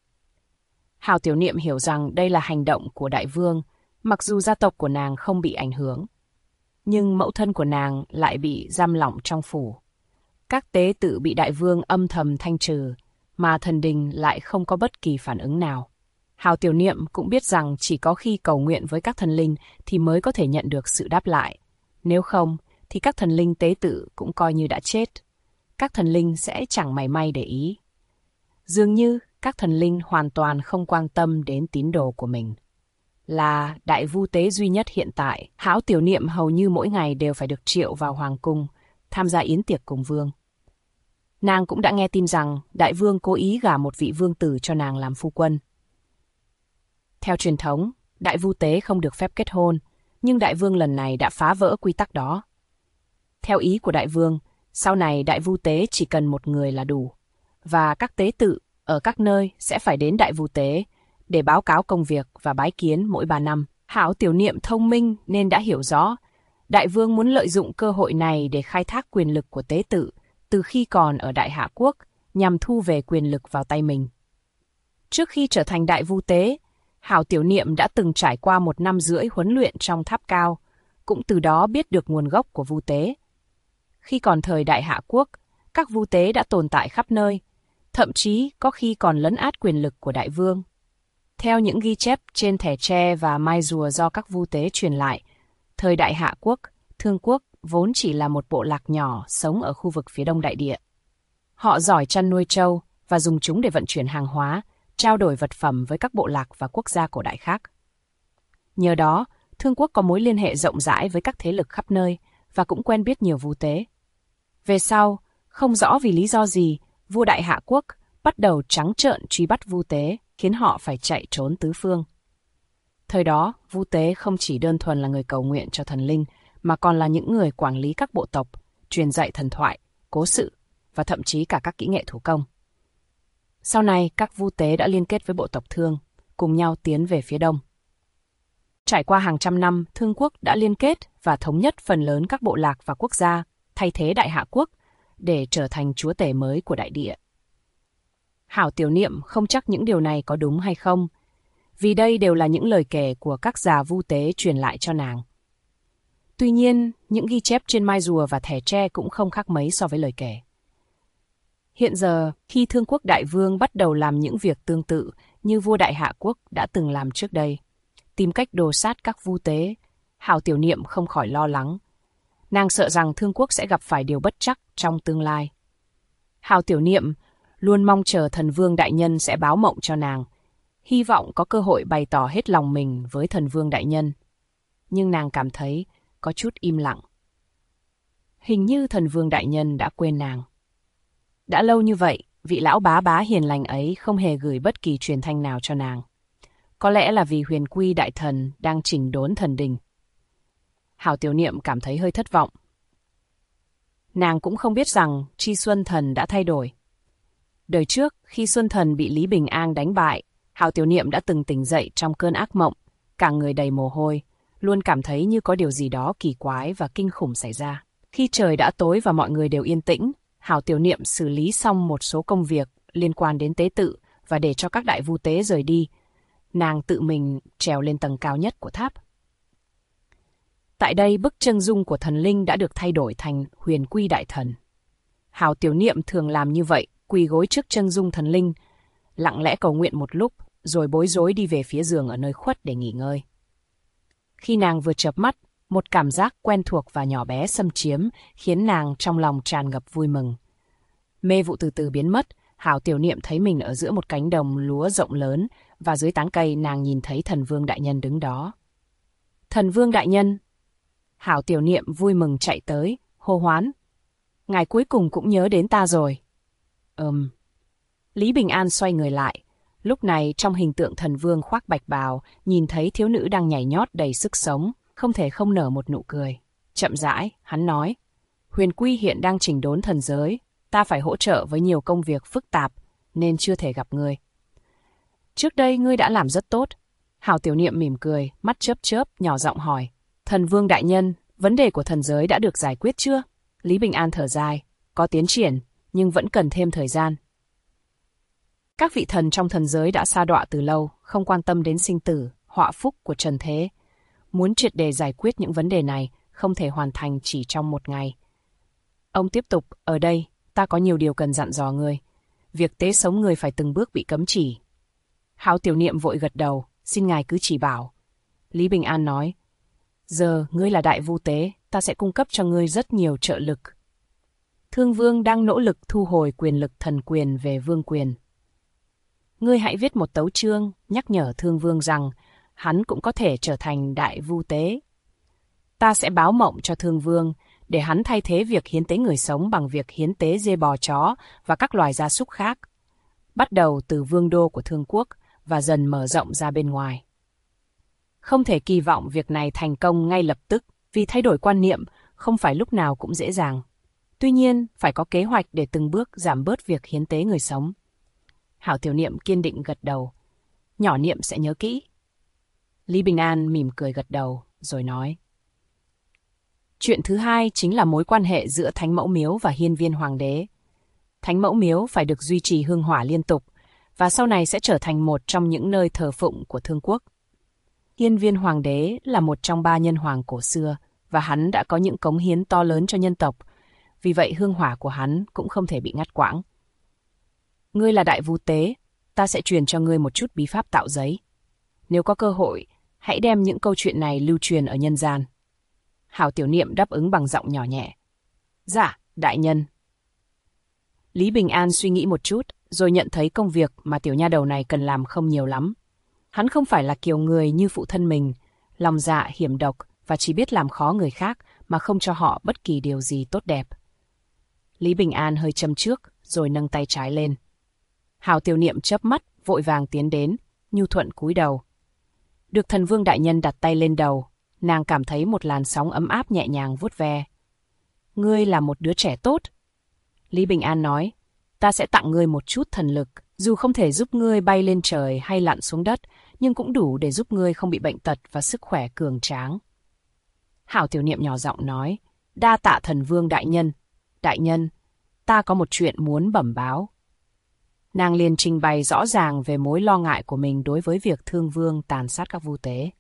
Speaker 1: Hào Tiểu Niệm hiểu rằng đây là hành động của đại vương, mặc dù gia tộc của nàng không bị ảnh hưởng, nhưng mẫu thân của nàng lại bị giam lỏng trong phủ. Các tế tự bị đại vương âm thầm thanh trừ, mà thần đình lại không có bất kỳ phản ứng nào. Hào Tiểu Niệm cũng biết rằng chỉ có khi cầu nguyện với các thần linh thì mới có thể nhận được sự đáp lại. Nếu không, thì các thần linh tế tự cũng coi như đã chết. Các thần linh sẽ chẳng mảy may để ý. Dường như các thần linh hoàn toàn không quan tâm đến tín đồ của mình. Là đại vu tế duy nhất hiện tại, Hảo Tiểu Niệm hầu như mỗi ngày đều phải được triệu vào hoàng cung, tham gia yến tiệc cùng vương. Nàng cũng đã nghe tin rằng đại vương cố ý gả một vị vương tử cho nàng làm phu quân. Theo truyền thống, đại vu tế không được phép kết hôn, nhưng đại vương lần này đã phá vỡ quy tắc đó. Theo ý của đại vương, sau này đại vu tế chỉ cần một người là đủ, và các tế tự ở các nơi sẽ phải đến đại vu tế để báo cáo công việc và bái kiến mỗi 3 năm. Hảo Tiểu Niệm thông minh nên đã hiểu rõ, đại vương muốn lợi dụng cơ hội này để khai thác quyền lực của tế tự từ khi còn ở Đại Hạ Quốc nhằm thu về quyền lực vào tay mình. Trước khi trở thành đại vu tế, Hảo Tiểu Niệm đã từng trải qua 1 năm rưỡi huấn luyện trong tháp cao, cũng từ đó biết được nguồn gốc của vu tế. Khi còn thời Đại Hạ Quốc, các vu tế đã tồn tại khắp nơi, thậm chí có khi còn lấn át quyền lực của đại vương. Theo những ghi chép trên thẻ tre và mai rùa do các vu tế truyền lại, thời Đại Hạ Quốc, Thương Quốc vốn chỉ là một bộ lạc nhỏ sống ở khu vực phía đông đại địa. Họ giỏi chăn nuôi trâu và dùng chúng để vận chuyển hàng hóa, trao đổi vật phẩm với các bộ lạc và quốc gia cổ đại khác. Nhờ đó, Thương Quốc có mối liên hệ rộng rãi với các thế lực khắp nơi và cũng quen biết nhiều vu tế. Về sau, không rõ vì lý do gì, vua Đại Hạ Quốc bắt đầu trắng trợn truy bắt vu tế, khiến họ phải chạy trốn tứ phương. Thời đó, vu tế không chỉ đơn thuần là người cầu nguyện cho thần linh, mà còn là những người quản lý các bộ tộc, truyền dạy thần thoại, cố sự và thậm chí cả các kỹ nghệ thủ công. Sau này, các vu tế đã liên kết với bộ tộc Thương, cùng nhau tiến về phía đông. Trải qua hàng trăm năm, Thương Quốc đã liên kết và thống nhất phần lớn các bộ lạc và quốc gia, thay thế Đại Hạ Quốc để trở thành chúa tể mới của đại địa. Hảo Tiểu Niệm không chắc những điều này có đúng hay không, vì đây đều là những lời kể của các già vu tế truyền lại cho nàng. Tuy nhiên, những ghi chép trên mai rùa và thẻ tre cũng không khác mấy so với lời kể. Hiện giờ, khi Thương Quốc đại vương bắt đầu làm những việc tương tự như vua Đại Hạ Quốc đã từng làm trước đây, tìm cách đồ sát các vu tế, Hảo Tiểu Niệm không khỏi lo lắng. Nàng sợ rằng Thương Quốc sẽ gặp phải điều bất trắc trong tương lai. Hảo Tiểu Niệm luôn mong chờ thần vương đại nhân sẽ báo mộng cho nàng, hy vọng có cơ hội bày tỏ hết lòng mình với thần vương đại nhân. Nhưng nàng cảm thấy có chút im lặng. Hình như thần vương đại nhân đã quên nàng. Đã lâu như vậy, vị lão bá bá hiền lành ấy không hề gửi bất kỳ truyền thanh nào cho nàng. Có lẽ là vì Huyền Quy đại thần đang chỉnh đốn thần đình. Hảo Tiểu Niệm cảm thấy hơi thất vọng. Nàng cũng không biết rằng Tri Xuân Thần đã thay đổi. Đời trước, khi Xuân Thần bị Lý Bình An đánh bại, Hảo Tiểu Niệm đã từng tỉnh dậy trong cơn ác mộng, cả người đầy mồ hôi, luôn cảm thấy như có điều gì đó kỳ quái và kinh khủng xảy ra. Khi trời đã tối và mọi người đều yên tĩnh, Hảo Tiểu Niệm xử lý xong một số công việc liên quan đến tế tự và để cho các đại vu tế rời đi, nàng tự mình trèo lên tầng cao nhất của tháp. Tại đây, bức chân dung của thần linh đã được thay đổi thành Huyền Quy đại thần. Hảo Tiểu Niệm thường làm như vậy, quỳ gối trước chân dung thần linh, lặng lẽ cầu nguyện một lúc, rồi bối rối đi về phía giường ở nơi khuất để nghỉ ngơi. Khi nàng vừa chợp mắt, một cảm giác quen thuộc và nhỏ bé xâm chiếm khiến nàng trong lòng tràn ngập vui mừng. Mê vụ từ từ biến mất, Hảo Tiểu Niệm thấy mình ở giữa một cánh đồng lúa rộng lớn và dưới tán cây nàng nhìn thấy thần vương đại nhân đứng đó. Thần vương đại nhân! Hảo Tiểu Niệm vui mừng chạy tới, hô hoán. Ngài cuối cùng cũng nhớ đến ta rồi. Lý Bình An xoay người lại, Lúc này trong hình tượng thần vương khoác bạch bào, nhìn thấy thiếu nữ đang nhảy nhót đầy sức sống, không thể không nở một nụ cười. Chậm rãi, hắn nói, Huyền Quy hiện đang chỉnh đốn thần giới, ta phải hỗ trợ với nhiều công việc phức tạp, nên chưa thể gặp ngươi. Trước đây ngươi đã làm rất tốt. Hào Tiểu Niệm mỉm cười, mắt chớp chớp, nhỏ giọng hỏi, thần vương đại nhân, vấn đề của thần giới đã được giải quyết chưa? Lý Bình An thở dài, có tiến triển, nhưng vẫn cần thêm thời gian. Các vị thần trong thần giới đã sa đọa từ lâu, không quan tâm đến sinh tử, họa phúc của trần thế. Muốn triệt để giải quyết những vấn đề này, không thể hoàn thành chỉ trong một ngày. Ông tiếp tục, ở đây, ta có nhiều điều cần dặn dò ngươi. Việc tế sống người phải từng bước bị cấm chỉ. Hào Tiểu Niệm vội gật đầu, xin ngài cứ chỉ bảo. Lý Bình An nói, giờ ngươi là đại vu tế, ta sẽ cung cấp cho ngươi rất nhiều trợ lực. Thương Vương đang nỗ lực thu hồi quyền lực thần quyền về vương quyền. Ngươi hãy viết một tấu chương, nhắc nhở Thương Vương rằng hắn cũng có thể trở thành đại vu tế. Ta sẽ báo mộng cho Thương Vương, để hắn thay thế việc hiến tế người sống bằng việc hiến tế dê bò chó và các loài gia súc khác, bắt đầu từ vương đô của Thương Quốc và dần mở rộng ra bên ngoài. Không thể kỳ vọng việc này thành công ngay lập tức, vì thay đổi quan niệm không phải lúc nào cũng dễ dàng. Tuy nhiên, phải có kế hoạch để từng bước giảm bớt việc hiến tế người sống. Hảo Tiểu Niệm kiên định gật đầu. Nhỏ Niệm sẽ nhớ kỹ. Lý Bình An mỉm cười gật đầu, rồi nói. Chuyện thứ hai chính là mối quan hệ giữa Thánh Mẫu Miếu và Hiên Viên Hoàng đế. Thánh Mẫu Miếu phải được duy trì hương hỏa liên tục, và sau này sẽ trở thành một trong những nơi thờ phụng của Thương Quốc. Hiên Viên Hoàng đế là một trong 3 nhân hoàng cổ xưa, và hắn đã có những cống hiến to lớn cho nhân tộc, vì vậy hương hỏa của hắn cũng không thể bị ngắt quãng. Ngươi là đại vu tế, ta sẽ truyền cho ngươi một chút bí pháp tạo giấy. Nếu có cơ hội, hãy đem những câu chuyện này lưu truyền ở nhân gian. Hảo Tiểu Niệm đáp ứng bằng giọng nhỏ nhẹ. Dạ, đại nhân. Lý Bình An suy nghĩ một chút, rồi nhận thấy công việc mà tiểu nha đầu này cần làm không nhiều lắm. Hắn không phải là kiểu người như phụ thân mình, lòng dạ hiểm độc và chỉ biết làm khó người khác mà không cho họ bất kỳ điều gì tốt đẹp. Lý Bình An hơi châm trước, rồi nâng tay trái lên. Hào Tiểu Niệm chớp mắt, vội vàng tiến đến, nhu thuận cúi đầu. Được thần vương đại nhân đặt tay lên đầu, nàng cảm thấy một làn sóng ấm áp nhẹ nhàng vuốt ve. Ngươi là một đứa trẻ tốt. Lý Bình An nói, ta sẽ tặng ngươi một chút thần lực, dù không thể giúp ngươi bay lên trời hay lặn xuống đất, nhưng cũng đủ để giúp ngươi không bị bệnh tật và sức khỏe cường tráng. Hảo Tiểu Niệm nhỏ giọng nói, đa tạ thần vương đại nhân. Đại nhân, ta có một chuyện muốn bẩm báo. Nàng liền trình bày rõ ràng về mối lo ngại của mình đối với việc Thương Vương tàn sát các vu tế.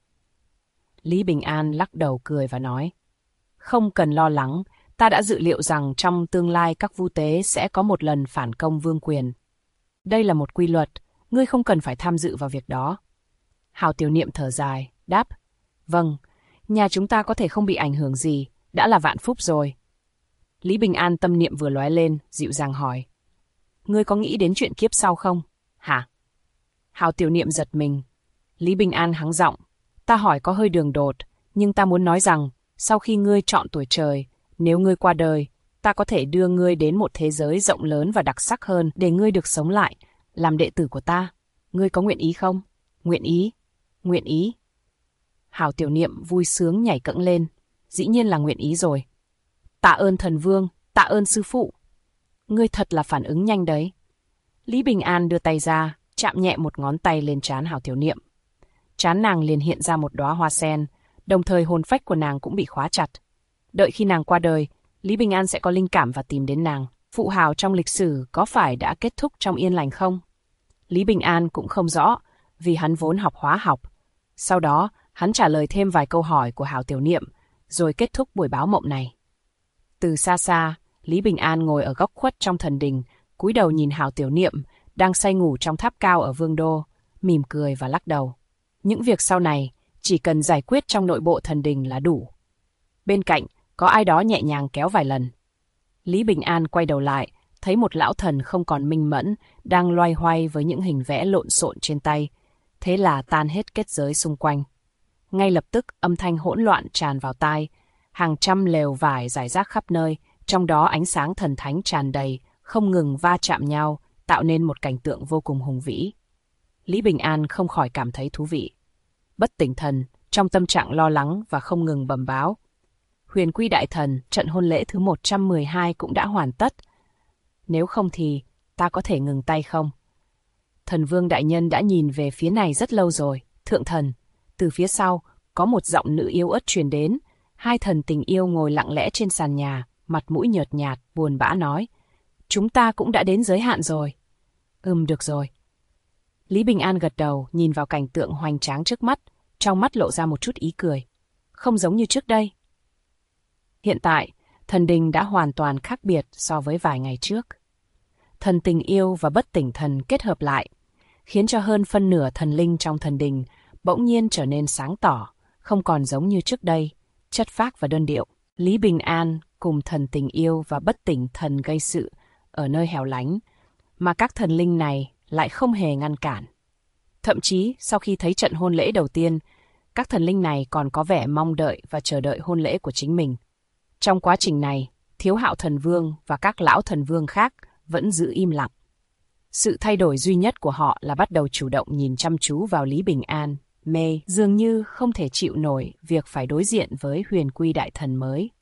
Speaker 1: Lý Bình An lắc đầu cười và nói, không cần lo lắng, ta đã dự liệu rằng trong tương lai các vu tế sẽ có một lần phản công vương quyền. Đây là một quy luật, ngươi không cần phải tham dự vào việc đó. Hào Tiểu Niệm thở dài, đáp, vâng, nhà chúng ta có thể không bị ảnh hưởng gì, đã là vạn phúc rồi. Lý Bình An tâm niệm vừa lóe lên, dịu dàng hỏi, ngươi có nghĩ đến chuyện kiếp sau không? Hả? Hào Tiểu Niệm giật mình. Lý Bình An hắng giọng, ta hỏi có hơi đường đột, nhưng ta muốn nói rằng, sau khi ngươi chọn tuổi trời, nếu ngươi qua đời, ta có thể đưa ngươi đến một thế giới rộng lớn và đặc sắc hơn để ngươi được sống lại, làm đệ tử của ta. Ngươi có nguyện ý không? Nguyện ý. Nguyện ý. Hào Tiểu Niệm vui sướng nhảy cẫng lên. Dĩ nhiên là nguyện ý rồi. Tạ ơn thần vương, tạ ơn sư phụ. Ngươi thật là phản ứng nhanh đấy. Lý Bình An đưa tay ra, chạm nhẹ một ngón tay lên trán Hào Tiểu Niệm. Trán nàng liền hiện ra một đóa hoa sen, đồng thời hồn phách của nàng cũng bị khóa chặt. Đợi khi nàng qua đời, Lý Bình An sẽ có linh cảm và tìm đến nàng. Phụ hào trong lịch sử có phải đã kết thúc trong yên lành không? Lý Bình An cũng không rõ, vì hắn vốn học hóa học. Sau đó, hắn trả lời thêm vài câu hỏi của Hào Tiểu Niệm, rồi kết thúc buổi báo mộng này. Từ xa xa, Lý Bình An ngồi ở góc khuất trong thần đình, cúi đầu nhìn Hào Tiểu Niệm, đang say ngủ trong tháp cao ở Vương Đô, mỉm cười và lắc đầu. Những việc sau này, chỉ cần giải quyết trong nội bộ thần đình là đủ. Bên cạnh, có ai đó nhẹ nhàng kéo vài lần. Lý Bình An quay đầu lại, thấy một lão thần không còn minh mẫn, đang loay hoay với những hình vẽ lộn xộn trên tay. Thế là tan hết kết giới xung quanh. Ngay lập tức âm thanh hỗn loạn tràn vào tai, hàng trăm lều vải rải rác khắp nơi, trong đó ánh sáng thần thánh tràn đầy, không ngừng va chạm nhau, tạo nên một cảnh tượng vô cùng hùng vĩ. Lý Bình An không khỏi cảm thấy thú vị. Bất Tỉnh Thần, trong tâm trạng lo lắng và không ngừng bẩm báo. Huyền Quy Đại Thần, trận hôn lễ thứ 112 cũng đã hoàn tất. Nếu không thì, ta có thể ngừng tay không? Thần Vương Đại Nhân đã nhìn về phía này rất lâu rồi. Thượng thần, từ phía sau, có một giọng nữ yếu ớt truyền đến. Hai thần tình yêu ngồi lặng lẽ trên sàn nhà, mặt mũi nhợt nhạt, buồn bã nói. Chúng ta cũng đã đến giới hạn rồi. Được rồi. Lý Bình An gật đầu, nhìn vào cảnh tượng hoành tráng trước mắt, trong mắt lộ ra một chút ý cười. Không giống như trước đây. Hiện tại, thần đình đã hoàn toàn khác biệt so với vài ngày trước. Thần tình yêu và bất tỉnh thần kết hợp lại, khiến cho hơn phân nửa thần linh trong thần đình bỗng nhiên trở nên sáng tỏ, không còn giống như trước đây, chất phác và đơn điệu. Lý Bình An cùng thần tình yêu và bất tỉnh thần gây sự ở nơi hẻo lánh, mà các thần linh này lại không hề ngăn cản. Thậm chí, sau khi thấy trận hôn lễ đầu tiên, các thần linh này còn có vẻ mong đợi và chờ đợi hôn lễ của chính mình. Trong quá trình này, Thiếu Hạo Thần Vương và các lão thần vương khác vẫn giữ im lặng. Sự thay đổi duy nhất của họ là bắt đầu chủ động nhìn chăm chú vào Lý Bình An, mê dường như không thể chịu nổi việc phải đối diện với Huyền Quy Đại Thần mới.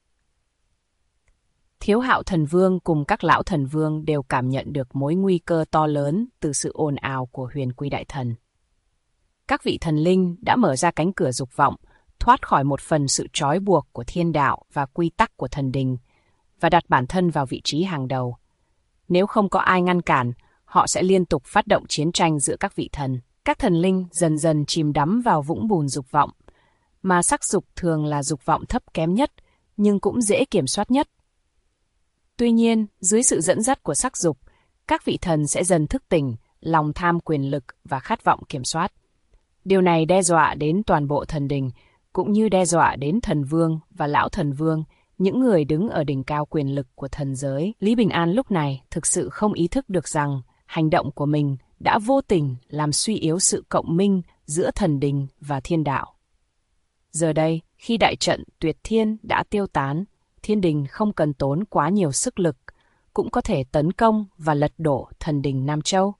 Speaker 1: Thiếu Hạo Thần Vương cùng các lão thần vương đều cảm nhận được mối nguy cơ to lớn từ sự ồn ào của Huyền Quy Đại Thần. Các vị thần linh đã mở ra cánh cửa dục vọng, thoát khỏi một phần sự trói buộc của thiên đạo và quy tắc của thần đình, và đặt bản thân vào vị trí hàng đầu. Nếu không có ai ngăn cản, họ sẽ liên tục phát động chiến tranh giữa các vị thần. Các thần linh dần dần chìm đắm vào vũng bùn dục vọng, mà sắc dục thường là dục vọng thấp kém nhất, nhưng cũng dễ kiểm soát nhất. Tuy nhiên, dưới sự dẫn dắt của sắc dục, các vị thần sẽ dần thức tỉnh, lòng tham quyền lực và khát vọng kiểm soát. Điều này đe dọa đến toàn bộ thần đình, cũng như đe dọa đến thần vương và lão thần vương, những người đứng ở đỉnh cao quyền lực của thần giới. Lý Bình An lúc này thực sự không ý thức được rằng hành động của mình đã vô tình làm suy yếu sự cộng minh giữa thần đình và thiên đạo. Giờ đây, khi đại trận Tuyệt Thiên đã tiêu tán, thiên đình không cần tốn quá nhiều sức lực, cũng có thể tấn công và lật đổ thần đình Nam Châu.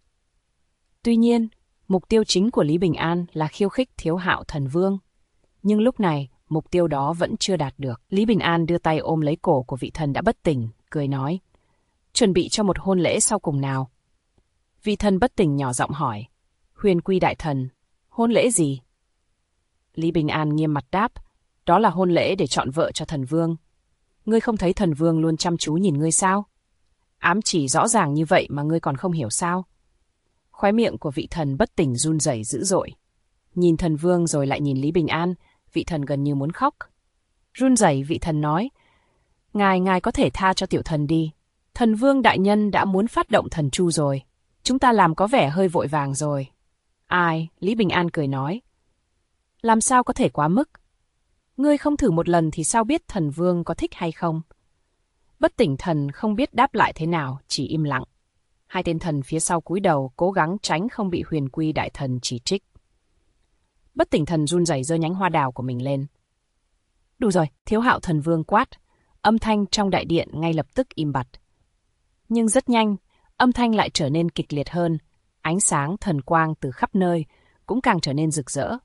Speaker 1: Tuy nhiên, mục tiêu chính của Lý Bình An là khiêu khích Thiếu Hạo Thần Vương. Nhưng lúc này, mục tiêu đó vẫn chưa đạt được. Lý Bình An đưa tay ôm lấy cổ của vị thần đã bất tỉnh, cười nói. Chuẩn bị cho một hôn lễ sau cùng nào? Vị thần bất tỉnh nhỏ giọng hỏi. Huyền Quy Đại Thần, hôn lễ gì? Lý Bình An nghiêm mặt đáp. Đó là hôn lễ để chọn vợ cho thần vương. Ngươi không thấy thần vương luôn chăm chú nhìn ngươi sao? Ám chỉ rõ ràng như vậy mà ngươi còn không hiểu sao? Khóe miệng của vị thần bất tỉnh run rẩy dữ dội. Nhìn thần vương rồi lại nhìn Lý Bình An, vị thần gần như muốn khóc. Run rẩy vị thần nói, ngài có thể tha cho tiểu thần đi. Thần vương đại nhân đã muốn phát động thần chu rồi. Chúng ta làm có vẻ hơi vội vàng rồi. Ai? Lý Bình An cười nói. Làm sao có thể quá mức? Ngươi không thử một lần thì sao biết thần vương có thích hay không? Bất tỉnh thần không biết đáp lại thế nào, chỉ im lặng. Hai tên thần phía sau cúi đầu cố gắng tránh không bị Huyền Quy Đại Thần chỉ trích. Bất tỉnh thần run rẩy giơ nhánh hoa đào của mình lên. Đủ rồi, Thiếu Hạo Thần Vương quát. Âm thanh trong đại điện ngay lập tức im bặt. Nhưng rất nhanh, âm thanh lại trở nên kịch liệt hơn. Ánh sáng thần quang từ khắp nơi cũng càng trở nên rực rỡ.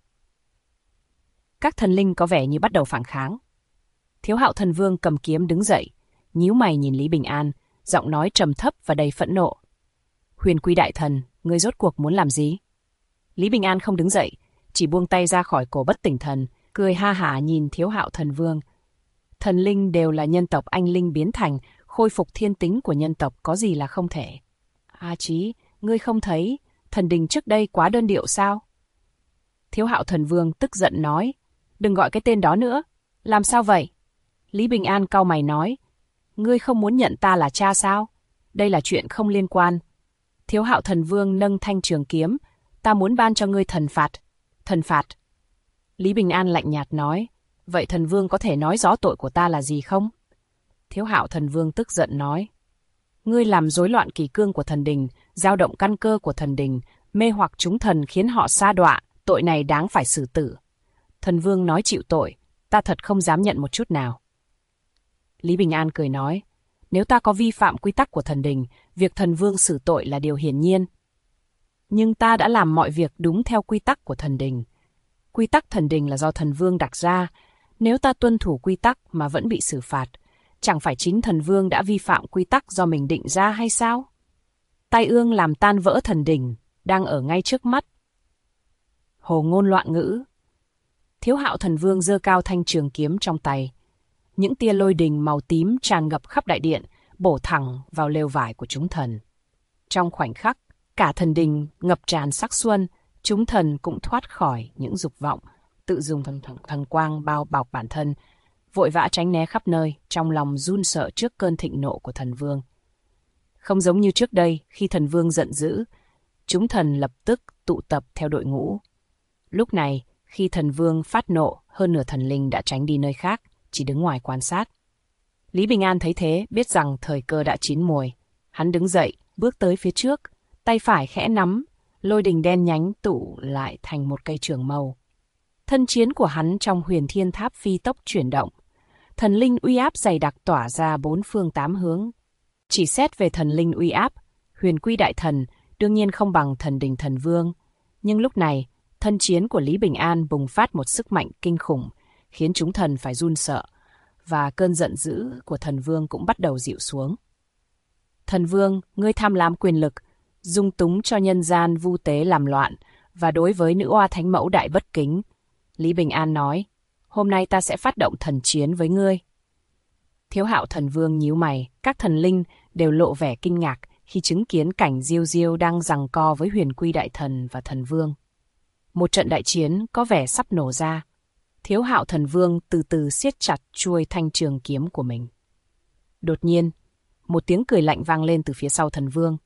Speaker 1: Các thần linh có vẻ như bắt đầu phản kháng. Thiếu Hạo Thần Vương cầm kiếm đứng dậy, nhíu mày nhìn Lý Bình An, giọng nói trầm thấp và đầy phẫn nộ. Huyền Quy Đại Thần, ngươi rốt cuộc muốn làm gì? Lý Bình An không đứng dậy, chỉ buông tay ra khỏi cổ bất tỉnh thần, cười ha hả nhìn Thiếu Hạo Thần Vương. Thần linh đều là nhân tộc anh linh biến thành, khôi phục thiên tính của nhân tộc có gì là không thể. Chí, ngươi không thấy, thần đình trước đây quá đơn điệu sao? Thiếu Hạo Thần Vương tức giận nói, đừng gọi cái tên đó nữa. Làm sao vậy? Lý Bình An cau mày nói, ngươi không muốn nhận ta là cha sao? Đây là chuyện không liên quan. Thiếu Hạo Thần Vương nâng thanh trường kiếm, ta muốn ban cho ngươi thần phạt. Thần phạt. Lý Bình An lạnh nhạt nói, vậy thần vương có thể nói rõ tội của ta là gì không? Thiếu Hạo Thần Vương tức giận nói, ngươi làm rối loạn kỳ cương của thần đình, dao động căn cơ của thần đình, mê hoặc chúng thần khiến họ sa đọa, tội này đáng phải xử tử. Thần vương nói chịu tội, ta thật không dám nhận một chút nào. Lý Bình An cười nói, nếu ta có vi phạm quy tắc của thần đình, việc thần vương xử tội là điều hiển nhiên. Nhưng ta đã làm mọi việc đúng theo quy tắc của thần đình. Quy tắc thần đình là do thần vương đặt ra. Nếu ta tuân thủ quy tắc mà vẫn bị xử phạt, chẳng phải chính thần vương đã vi phạm quy tắc do mình định ra hay sao? Tai ương làm tan vỡ thần đình, đang ở ngay trước mắt. Hồ ngôn loạn ngữ. Thiếu Hạo thần vương giơ cao thanh trường kiếm trong tay. Những tia lôi đình màu tím tràn ngập khắp đại điện, bổ thẳng vào lều vải của chúng thần. Trong khoảnh khắc, cả thần đình ngập tràn sắc xuân, chúng thần cũng thoát khỏi những dục vọng, tự dùng thần quang bao bọc bản thân, vội vã tránh né khắp nơi, trong lòng run sợ trước cơn thịnh nộ của thần vương. Không giống như trước đây, khi thần vương giận dữ, chúng thần lập tức tụ tập theo đội ngũ. Lúc này, khi thần vương phát nộ, hơn nửa thần linh đã tránh đi nơi khác, chỉ đứng ngoài quan sát. Lý Bình An thấy thế, biết rằng thời cơ đã chín muồi. Hắn đứng dậy, bước tới phía trước, tay phải khẽ nắm, lôi đình đen nhánh tụ lại thành một cây trường mâu. Thân chiến của hắn trong Huyền Thiên Tháp phi tốc chuyển động. Thần linh uy áp dày đặc tỏa ra bốn phương tám hướng. Chỉ xét về thần linh uy áp, Huyền Quy Đại Thần đương nhiên không bằng thần đình thần vương. Nhưng lúc này, thân chiến của Lý Bình An bùng phát một sức mạnh kinh khủng, khiến chúng thần phải run sợ, và cơn giận dữ của thần vương cũng bắt đầu dịu xuống. Thần vương, ngươi tham lam quyền lực, dung túng cho nhân gian vu tế làm loạn, và đối với nữ oa thánh mẫu đại bất kính. Lý Bình An nói, hôm nay ta sẽ phát động thần chiến với ngươi. Thiếu Hạo thần vương nhíu mày, các thần linh đều lộ vẻ kinh ngạc khi chứng kiến cảnh Diêu Diêu đang giằng co với Huyền Quy Đại Thần và thần vương. Một trận đại chiến có vẻ sắp nổ ra. Thiếu Hạo thần vương từ từ siết chặt chuôi thanh trường kiếm của mình. Đột nhiên, một tiếng cười lạnh vang lên từ phía sau thần vương.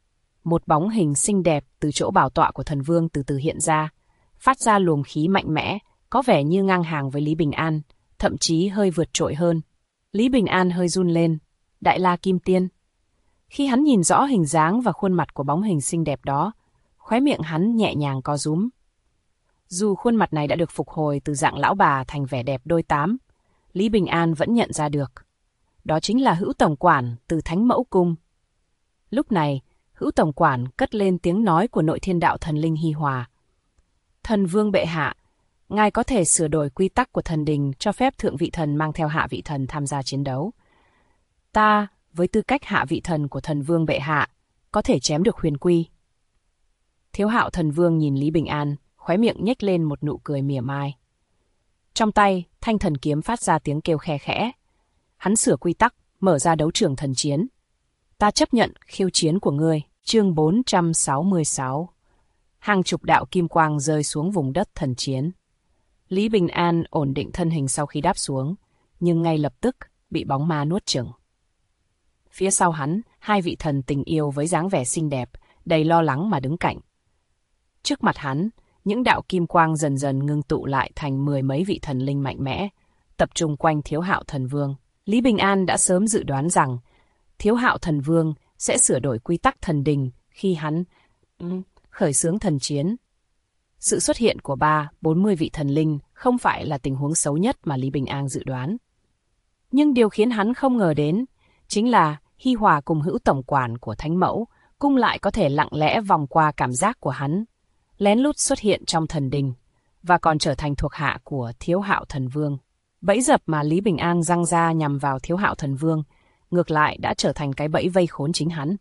Speaker 1: Một bóng hình xinh đẹp từ chỗ bảo tọa của thần vương từ từ hiện ra, phát ra luồng khí mạnh mẽ, có vẻ như ngang hàng với Lý Bình An, thậm chí hơi vượt trội hơn. Lý Bình An hơi run lên. Đại La Kim Tiên. Khi hắn nhìn rõ hình dáng và khuôn mặt của bóng hình xinh đẹp đó, khóe miệng hắn nhẹ nhàng co rúm. Dù khuôn mặt này đã được phục hồi từ dạng lão bà thành vẻ đẹp đôi tám, Lý Bình An vẫn nhận ra được. Đó chính là Hữu Tổng Quản từ Thánh Mẫu Cung. Lúc này, Hữu Tổng Quản cất lên tiếng nói của nội thiên đạo thần linh Hi Hòa. Thần vương bệ hạ, ngài có thể sửa đổi quy tắc của thần đình cho phép thượng vị thần mang theo hạ vị thần tham gia chiến đấu. Ta, với tư cách hạ vị thần của thần vương bệ hạ, có thể chém được Huyền Quy. Thiếu Hạo thần vương nhìn Lý Bình An, khóe miệng nhếch lên một nụ cười mỉa mai. Trong tay, thanh thần kiếm phát ra tiếng kêu khe khẽ. Hắn sửa quy tắc, mở ra đấu trường thần chiến. Ta chấp nhận khiêu chiến của ngươi. Chương 466. Hàng chục đạo kim quang rơi xuống vùng đất thần chiến. Lý Bình An ổn định thân hình sau khi đáp xuống, nhưng ngay lập tức bị bóng ma nuốt chửng. Phía sau hắn, hai vị thần tình yêu với dáng vẻ xinh đẹp, đầy lo lắng mà đứng cạnh. Trước mặt hắn, những đạo kim quang dần dần ngưng tụ lại thành 10 mấy vị thần linh mạnh mẽ, tập trung quanh Thiếu Hạo thần vương. Lý Bình An đã sớm dự đoán rằng Thiếu Hạo thần vương sẽ sửa đổi quy tắc thần đình khi hắn khởi xướng thần chiến. Sự xuất hiện của 30-40 vị thần linh không phải là tình huống xấu nhất mà Lý Bình An dự đoán. Nhưng điều khiến hắn không ngờ đến chính là Hi Hòa cùng Hữu Tổng Quản của Thánh Mẫu Cung lại có thể lặng lẽ vòng qua cảm giác của hắn, lén lút xuất hiện trong thần đình, và còn trở thành thuộc hạ của Thiếu Hạo thần vương. Bẫy dập mà Lý Bình An giăng ra nhằm vào Thiếu Hạo thần vương, ngược lại đã trở thành cái bẫy vây khốn chính hắn.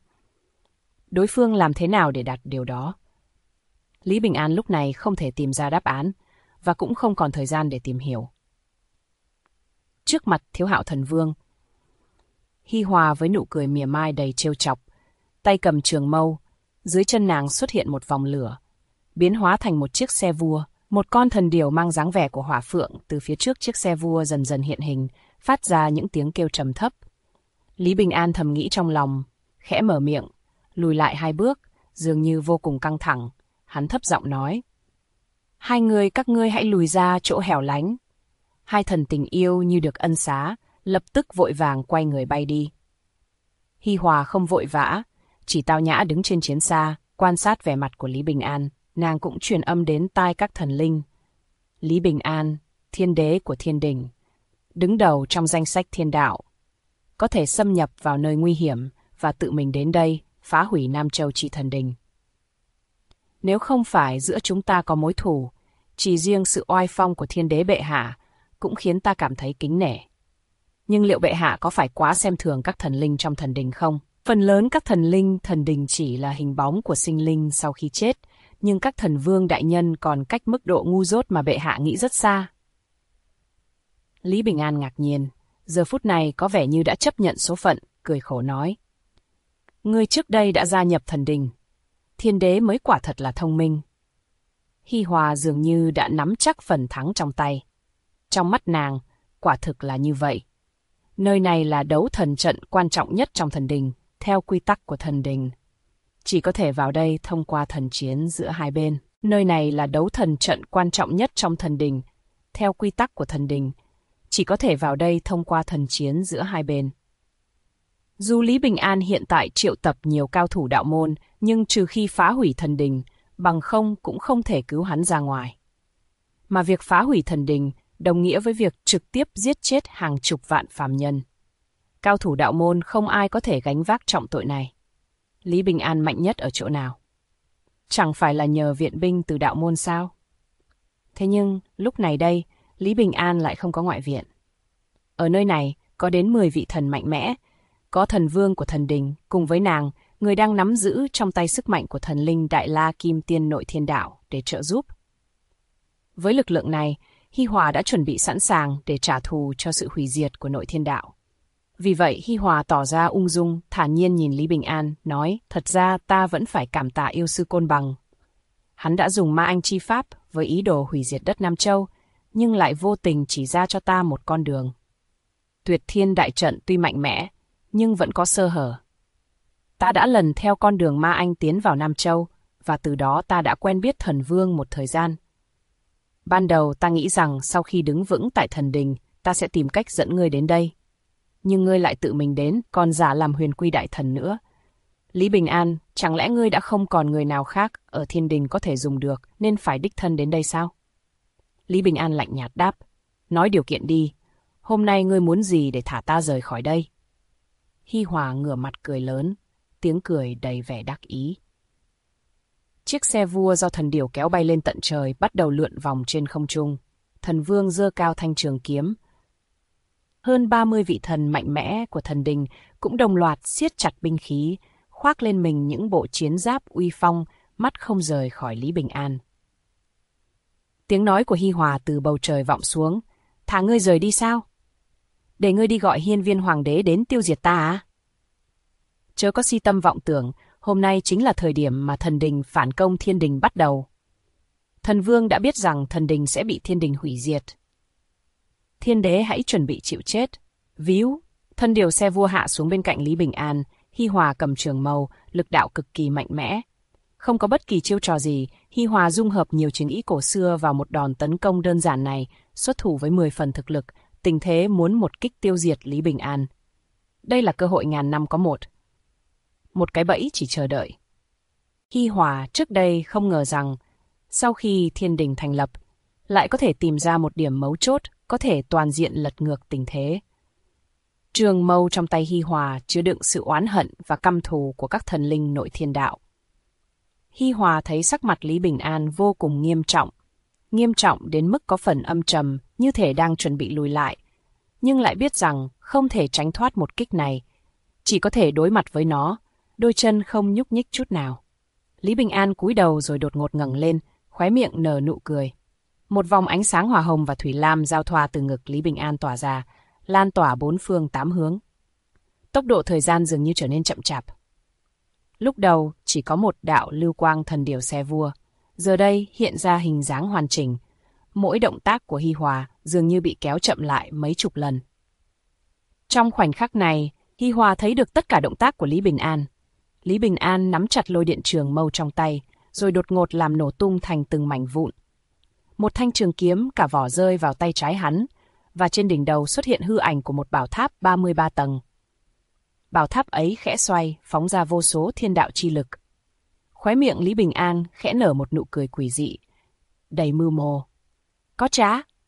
Speaker 1: Đối phương làm thế nào để đạt điều đó? Lý Bình An lúc này không thể tìm ra đáp án, và cũng không còn thời gian để tìm hiểu. Trước mặt Thiếu Hạo thần vương, Hi Hòa với nụ cười mỉa mai đầy trêu chọc, tay cầm trường mâu, dưới chân nàng xuất hiện một vòng lửa, biến hóa thành một chiếc xe vua. Một con thần điểu mang dáng vẻ của hỏa phượng từ phía trước chiếc xe vua dần dần hiện hình, phát ra những tiếng kêu trầm thấp. Lý Bình An thầm nghĩ trong lòng, khẽ mở miệng, lùi lại 2 bước, dường như vô cùng căng thẳng. Hắn thấp giọng nói, hai người các ngươi hãy lùi ra chỗ hẻo lánh. Hai thần tình yêu như được ân xá, lập tức vội vàng quay người bay đi. Hi Hòa không vội vã, chỉ tao nhã đứng trên chiến xa, quan sát vẻ mặt của Lý Bình An. Nàng cũng truyền âm đến tai các thần linh. Lý Bình An, thiên đế của thiên đình, đứng đầu trong danh sách thiên đạo, có thể xâm nhập vào nơi nguy hiểm và tự mình đến đây phá hủy Nam Châu Chi thần đình. Nếu không phải giữa chúng ta có mối thù, chỉ riêng sự oai phong của thiên đế bệ hạ cũng khiến ta cảm thấy kính nể. Nhưng liệu bệ hạ có phải quá xem thường các thần linh trong thần đình không? Phần lớn các thần linh thần đình chỉ là hình bóng của sinh linh sau khi chết, nhưng các thần vương đại nhân còn cách mức độ ngu dốt mà bệ hạ nghĩ rất xa. Lý Bình An ngạc nhiên, giờ phút này có vẻ như đã chấp nhận số phận, cười khổ nói. Ngươi trước đây đã gia nhập thần đình, thiên đế mới quả thật là thông minh. Hi Hòa dường như đã nắm chắc phần thắng trong tay. Trong mắt nàng, quả thực là như vậy. Nơi này là đấu thần trận quan trọng nhất trong thần đình, theo quy tắc của thần đình. Chỉ có thể vào đây thông qua thần chiến giữa hai bên. Nơi này là đấu thần trận quan trọng nhất trong thần đình, theo quy tắc của thần đình. Chỉ có thể vào đây thông qua thần chiến giữa hai bên. Dù Lý Bình An hiện tại triệu tập nhiều cao thủ đạo môn, nhưng trừ khi phá hủy thần đình, bằng không cũng không thể cứu hắn ra ngoài. Mà việc phá hủy thần đình đồng nghĩa với việc trực tiếp giết chết hàng chục vạn phàm nhân. Cao thủ đạo môn không ai có thể gánh vác trọng tội này. Lý Bình An mạnh nhất ở chỗ nào? Chẳng phải là nhờ viện binh từ đạo môn sao? Thế nhưng, lúc này đây, Lý Bình An lại không có ngoại viện. Ở nơi này, có đến 10 vị thần mạnh mẽ, có thần vương của thần đình, cùng với nàng, người đang nắm giữ trong tay sức mạnh của thần linh Đại La Kim Tiên Nội Thiên Đạo để trợ giúp. Với lực lượng này, Hi Hòa đã chuẩn bị sẵn sàng để trả thù cho sự hủy diệt của Nội Thiên Đạo. Vì vậy, Hi Hòa tỏ ra ung dung, thản nhiên nhìn Lý Bình An, nói, thật ra ta vẫn phải cảm tạ yêu sư Côn Bằng. Hắn đã dùng ma anh chi pháp với ý đồ hủy diệt đất Nam Châu, nhưng lại vô tình chỉ ra cho ta một con đường. Tuyệt Thiên Đại Trận tuy mạnh mẽ, nhưng vẫn có sơ hở. Ta đã lần theo con đường ma anh tiến vào Nam Châu, và từ đó ta đã quen biết thần vương một thời gian. Ban đầu ta nghĩ rằng sau khi đứng vững tại thần đình, ta sẽ tìm cách dẫn ngươi đến đây. Nhưng ngươi lại tự mình đến, còn giả làm huyền quy đại thần nữa. Lý Bình An, chẳng lẽ ngươi đã không còn người nào khác ở thiên đình có thể dùng được, nên phải đích thân đến đây sao? Lý Bình An lạnh nhạt đáp, nói điều kiện đi, hôm nay ngươi muốn gì để thả ta rời khỏi đây? Hi Hòa ngửa mặt cười lớn, tiếng cười đầy vẻ đắc ý. Chiếc xe vua do thần điểu kéo bay lên tận trời bắt đầu lượn vòng trên không trung. Thần vương giơ cao thanh trường kiếm. Hơn 30 vị thần mạnh mẽ của thần đình cũng đồng loạt siết chặt binh khí, khoác lên mình những bộ chiến giáp uy phong, mắt không rời khỏi Lý Bình An. Tiếng nói của Hi Hòa từ bầu trời vọng xuống. Thả ngươi rời đi sao? Để ngươi đi gọi hiên viên hoàng đế đến tiêu diệt ta à? Chớ có si tâm vọng tưởng, hôm nay chính là thời điểm mà thần đình phản công thiên đình bắt đầu. Thần vương đã biết rằng thần đình sẽ bị thiên đình hủy diệt. Thiên đế hãy chuẩn bị chịu chết. Víu, thân điều xe vua hạ xuống bên cạnh Lý Bình An, Hi Hòa cầm trường mâu, lực đạo cực kỳ mạnh mẽ. Không có bất kỳ chiêu trò gì, Hi Hòa dung hợp nhiều chiến ý cổ xưa vào một đòn tấn công đơn giản này, xuất thủ với 10 phần thực lực, tình thế muốn một kích tiêu diệt Lý Bình An. Đây là cơ hội ngàn năm có một. Một cái bẫy chỉ chờ đợi. Hi Hòa trước đây không ngờ rằng, sau khi thiên đình thành lập, lại có thể tìm ra một điểm mấu chốt, có thể toàn diện lật ngược tình thế. Trường mâu trong tay Hi Hòa chứa đựng sự oán hận và căm thù của các thần linh Nội Thiên Đạo. Hi Hòa thấy sắc mặt Lý Bình An vô cùng nghiêm trọng đến mức có phần âm trầm, như thể đang chuẩn bị lùi lại, nhưng lại biết rằng không thể tránh thoát một kích này, chỉ có thể đối mặt với nó, đôi chân không nhúc nhích chút nào. Lý Bình An cúi đầu rồi đột ngột ngẩng lên, khóe miệng nở nụ cười. Một vòng ánh sáng hỏa hồng và thủy lam giao thoa từ ngực Lý Bình An tỏa ra, lan tỏa bốn phương tám hướng. Tốc độ thời gian dường như trở nên chậm chạp. Lúc đầu chỉ có một đạo lưu quang thần điểu xe vua, giờ đây hiện ra hình dáng hoàn chỉnh. Mỗi động tác của Hi Hòa dường như bị kéo chậm lại mấy chục lần. Trong khoảnh khắc này, Hi Hòa thấy được tất cả động tác của Lý Bình An. Lý Bình An nắm chặt lôi điện trường mâu trong tay, rồi đột ngột làm nổ tung thành từng mảnh vụn. Một thanh trường kiếm cả vỏ rơi vào tay trái hắn, và trên đỉnh đầu xuất hiện hư ảnh của một bảo tháp 33 tầng. Bảo tháp ấy khẽ xoay, phóng ra vô số thiên đạo chi lực. Khóe miệng Lý Bình An khẽ nở một nụ cười quỷ dị, đầy mưu mô. Có trá!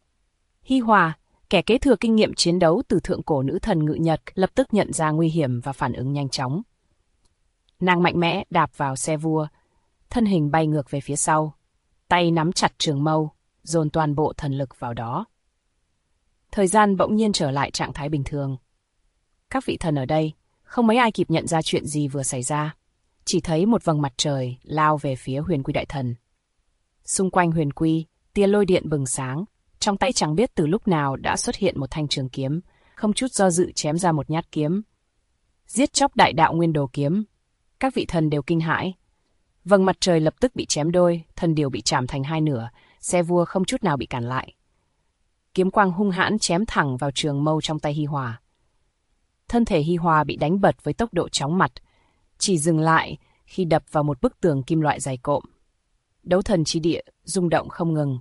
Speaker 1: Hi Hòa, kẻ kế thừa kinh nghiệm chiến đấu từ thượng cổ nữ thần Ngự Nhật, lập tức nhận ra nguy hiểm và phản ứng nhanh chóng. Nàng mạnh mẽ đạp vào xe vua. thân hình bay ngược về phía sau, tay nắm chặt trường mâu, dồn toàn bộ thần lực vào đó. Thời gian bỗng nhiên trở lại trạng thái bình thường. Các vị thần ở đây, không mấy ai kịp nhận ra chuyện gì vừa xảy ra, chỉ thấy một vầng mặt trời lao về phía Huyền Quy đại thần. Xung quanh Huyền Quy, tia lôi điện bừng sáng, trong tay chẳng biết từ lúc nào đã xuất hiện một thanh trường kiếm, không chút do dự chém ra một nhát kiếm. Giết chóc đại đạo nguyên đồ kiếm. Các vị thần đều kinh hãi. Vầng mặt trời lập tức bị chém đôi, thần điều bị chạm thành hai nửa, xe vua không chút nào bị cản lại. Kiếm quang hung hãn chém thẳng vào trường mâu trong tay Hi Hòa. Thân thể Hi Hòa bị đánh bật với tốc độ chóng mặt, chỉ dừng lại khi đập vào một bức tường kim loại dày cộm. Đấu thần chi địa rung động không ngừng.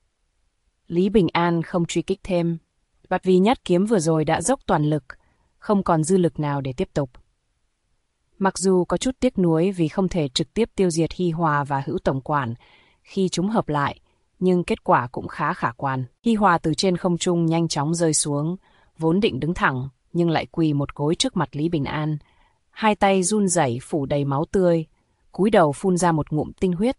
Speaker 1: Lý Bình An không truy kích thêm, vì nhát kiếm vừa rồi đã dốc toàn lực, không còn dư lực nào để tiếp tục. Mặc dù có chút tiếc nuối vì không thể trực tiếp tiêu diệt Hi Hòa và Hữu tổng quản khi chúng hợp lại, nhưng kết quả cũng khá khả quan. Hi Hòa từ trên không trung nhanh chóng rơi xuống, vốn định đứng thẳng, nhưng lại quỳ một gối trước mặt Lý Bình An. Hai tay run rẩy phủ đầy máu tươi, cúi đầu phun ra một ngụm tinh huyết.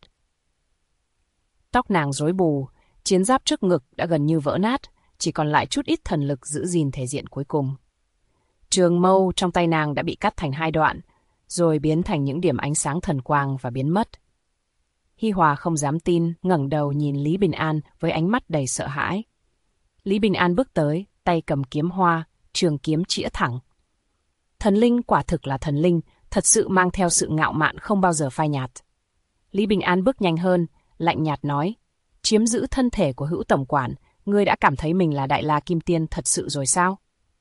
Speaker 1: Tóc nàng rối bù, chiến giáp trước ngực đã gần như vỡ nát, chỉ còn lại chút ít thần lực giữ gìn thể diện cuối cùng. Trường mâu trong tay nàng đã bị cắt thành hai đoạn, rồi biến thành những điểm ánh sáng thần quang và biến mất. Hi Hòa không dám tin, ngẩng đầu nhìn Lý Bình An với ánh mắt đầy sợ hãi. Lý Bình An bước tới, tay cầm kiếm hoa, trường kiếm chĩa thẳng. Thần linh quả thực là thần linh, thật sự mang theo sự ngạo mạn không bao giờ phai nhạt. Lý Bình An bước nhanh hơn, lạnh nhạt nói, chiếm giữ thân thể của Hữu tổng quản, ngươi đã cảm thấy mình là Đại La Kim Tiên thật sự rồi sao?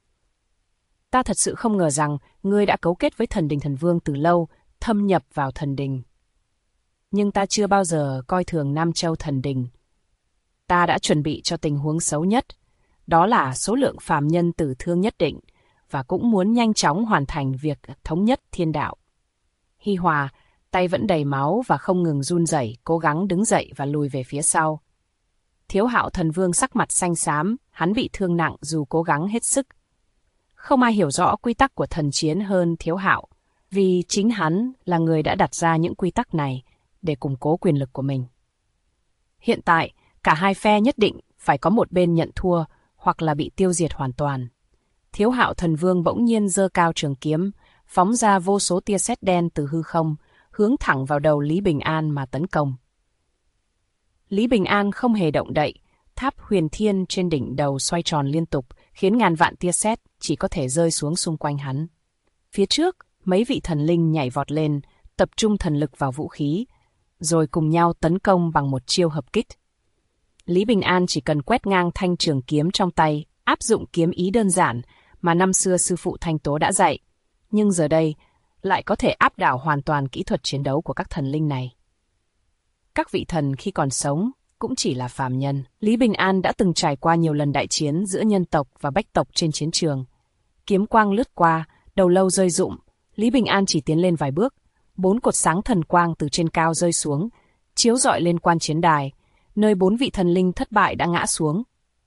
Speaker 1: Ta thật sự không ngờ rằng ngươi đã cấu kết với Thần Đình Thần Vương từ lâu, thâm nhập vào Thần Đình. Nhưng ta chưa bao giờ coi thường Nam Châu Thần Đình. Ta đã chuẩn bị cho tình huống xấu nhất, đó là số lượng phàm nhân tử thương nhất định, và cũng muốn nhanh chóng hoàn thành việc thống nhất thiên đạo. Hi Hòa, tay vẫn đầy máu và không ngừng run rẩy, cố gắng đứng dậy và lùi về phía sau. Thiếu Hạo Thần Vương sắc mặt xanh xám, hắn bị thương nặng dù cố gắng hết sức. Không ai hiểu rõ quy tắc của thần chiến hơn Thiếu Hạo, vì chính hắn là người đã đặt ra những quy tắc này để củng cố quyền lực của mình. Hiện tại, cả hai phe nhất định phải có một bên nhận thua hoặc là bị tiêu diệt hoàn toàn. Thiếu Hạo Thần Vương bỗng nhiên giơ cao trường kiếm, phóng ra vô số tia sét đen từ hư không, hướng thẳng vào đầu Lý Bình An mà tấn công. Lý Bình An không hề động đậy, tháp huyền thiên trên đỉnh đầu xoay tròn liên tục, khiến ngàn vạn tia sét chỉ có thể rơi xuống xung quanh hắn. Phía trước, mấy vị thần linh nhảy vọt lên, tập trung thần lực vào vũ khí, rồi cùng nhau tấn công bằng một chiêu hợp kích. Lý Bình An chỉ cần quét ngang thanh trường kiếm trong tay, áp dụng kiếm ý đơn giản mà năm xưa sư phụ Thanh Tố đã dạy, nhưng giờ đây lại có thể áp đảo hoàn toàn kỹ thuật chiến đấu của các thần linh này. Các vị thần khi còn sống cũng chỉ là phàm nhân. Lý Bình An đã từng trải qua nhiều lần đại chiến giữa nhân tộc và bách tộc trên chiến trường. Kiếm quang lướt qua, đầu lâu rơi rụng, Lý Bình An chỉ tiến lên vài bước, 4 cột sáng thần quang từ trên cao rơi xuống, chiếu rọi lên quan chiến đài, nơi 4 vị thần linh thất bại đã ngã xuống.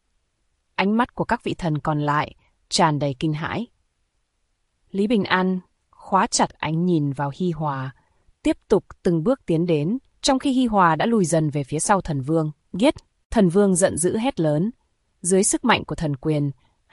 Speaker 1: Ánh mắt của các vị thần còn lại tràn đầy kinh hãi. Lý Bình An khóa chặt ánh nhìn vào Hi Hòa, tiếp tục từng bước tiến đến, trong khi Hi Hòa đã lùi dần về phía sau thần vương. Giết! Thần vương giận dữ hét lớn. Dưới sức mạnh của thần quyền,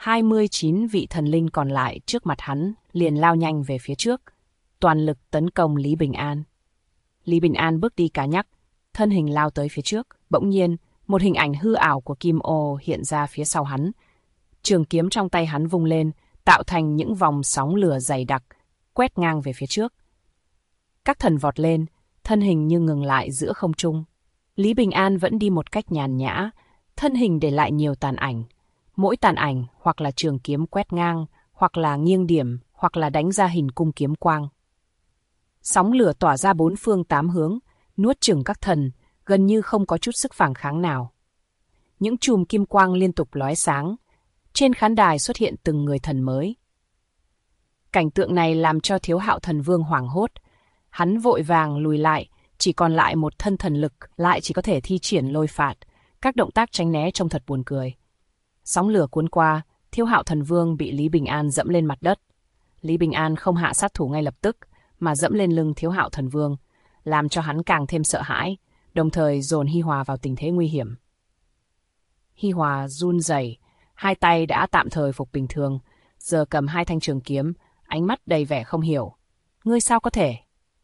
Speaker 1: 29 vị thần linh còn lại trước mặt hắn liền lao nhanh về phía trước, toàn lực tấn công Lý Bình An. Lý Bình An bước đi cá nhắc, thân hình lao tới phía trước. Bỗng nhiên, một hình ảnh hư ảo của Kim Ô hiện ra phía sau hắn. Trường kiếm trong tay hắn vung lên, tạo thành những vòng sóng lửa dày đặc, quét ngang về phía trước. Các thần vọt lên, thân hình như ngừng lại giữa không trung. Lý Bình An vẫn đi một cách nhàn nhã, thân hình để lại nhiều tàn ảnh. Mỗi tàn ảnh hoặc là trường kiếm quét ngang, hoặc là nghiêng điểm, hoặc là đánh ra hình cung kiếm quang. Sóng lửa tỏa ra 4 phương 8 hướng, nuốt chửng các thần, gần như không có chút sức phản kháng nào. Những chùm kim quang liên tục lóe sáng, trên khán đài xuất hiện từng người thần mới. Cảnh tượng này làm cho Thiếu Hạo Thần Vương hoảng hốt. Hắn vội vàng lùi lại, chỉ còn lại một thân thần lực, lại chỉ có thể thi triển lôi phạt. Các động tác tránh né trông thật buồn cười. Sóng lửa cuốn qua, Thiếu Hạo Thần Vương bị Lý Bình An dẫm lên mặt đất. Lý Bình An không hạ sát thủ ngay lập tức, mà dẫm lên lưng Thiếu Hạo Thần Vương, làm cho hắn càng thêm sợ hãi, đồng thời dồn Hi Hòa vào tình thế nguy hiểm. Hi Hòa run rẩy, hai tay đã tạm thời phục bình thường, giờ cầm hai thanh trường kiếm, ánh mắt đầy vẻ không hiểu. Ngươi sao có thể?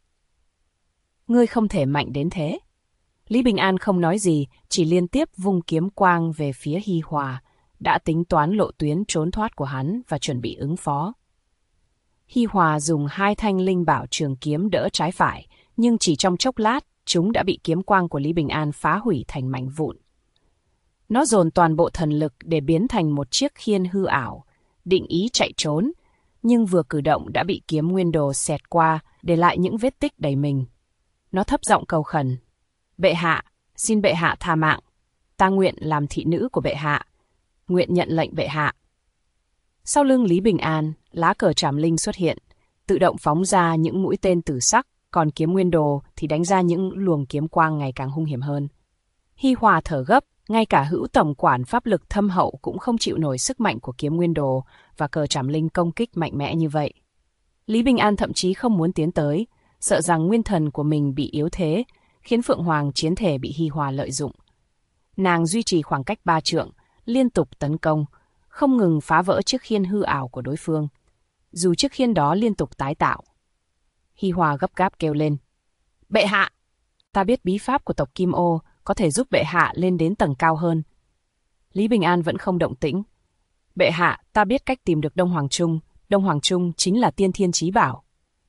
Speaker 1: Ngươi không thể mạnh đến thế. Lý Bình An không nói gì, chỉ liên tiếp vung kiếm quang về phía Hi Hòa, đã tính toán lộ tuyến trốn thoát của hắn và chuẩn bị ứng phó. Hi Hòa dùng hai thanh linh bảo trường kiếm đỡ trái phải, nhưng chỉ trong chốc lát, chúng đã bị kiếm quang của Lý Bình An phá hủy thành mảnh vụn. Nó dồn toàn bộ thần lực để biến thành một chiếc khiên hư ảo, định ý chạy trốn, nhưng vừa cử động đã bị kiếm nguyên đồ xẹt qua, để lại những vết tích đầy mình. Nó thấp giọng cầu khẩn. Bệ hạ, xin bệ hạ tha mạng. Ta nguyện làm thị nữ của bệ hạ. Nguyện nhận lệnh bệ hạ. Sau lưng Lý Bình An, lá cờ trảm linh xuất hiện, tự động phóng ra những mũi tên tử sắc, còn kiếm nguyên đồ thì đánh ra những luồng kiếm quang ngày càng hung hiểm hơn. Hi Hòa thở gấp, ngay cả hữu tổng quản pháp lực thâm hậu cũng không chịu nổi sức mạnh của kiếm nguyên đồ và cờ trảm linh công kích mạnh mẽ như vậy. Lý Bình An thậm chí không muốn tiến tới, sợ rằng nguyên thần của mình bị yếu thế, khiến Phượng Hoàng chiến thể bị Hi Hòa lợi dụng. Nàng duy trì khoảng cách 3 trượng, liên tục tấn công, không ngừng phá vỡ chiếc khiên hư ảo của đối phương, dù chiếc khiên đó liên tục tái tạo. Hi Hòa gấp gáp kêu lên. Bệ hạ! Ta biết bí pháp của tộc Kim Ô có thể giúp bệ hạ lên đến tầng cao hơn. Lý Bình An vẫn không động tĩnh. Bệ hạ, ta biết cách tìm được Đông Hoàng Trung. Đông Hoàng Trung chính là tiên thiên chí bảo.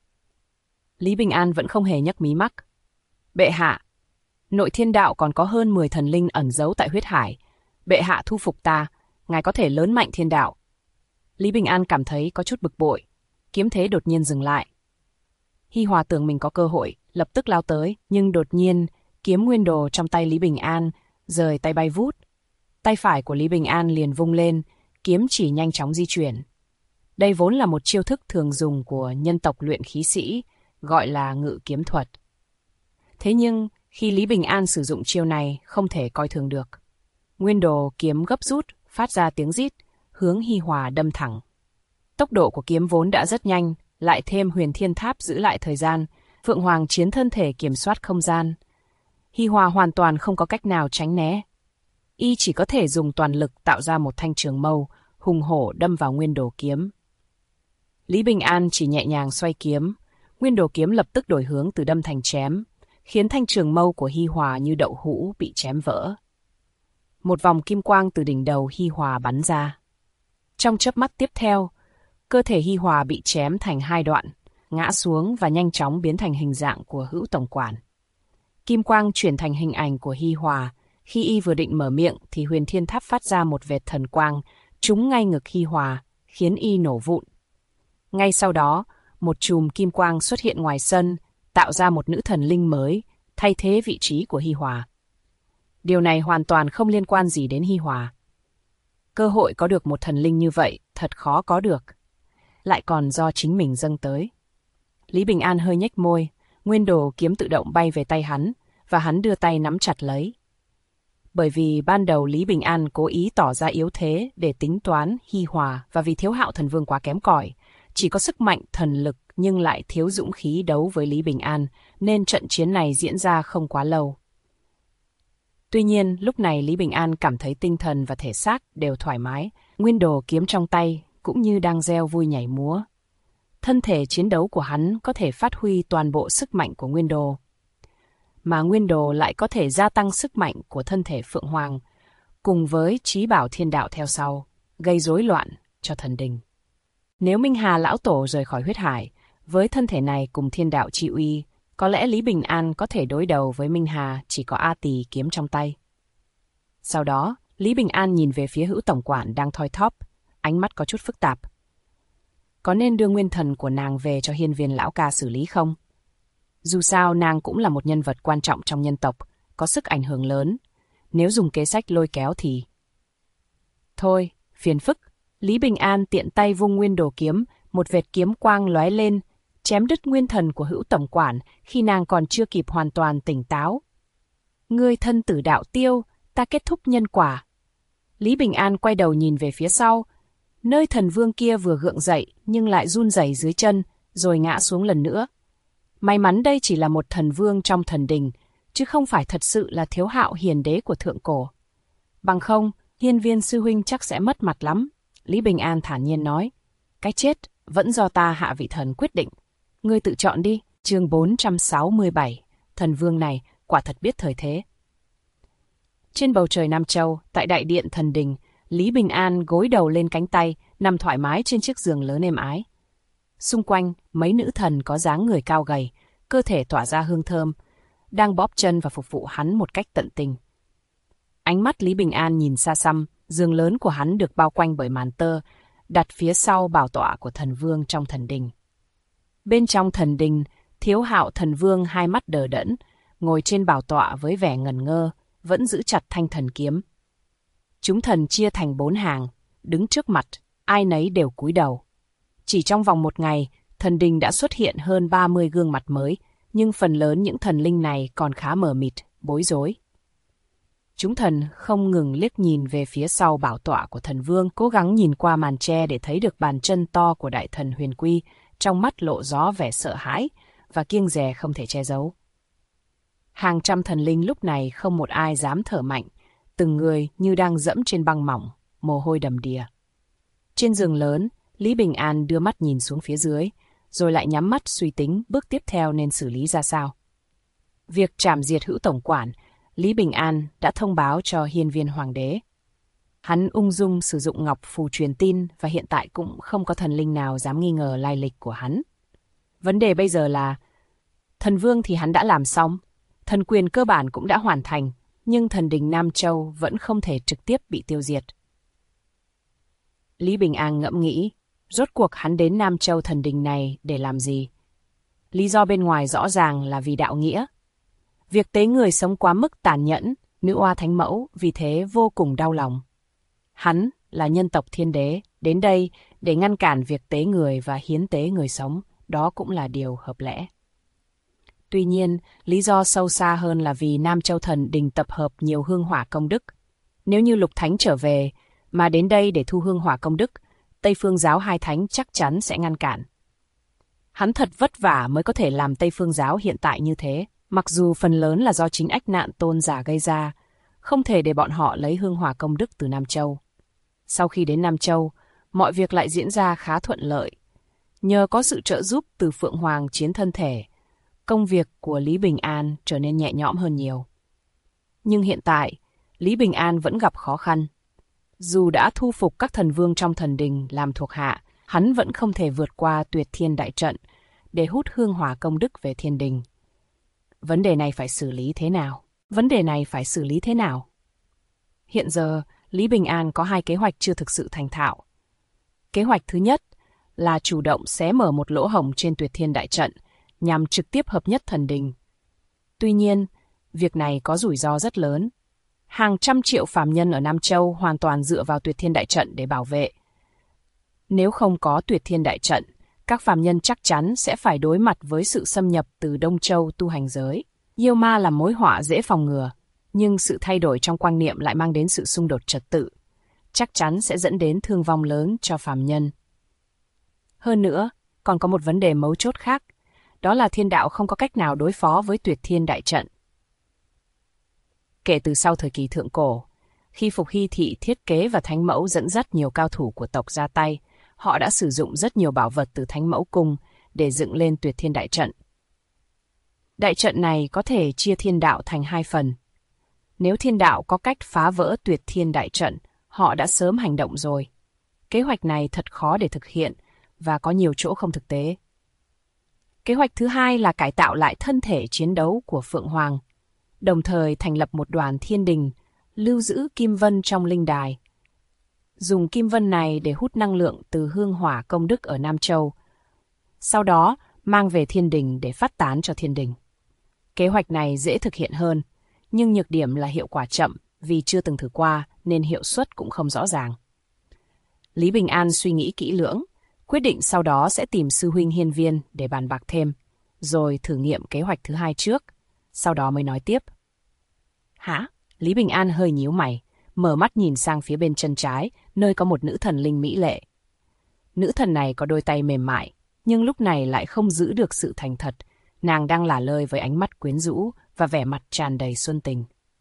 Speaker 1: Lý Bình An vẫn không hề nhấc mí mắt. Bệ hạ, nội thiên đạo còn có hơn 10 thần linh ẩn giấu tại huyết hải. Bệ hạ thu phục ta, ngài có thể lớn mạnh thiên đạo. Lý Bình An cảm thấy có chút bực bội. Kiếm thế đột nhiên dừng lại. Hi Hòa tưởng mình có cơ hội, lập tức lao tới, nhưng đột nhiên, kiếm nguyên đồ trong tay Lý Bình An rời tay bay vút. Tay phải của Lý Bình An liền vung lên, kiếm chỉ nhanh chóng di chuyển. Đây vốn là một chiêu thức thường dùng của nhân tộc luyện khí sĩ, gọi là ngự kiếm thuật. Thế nhưng, khi Lý Bình An sử dụng chiêu này, không thể coi thường được. Nguyên đồ kiếm gấp rút, phát ra tiếng rít, hướng Hi Hòa đâm thẳng. Tốc độ của kiếm vốn đã rất nhanh, lại thêm huyền thiên tháp giữ lại thời gian, Phượng Hoàng chiến thân thể kiểm soát không gian. Hi Hòa hoàn toàn không có cách nào tránh né. Y chỉ có thể dùng toàn lực tạo ra một thanh trường mâu, hùng hổ đâm vào nguyên đồ kiếm. Lý Bình An chỉ nhẹ nhàng xoay kiếm, nguyên đồ kiếm lập tức đổi hướng từ đâm thành chém, khiến thanh trường mâu của Hi Hòa như đậu hũ bị chém vỡ. Một vòng kim quang từ đỉnh đầu Hi Hòa bắn ra. Trong chớp mắt tiếp theo, cơ thể Hi Hòa bị chém thành hai đoạn, ngã xuống và nhanh chóng biến thành hình dạng của hữu tổng quản. Kim quang chuyển thành hình ảnh của Hi Hòa, khi y vừa định mở miệng thì huyền thiên tháp phát ra một vệt thần quang, trúng ngay ngực Hi Hòa, khiến y nổ vụn. Ngay sau đó, một chùm kim quang xuất hiện ngoài sân, tạo ra một nữ thần linh mới, thay thế vị trí của Hi Hòa. Điều này hoàn toàn không liên quan gì đến Hi Hòa. Cơ hội có được một thần linh như vậy thật khó có được, lại còn do chính mình dâng tới. Lý Bình An hơi nhếch môi, nguyên đồ kiếm tự động bay về tay hắn, và hắn đưa tay nắm chặt lấy. Bởi vì ban đầu Lý Bình An cố ý tỏ ra yếu thế để tính toán Hi Hòa, và vì Thiếu Hạo thần vương quá kém cỏi, chỉ có sức mạnh thần lực nhưng lại thiếu dũng khí đấu với Lý Bình An, nên trận chiến này diễn ra không quá lâu. Tuy nhiên, lúc này Lý Bình An cảm thấy tinh thần và thể xác đều thoải mái, nguyên đồ kiếm trong tay cũng như đang reo vui nhảy múa. Thân thể chiến đấu của hắn có thể phát huy toàn bộ sức mạnh của nguyên đồ, mà nguyên đồ lại có thể gia tăng sức mạnh của thân thể Phượng Hoàng, cùng với chí bảo thiên đạo theo sau, gây rối loạn cho thần đình. Nếu Minh Hà lão tổ rời khỏi huyết hải, với thân thể này cùng thiên đạo chi uy, có lẽ Lý Bình An có thể đối đầu với Minh Hà chỉ có A Tỳ kiếm trong tay. Sau đó, Lý Bình An nhìn về phía hữu tổng quản đang thoi thóp, ánh mắt có chút phức tạp. Có nên đưa nguyên thần của nàng về cho hiên viên lão ca xử lý không? Dù sao nàng cũng là một nhân vật quan trọng trong nhân tộc, có sức ảnh hưởng lớn. Nếu dùng kế sách lôi kéo thì... Thôi, phiền phức. Lý Bình An tiện tay vung nguyên đồ kiếm, một vệt kiếm quang lóe lên, chém đứt nguyên thần của hữu tổng quản khi nàng còn chưa kịp hoàn toàn tỉnh táo. Ngươi thân tử đạo tiêu, ta kết thúc nhân quả. Lý Bình An quay đầu nhìn về phía sau, nơi thần vương kia vừa gượng dậy nhưng lại run rẩy dưới chân, rồi ngã xuống lần nữa. May mắn đây chỉ là một thần vương trong thần đình, chứ không phải thật sự là Thiếu Hạo hiền đế của thượng cổ. Bằng không, Hiên Viên sư huynh chắc sẽ mất mặt lắm. Lý Bình An thản nhiên nói. Cái chết vẫn do ta Hạ Vị Thần quyết định. Ngươi tự chọn đi. Chương 467. Thần vương này quả thật biết thời thế. Trên bầu trời Nam Châu, tại đại điện thần đình, Lý Bình An gối đầu lên cánh tay, nằm thoải mái trên chiếc giường lớn êm ái. Xung quanh, mấy nữ thần có dáng người cao gầy, cơ thể tỏa ra hương thơm, đang bóp chân và phục vụ hắn một cách tận tình. Ánh mắt Lý Bình An nhìn xa xăm, giường lớn của hắn được bao quanh bởi màn tơ, đặt phía sau bảo tọa của thần vương trong thần đình. Bên trong thần đình, Thiếu Hạo thần vương hai mắt đờ đẫn, ngồi trên bảo tọa với vẻ ngẩn ngơ, vẫn giữ chặt thanh thần kiếm. Chúng thần chia thành 4 hàng, đứng trước mặt, ai nấy đều cúi đầu. Chỉ trong vòng một ngày, thần đình đã xuất hiện hơn 30 gương mặt mới, nhưng phần lớn những thần linh này còn khá mờ mịt, bối rối. Chúng thần không ngừng liếc nhìn về phía sau bảo tọa của thần vương, cố gắng nhìn qua màn tre để thấy được bàn chân to của đại thần Huyền Quy, trong mắt lộ rõ vẻ sợ hãi và kiêng dè không thể che giấu. Hàng trăm thần linh lúc này không một ai dám thở mạnh, từng người như đang dẫm trên băng mỏng, mồ hôi đầm đìa. Trên giường lớn, Lý Bình An đưa mắt nhìn xuống phía dưới, rồi lại nhắm mắt suy tính bước tiếp theo nên xử lý ra sao. Việc trảm diệt Hữu tổng quản, Lý Bình An đã thông báo cho Hiên Viên Hoàng đế. Hắn ung dung sử dụng ngọc phù truyền tin và hiện tại cũng không có thần linh nào dám nghi ngờ lai lịch của hắn. Vấn đề bây giờ là, thần vương thì hắn đã làm xong, thần quyền cơ bản cũng đã hoàn thành, nhưng thần đình Nam Châu vẫn không thể trực tiếp bị tiêu diệt. Lý Bình An ngẫm nghĩ, rốt cuộc hắn đến Nam Châu thần đình này để làm gì? Lý do bên ngoài rõ ràng là vì đạo nghĩa. Việc tế người sống quá mức tàn nhẫn, nữ oa thánh mẫu vì thế vô cùng đau lòng. Hắn là nhân tộc thiên đế, đến đây để ngăn cản việc tế người và hiến tế người sống, đó cũng là điều hợp lẽ. Tuy nhiên, lý do sâu xa hơn là vì Nam Châu thần đình tập hợp nhiều hương hỏa công đức. Nếu như Lục Thánh trở về, mà đến đây để thu hương hỏa công đức, Tây Phương giáo hai thánh chắc chắn sẽ ngăn cản. Hắn thật vất vả mới có thể làm Tây Phương giáo hiện tại như thế, mặc dù phần lớn là do chính ách nạn tôn giả gây ra, không thể để bọn họ lấy hương hỏa công đức từ Nam Châu. Sau khi đến Nam Châu, mọi việc lại diễn ra khá thuận lợi. Nhờ có sự trợ giúp từ Phượng Hoàng chiến thân thể, công việc của Lý Bình An trở nên nhẹ nhõm hơn nhiều. Nhưng hiện tại, Lý Bình An vẫn gặp khó khăn. Dù đã thu phục các thần vương trong thần đình làm thuộc hạ, hắn vẫn không thể vượt qua Tuyệt Thiên Đại Trận để hút hương hỏa công đức về thiên đình. Vấn đề này phải xử lý thế nào? Hiện giờ, Lý Bình An có 2 kế hoạch chưa thực sự thành thạo. Kế hoạch thứ nhất là chủ động xé mở một lỗ hổng trên Tuyệt Thiên Đại Trận nhằm trực tiếp hợp nhất thần đình. Tuy nhiên, việc này có rủi ro rất lớn. Hàng trăm triệu phàm nhân ở Nam Châu hoàn toàn dựa vào Tuyệt Thiên Đại Trận để bảo vệ. Nếu không có Tuyệt Thiên Đại Trận, các phàm nhân chắc chắn sẽ phải đối mặt với sự xâm nhập từ Đông Châu tu hành giới. Yêu ma là mối họa dễ phòng ngừa, nhưng sự thay đổi trong quan niệm lại mang đến sự xung đột trật tự, chắc chắn sẽ dẫn đến thương vong lớn cho phàm nhân. Hơn nữa, còn có một vấn đề mấu chốt khác, đó là thiên đạo không có cách nào đối phó với Tuyệt Thiên Đại Trận. Kể từ sau thời kỳ thượng cổ, khi Phục Hy Thị thiết kế và Thánh Mẫu dẫn dắt nhiều cao thủ của tộc ra tay, họ đã sử dụng rất nhiều bảo vật từ Thánh Mẫu Cung để dựng lên Tuyệt Thiên Đại Trận. Đại trận này có thể chia thiên đạo thành 2 phần. Nếu thiên đạo có cách phá vỡ Tuyệt Thiên Đại Trận, họ đã sớm hành động rồi. Kế hoạch này thật khó để thực hiện và có nhiều chỗ không thực tế. Kế hoạch thứ hai là cải tạo lại thân thể chiến đấu của Phượng Hoàng, đồng thời thành lập một đoàn thiên đình, lưu giữ kim vân trong linh đài. Dùng kim vân này để hút năng lượng từ hương hỏa công đức ở Nam Châu, sau đó mang về thiên đình để phát tán cho thiên đình. Kế hoạch này dễ thực hiện hơn, nhưng nhược điểm là hiệu quả chậm vì chưa từng thử qua nên hiệu suất cũng không rõ ràng. Lý Bình An suy nghĩ kỹ lưỡng, quyết định sau đó sẽ tìm sư huynh Hiên Viên để bàn bạc thêm, rồi thử nghiệm kế hoạch thứ 2 trước, sau đó mới nói tiếp. Hả? Lý Bình An hơi nhíu mày, mở mắt nhìn sang phía bên chân trái, nơi có một nữ thần linh mỹ lệ. Nữ thần này có đôi tay mềm mại, nhưng lúc này lại không giữ được sự thành thật, Nàng đang lả lơi với ánh mắt quyến rũ và vẻ mặt tràn đầy xuân tình.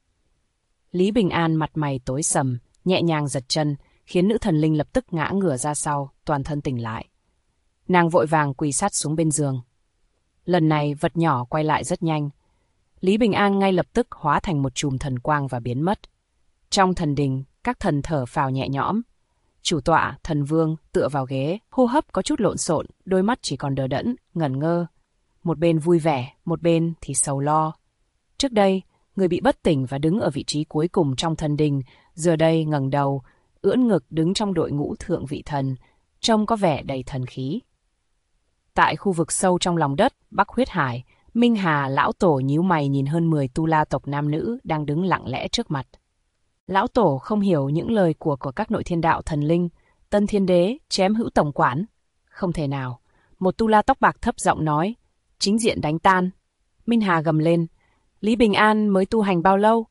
Speaker 1: Lý Bình An mặt mày tối sầm, nhẹ nhàng giật chân, khiến nữ thần linh lập tức ngã ngửa ra sau, toàn thân tỉnh lại. Nàng vội vàng quỳ sát xuống bên giường. Lần này vật nhỏ quay lại rất nhanh. Lý Bình An ngay lập tức hóa thành một chùm thần quang và biến mất. Trong thần đình, các thần thở phào nhẹ nhõm. Chủ tọa, thần vương, tựa vào ghế, hô hấp có chút lộn xộn, đôi mắt chỉ còn đờ đẫn, ngẩn ngơ. Một bên vui vẻ, một bên thì sầu lo. Trước đây, người bị bất tỉnh và đứng ở vị trí cuối cùng trong thần đình, giờ đây ngẩng đầu, ưỡn ngực đứng trong đội ngũ thượng vị thần, trông có vẻ đầy thần khí. Tại khu vực sâu trong lòng đất, Bắc Huyết Hải, Minh Hà lão tổ nhíu mày nhìn hơn 10 tu la tộc nam nữ đang đứng lặng lẽ trước mặt. Lão tổ không hiểu những lời của các nội thiên đạo thần linh. Tân Thiên Đế chém Hữu tổng quản. Không thể nào. Một tu la tóc bạc thấp giọng nói. Chính diện đánh tan. Minh Hà gầm lên. Lý Bình An mới tu hành bao lâu?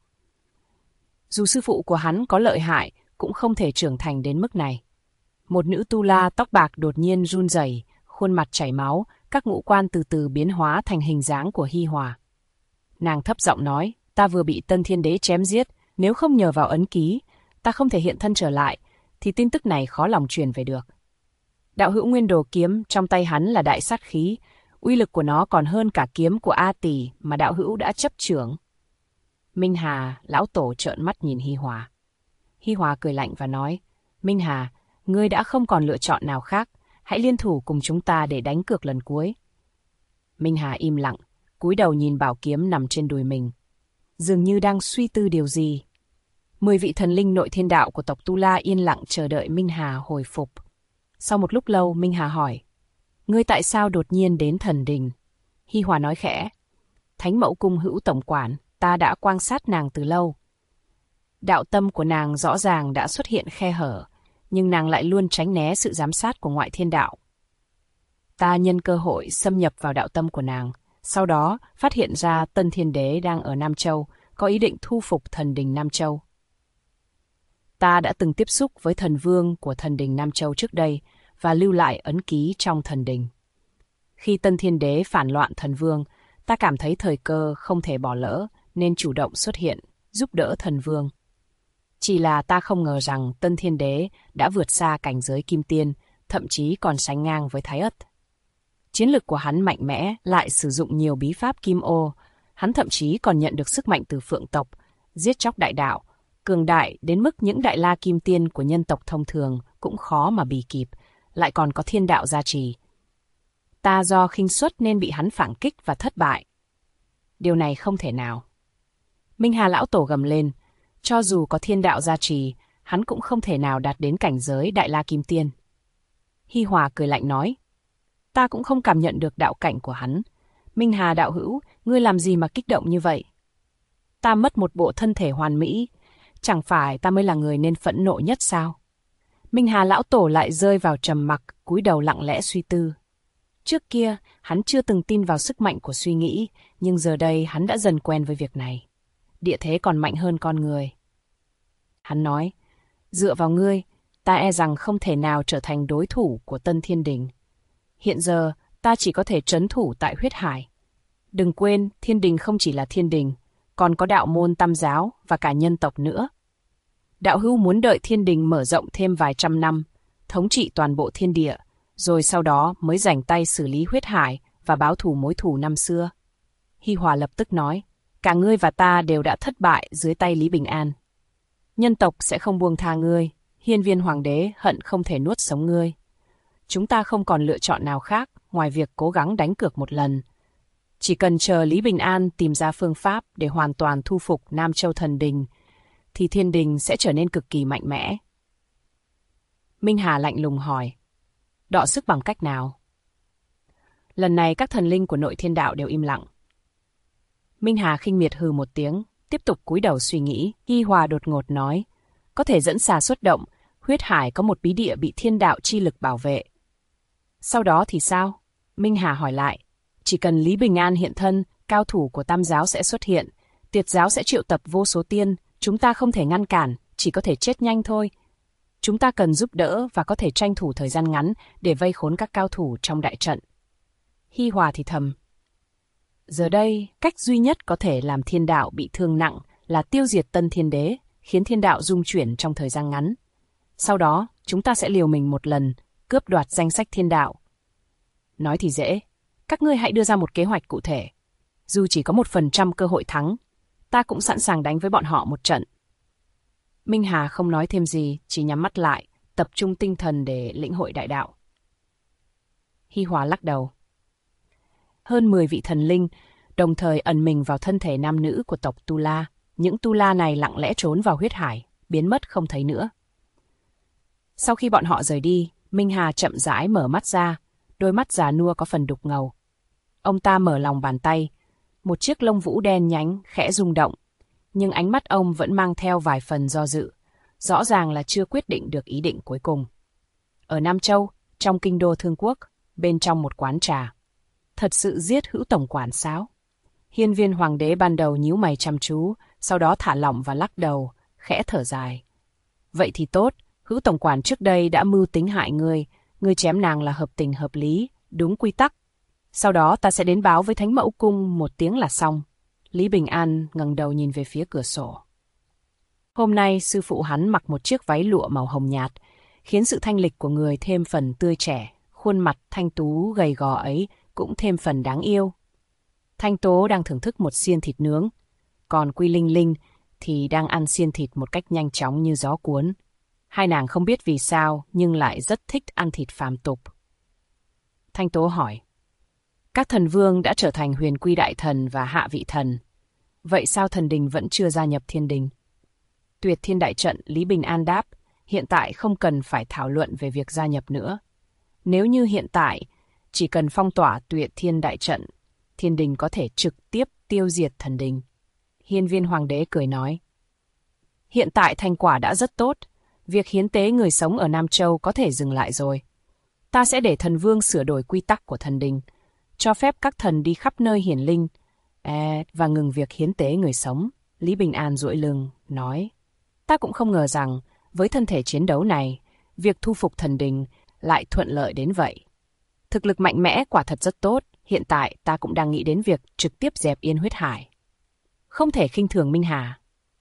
Speaker 1: Dù sư phụ của hắn có lợi hại, cũng không thể trưởng thành đến mức này. Một nữ tu la tóc bạc đột nhiên run rẩy, khuôn mặt chảy máu, các ngũ quan từ từ biến hóa thành hình dáng của Hi Hòa. Nàng thấp giọng nói, ta vừa bị Tân Thiên Đế chém giết, nếu không nhờ vào ấn ký, ta không thể hiện thân trở lại, thì tin tức này khó lòng truyền về được. Đạo hữu Nguyên Đồ kiếm trong tay hắn là đại sát khí, uy lực của nó còn hơn cả kiếm của A Tỷ mà đạo hữu đã chấp chưởng. Minh Hà, lão tổ trợn mắt nhìn Hi Hòa. Hi Hòa cười lạnh và nói, Minh Hà, ngươi đã không còn lựa chọn nào khác, hãy liên thủ cùng chúng ta để đánh cược lần cuối. Minh Hà im lặng, cúi đầu nhìn bảo kiếm nằm trên đùi mình. Dường như đang suy tư điều gì. 10 vị thần linh nội thiên đạo của tộc Tu La yên lặng chờ đợi Minh Hà hồi phục. Sau một lúc lâu, Minh Hà hỏi, ngươi tại sao đột nhiên đến thần đình? Hi Hòa nói khẽ, Thánh Mẫu Cung Hữu tổng quản, ta đã quan sát nàng từ lâu. Đạo tâm của nàng rõ ràng đã xuất hiện khe hở, nhưng nàng lại luôn tránh né sự giám sát của ngoại thiên đạo. Ta nhân cơ hội xâm nhập vào đạo tâm của nàng, sau đó phát hiện ra Tân Thiên Đế đang ở Nam Châu, có ý định thu phục thần đình Nam Châu. Ta đã từng tiếp xúc với thần vương của thần đình Nam Châu trước đây và lưu lại ấn ký trong thần đình. Khi Tân Thiên Đế phản loạn thần vương, ta cảm thấy thời cơ không thể bỏ lỡ nên chủ động xuất hiện, giúp đỡ thần vương. Chỉ là ta không ngờ rằng Tân Thiên Đế đã vượt xa cảnh giới kim tiên, thậm chí còn sánh ngang với Thái Ất. Chiến lực của hắn mạnh mẽ, lại sử dụng nhiều bí pháp kim ô. Hắn thậm chí còn nhận được sức mạnh từ phượng tộc, giết chóc đại đạo, cường đại đến mức những đại la kim tiên của nhân tộc thông thường cũng khó mà bì kịp, lại còn có thiên đạo gia trì. Ta do khinh suất nên bị hắn phản kích và thất bại. Điều này không thể nào. Minh Hà lão tổ gầm lên, cho dù có thiên đạo gia trì, hắn cũng không thể nào đạt đến cảnh giới đại la kim tiên. Hi Hòa cười lạnh nói, ta cũng không cảm nhận được đạo cảnh của hắn. Minh Hà đạo hữu, ngươi làm gì mà kích động như vậy? Ta mất một bộ thân thể hoàn mỹ, chẳng phải ta mới là người nên phẫn nộ nhất sao? Minh Hà lão tổ lại rơi vào trầm mặc, cúi đầu lặng lẽ suy tư. Trước kia, hắn chưa từng tin vào sức mạnh của suy nghĩ, nhưng giờ đây hắn đã dần quen với việc này. Địa thế còn mạnh hơn con người. Hắn nói, dựa vào ngươi, ta e rằng không thể nào trở thành đối thủ của Tân Thiên Đình. Hiện giờ, ta chỉ có thể trấn thủ tại Huyết Hải. Đừng quên, Thiên Đình không chỉ là Thiên Đình, còn có đạo môn Tam giáo và cả nhân tộc nữa. Đạo hữu muốn đợi Thiên Đình mở rộng thêm vài trăm năm, thống trị toàn bộ thiên địa, rồi sau đó mới rảnh tay xử lý Huyết Hải và báo thù mối thù năm xưa. Hi Hòa lập tức nói, cả ngươi và ta đều đã thất bại dưới tay Lý Bình An. Nhân tộc sẽ không buông tha ngươi, Hiên Viên Hoàng đế hận không thể nuốt sống ngươi. Chúng ta không còn lựa chọn nào khác ngoài việc cố gắng đánh cược một lần. Chỉ cần chờ Lý Bình An tìm ra phương pháp để hoàn toàn thu phục Nam Châu Thần Đình, thì Thiên Đình sẽ trở nên cực kỳ mạnh mẽ. Minh Hà lạnh lùng hỏi, đọ sức bằng cách nào? Lần này các thần linh của nội thiên đạo đều im lặng. Minh Hà khinh miệt hừ một tiếng, tiếp tục cúi đầu suy nghĩ. Hi Hòa đột ngột nói, có thể dẫn xà xuất động, Huyết Hải có một bí địa bị thiên đạo chi lực bảo vệ. Sau đó thì sao? Minh Hà hỏi lại. Chỉ cần Lý Bình An hiện thân, cao thủ của Tam giáo sẽ xuất hiện, Tiệt giáo sẽ triệu tập vô số tiên, chúng ta không thể ngăn cản, chỉ có thể chết nhanh thôi. Chúng ta cần giúp đỡ và có thể tranh thủ thời gian ngắn để vây khốn các cao thủ trong đại trận. Hi Hòa thì thầm. Giờ đây, cách duy nhất có thể làm thiên đạo bị thương nặng là tiêu diệt Tân Thiên Đế, khiến thiên đạo rung chuyển trong thời gian ngắn. Sau đó, chúng ta sẽ liều mình một lần, cướp đoạt danh sách thiên đạo. Nói thì dễ, các ngươi hãy đưa ra một kế hoạch cụ thể. Dù chỉ có 1% cơ hội thắng, ta cũng sẵn sàng đánh với bọn họ một trận. Minh Hà không nói thêm gì, chỉ nhắm mắt lại, tập trung tinh thần để lĩnh hội đại đạo. Hi Hòa lắc đầu. Hơn 10 vị thần linh đồng thời ẩn mình vào thân thể nam nữ của tộc Tu La. Những Tu La này lặng lẽ trốn vào huyết hải, biến mất không thấy nữa. Sau khi bọn họ rời đi, Minh Hà chậm rãi mở mắt ra, đôi mắt già nua có phần đục ngầu. Ông ta mở lòng bàn tay, một chiếc lông vũ đen nhánh khẽ rung động, nhưng ánh mắt ông vẫn mang theo vài phần do dự, rõ ràng là chưa quyết định được ý định cuối cùng. Ở Nam Châu, trong kinh đô Thương Quốc, bên trong một quán trà, thật sự giết Hữu tổng quản sao? Hiên Viên Hoàng đế ban đầu nhíu mày chăm chú, sau đó thả lỏng và lắc đầu, khẽ thở dài. Vậy thì tốt, Hữu tổng quản trước đây đã mưu tính hại ngươi chém nàng là hợp tình hợp lý, đúng quy tắc. Sau đó ta sẽ đến báo với Thánh Mẫu Cung một tiếng là xong. Lý Bình An ngẩng đầu nhìn về phía cửa sổ. Hôm nay sư phụ hắn mặc một chiếc váy lụa màu hồng nhạt, khiến sự thanh lịch của người thêm phần tươi trẻ, khuôn mặt thanh tú gầy gò ấy cũng thêm phần đáng yêu. Thanh Tố đang thưởng thức một xiên thịt nướng, còn Quy Linh Linh thì đang ăn xiên thịt một cách nhanh chóng như gió cuốn. Hai nàng không biết vì sao nhưng lại rất thích ăn thịt phàm tục. Thanh Tố hỏi, các thần vương đã trở thành huyền quy đại thần và hạ vị thần. Vậy sao thần đình vẫn chưa gia nhập thiên đình? Tuyệt thiên đại trận, Lý Bình An đáp, hiện tại không cần phải thảo luận về việc gia nhập nữa. Nếu như hiện tại, chỉ cần phong tỏa tuyệt thiên đại trận, thiên đình có thể trực tiếp tiêu diệt thần đình. Hiên Viên Hoàng đế cười nói, hiện tại thành quả đã rất tốt, việc hiến tế người sống ở Nam Châu có thể dừng lại rồi. Ta sẽ để thần vương sửa đổi quy tắc của thần đình, cho phép các thần đi khắp nơi hiển linh, và ngừng việc hiến tế người sống. Lý Bình An duỗi lưng, nói, ta cũng không ngờ rằng, với thân thể chiến đấu này, việc thu phục thần đình lại thuận lợi đến vậy. Thực lực mạnh mẽ quả thật rất tốt, hiện tại ta cũng đang nghĩ đến việc trực tiếp dẹp yên huyết hải. Không thể khinh thường Minh Hà.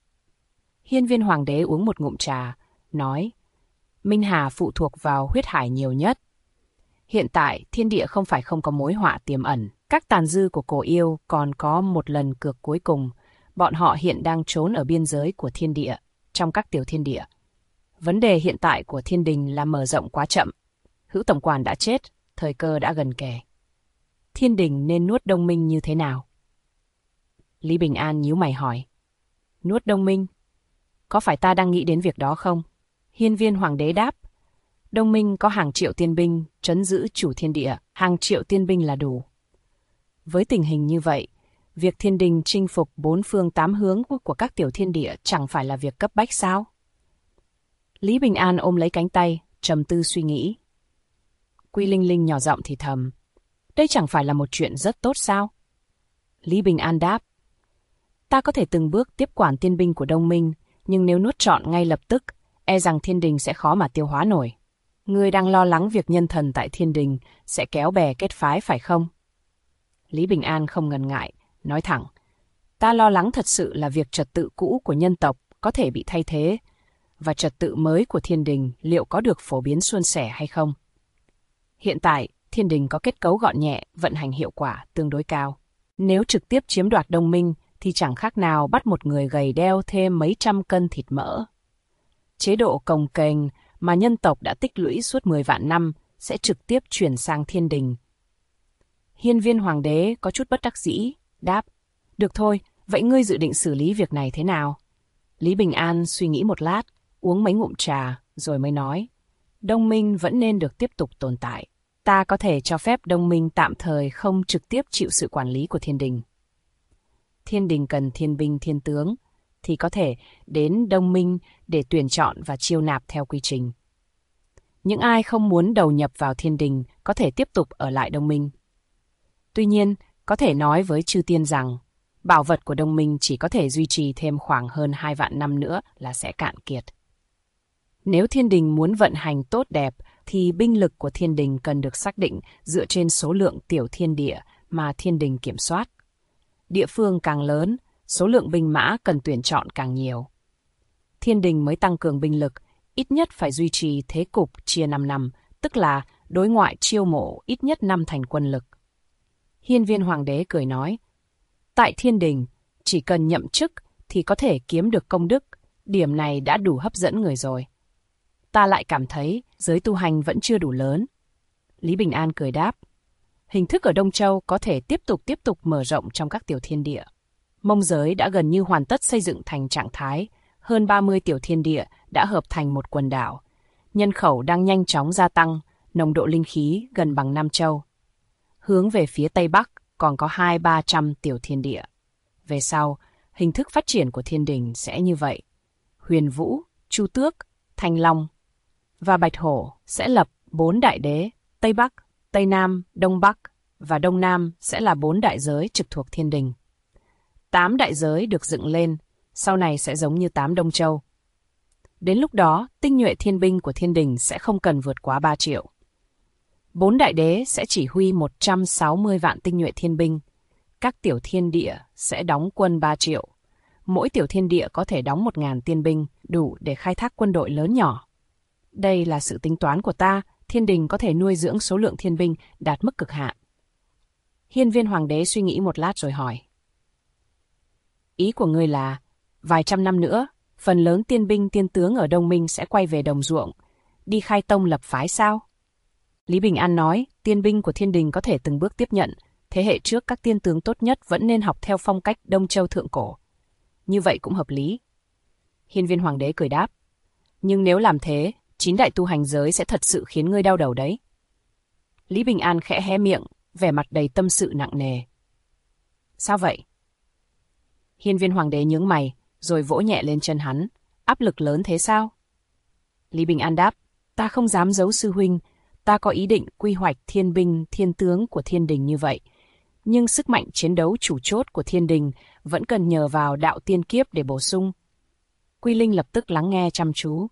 Speaker 1: Hiên Viên Hoàng đế uống một ngụm trà, nói, Minh Hà phụ thuộc vào huyết hải nhiều nhất. Hiện tại, thiên địa không phải không có mối họa tiềm ẩn. Các tàn dư của cổ yêu còn có một lần cược cuối cùng. Bọn họ hiện đang trốn ở biên giới của thiên địa, trong các tiểu thiên địa. Vấn đề hiện tại của thiên đình là mở rộng quá chậm. Hữu tổng quản đã chết, thời cơ đã gần kề. Thiên đình nên nuốt Đông Minh như thế nào? Lý Bình An nhíu mày hỏi. Nuốt Đông Minh? Có phải ta đang nghĩ đến việc đó không? Hiên Viên Hoàng đế đáp. Đông Minh có hàng triệu tiên binh trấn giữ chủ thiên địa, hàng triệu tiên binh là đủ. Với tình hình như vậy, việc thiên đình chinh phục 4 phương 8 hướng của các tiểu thiên địa chẳng phải là việc cấp bách sao? Lý Bình An ôm lấy cánh tay, trầm tư suy nghĩ. Quy Linh Linh nhỏ giọng thì thầm. Đây chẳng phải là một chuyện rất tốt sao? Lý Bình An đáp. Ta có thể từng bước tiếp quản tiên binh của Đông Minh, nhưng nếu nuốt trọn ngay lập tức, e rằng thiên đình sẽ khó mà tiêu hóa nổi. Ngươi đang lo lắng việc nhân thần tại thiên đình sẽ kéo bè kết phái phải không? Lý Bình An không ngần ngại, nói thẳng. Ta lo lắng thật sự là việc trật tự cũ của nhân tộc có thể bị thay thế, và trật tự mới của thiên đình liệu có được phổ biến suôn sẻ hay không? Hiện tại, thiên đình có kết cấu gọn nhẹ, vận hành hiệu quả tương đối cao. Nếu trực tiếp chiếm đoạt Đông Minh thì chẳng khác nào bắt một người gầy đeo thêm mấy trăm cân thịt mỡ. Chế độ cồng kềnh mà nhân tộc đã tích lũy suốt 10 vạn năm sẽ trực tiếp chuyển sang thiên đình. Hiên Viên Hoàng đế có chút bất đắc dĩ, đáp. Được thôi, vậy ngươi dự định xử lý việc này thế nào? Lý Bình An suy nghĩ một lát, uống mấy ngụm trà, rồi mới nói. Đông Minh vẫn nên được tiếp tục tồn tại. Ta có thể cho phép Đông Minh tạm thời không trực tiếp chịu sự quản lý của thiên đình. Thiên đình cần thiên binh thiên tướng, thì có thể đến Đông Minh để tuyển chọn và chiêu nạp theo quy trình. Những ai không muốn đầu nhập vào thiên đình có thể tiếp tục ở lại Đông Minh. Tuy nhiên, có thể nói với chư tiên rằng, bảo vật của Đông Minh chỉ có thể duy trì thêm khoảng hơn 2 vạn năm nữa là sẽ cạn kiệt. Nếu thiên đình muốn vận hành tốt đẹp, thì binh lực của thiên đình cần được xác định dựa trên số lượng tiểu thiên địa mà thiên đình kiểm soát. Địa phương càng lớn, số lượng binh mã cần tuyển chọn càng nhiều. Thiên đình mới tăng cường binh lực, ít nhất phải duy trì thế cục chia 5 năm, tức là đối ngoại chiêu mộ ít nhất 5 thành quân lực. Hiên Viên Hoàng đế cười nói, tại thiên đình, chỉ cần nhậm chức thì có thể kiếm được công đức, điểm này đã đủ hấp dẫn người rồi. Ta lại cảm thấy giới tu hành vẫn chưa đủ lớn. Lý Bình An cười đáp, hình thức ở Đông Châu có thể tiếp tục mở rộng trong các tiểu thiên địa. Mông giới đã gần như hoàn tất xây dựng thành trạng thái, hơn 30 tiểu thiên địa đã hợp thành một quần đảo. Nhân khẩu đang nhanh chóng gia tăng, nồng độ linh khí gần bằng Nam Châu. Hướng về phía Tây Bắc còn có 200-300 tiểu thiên địa. Về sau, hình thức phát triển của thiên đình sẽ như vậy. Huyền Vũ, Chu Tước, Thanh Long và Bạch Hổ sẽ lập 4 đại đế, Tây Bắc, Tây Nam, Đông Bắc và Đông Nam sẽ là 4 đại giới trực thuộc thiên đình. 8 đại giới được dựng lên, sau này sẽ giống như 8 Đông Châu. Đến lúc đó, tinh nhuệ thiên binh của thiên đình sẽ không cần vượt quá 3 triệu. 4 đại đế sẽ chỉ huy 160 vạn tinh nhuệ thiên binh. Các tiểu thiên địa sẽ đóng quân 3 triệu. Mỗi tiểu thiên địa có thể đóng 1.000 tiên binh, đủ để khai thác quân đội lớn nhỏ. Đây là sự tính toán của ta, thiên đình có thể nuôi dưỡng số lượng thiên binh đạt mức cực hạn. Hiên Viên Hoàng đế suy nghĩ một lát rồi hỏi. Ý của ngươi là, vài trăm năm nữa, phần lớn tiên binh tiên tướng ở Đông Minh sẽ quay về đồng ruộng, đi khai tông lập phái sao? Lý Bình An nói, tiên binh của thiên đình có thể từng bước tiếp nhận, thế hệ trước các tiên tướng tốt nhất vẫn nên học theo phong cách Đông Châu thượng cổ. Như vậy cũng hợp lý. Hiên Viên Hoàng đế cười đáp. Nhưng nếu làm thế, 9 đại tu hành giới sẽ thật sự khiến ngươi đau đầu đấy. Lý Bình An khẽ hé miệng, vẻ mặt đầy tâm sự nặng nề. Sao vậy? Hiên Viên Hoàng đế nhướng mày, rồi vỗ nhẹ lên chân hắn. Áp lực lớn thế sao? Lý Bình An đáp. Ta không dám giấu sư huynh, ta có ý định quy hoạch thiên binh, thiên tướng của thiên đình như vậy. Nhưng sức mạnh chiến đấu chủ chốt của thiên đình vẫn cần nhờ vào đạo tiên kiếp để bổ sung. Quy Linh lập tức lắng nghe chăm chú.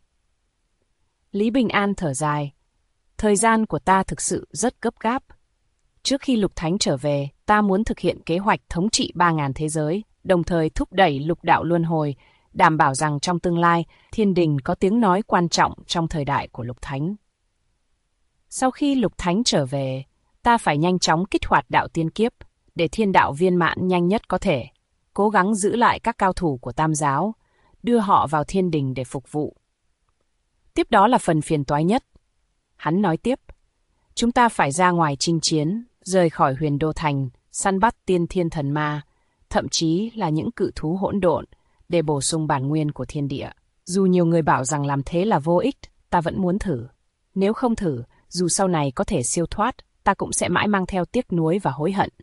Speaker 1: Lý Bình An thở dài. Thời gian của ta thực sự rất gấp gáp. Trước khi Lục Thánh trở về, ta muốn thực hiện kế hoạch thống trị 3.000 thế giới, đồng thời thúc đẩy lục đạo luân hồi, đảm bảo rằng trong tương lai, thiên đình có tiếng nói quan trọng trong thời đại của Lục Thánh. Sau khi Lục Thánh trở về, ta phải nhanh chóng kích hoạt đạo tiên kiếp, để thiên đạo viên mãn nhanh nhất có thể, cố gắng giữ lại các cao thủ của Tam giáo, đưa họ vào thiên đình để phục vụ. Tiếp đó là phần phiền toái nhất. Hắn nói tiếp, chúng ta phải ra ngoài chinh chiến, rời khỏi Huyền Đô Thành, săn bắt tiên thiên thần ma, thậm chí là những cự thú hỗn độn, để bổ sung bản nguyên của thiên địa. Dù nhiều người bảo rằng làm thế là vô ích, ta vẫn muốn thử. Nếu không thử, dù sau này có thể siêu thoát, ta cũng sẽ mãi mang theo tiếc nuối và hối hận.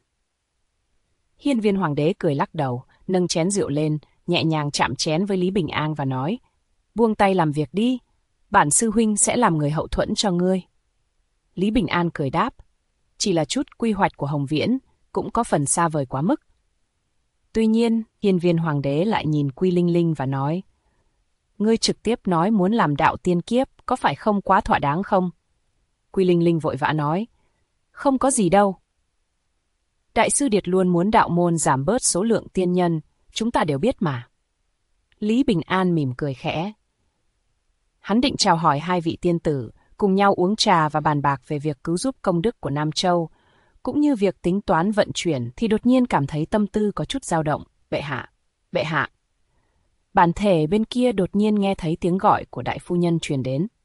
Speaker 1: Hiên Viên Hoàng đế cười lắc đầu, nâng chén rượu lên, nhẹ nhàng chạm chén với Lý Bình An và nói, buông tay làm việc đi, bản sư huynh sẽ làm người hậu thuẫn cho ngươi. Lý Bình An cười đáp, chỉ là chút quy hoạch của Hồng Viễn, cũng có phần xa vời quá mức. Tuy nhiên, Hiên Viên Hoàng đế lại nhìn Quy Linh Linh và nói, ngươi trực tiếp nói muốn làm đạo tiên kiếp, có phải không quá thỏa đáng không? Quy Linh Linh vội vã nói, không có gì đâu. Đại sư Điệt luôn muốn đạo môn giảm bớt số lượng tiên nhân, chúng ta đều biết mà. Lý Bình An mỉm cười khẽ. Hắn định chào hỏi hai vị tiên tử, cùng nhau uống trà và bàn bạc về việc cứu giúp công đức của Nam Châu, cũng như việc tính toán vận chuyển, thì đột nhiên cảm thấy tâm tư có chút dao động. Bệ hạ, bệ hạ. Bản thể bên kia đột nhiên nghe thấy tiếng gọi của đại phu nhân truyền đến.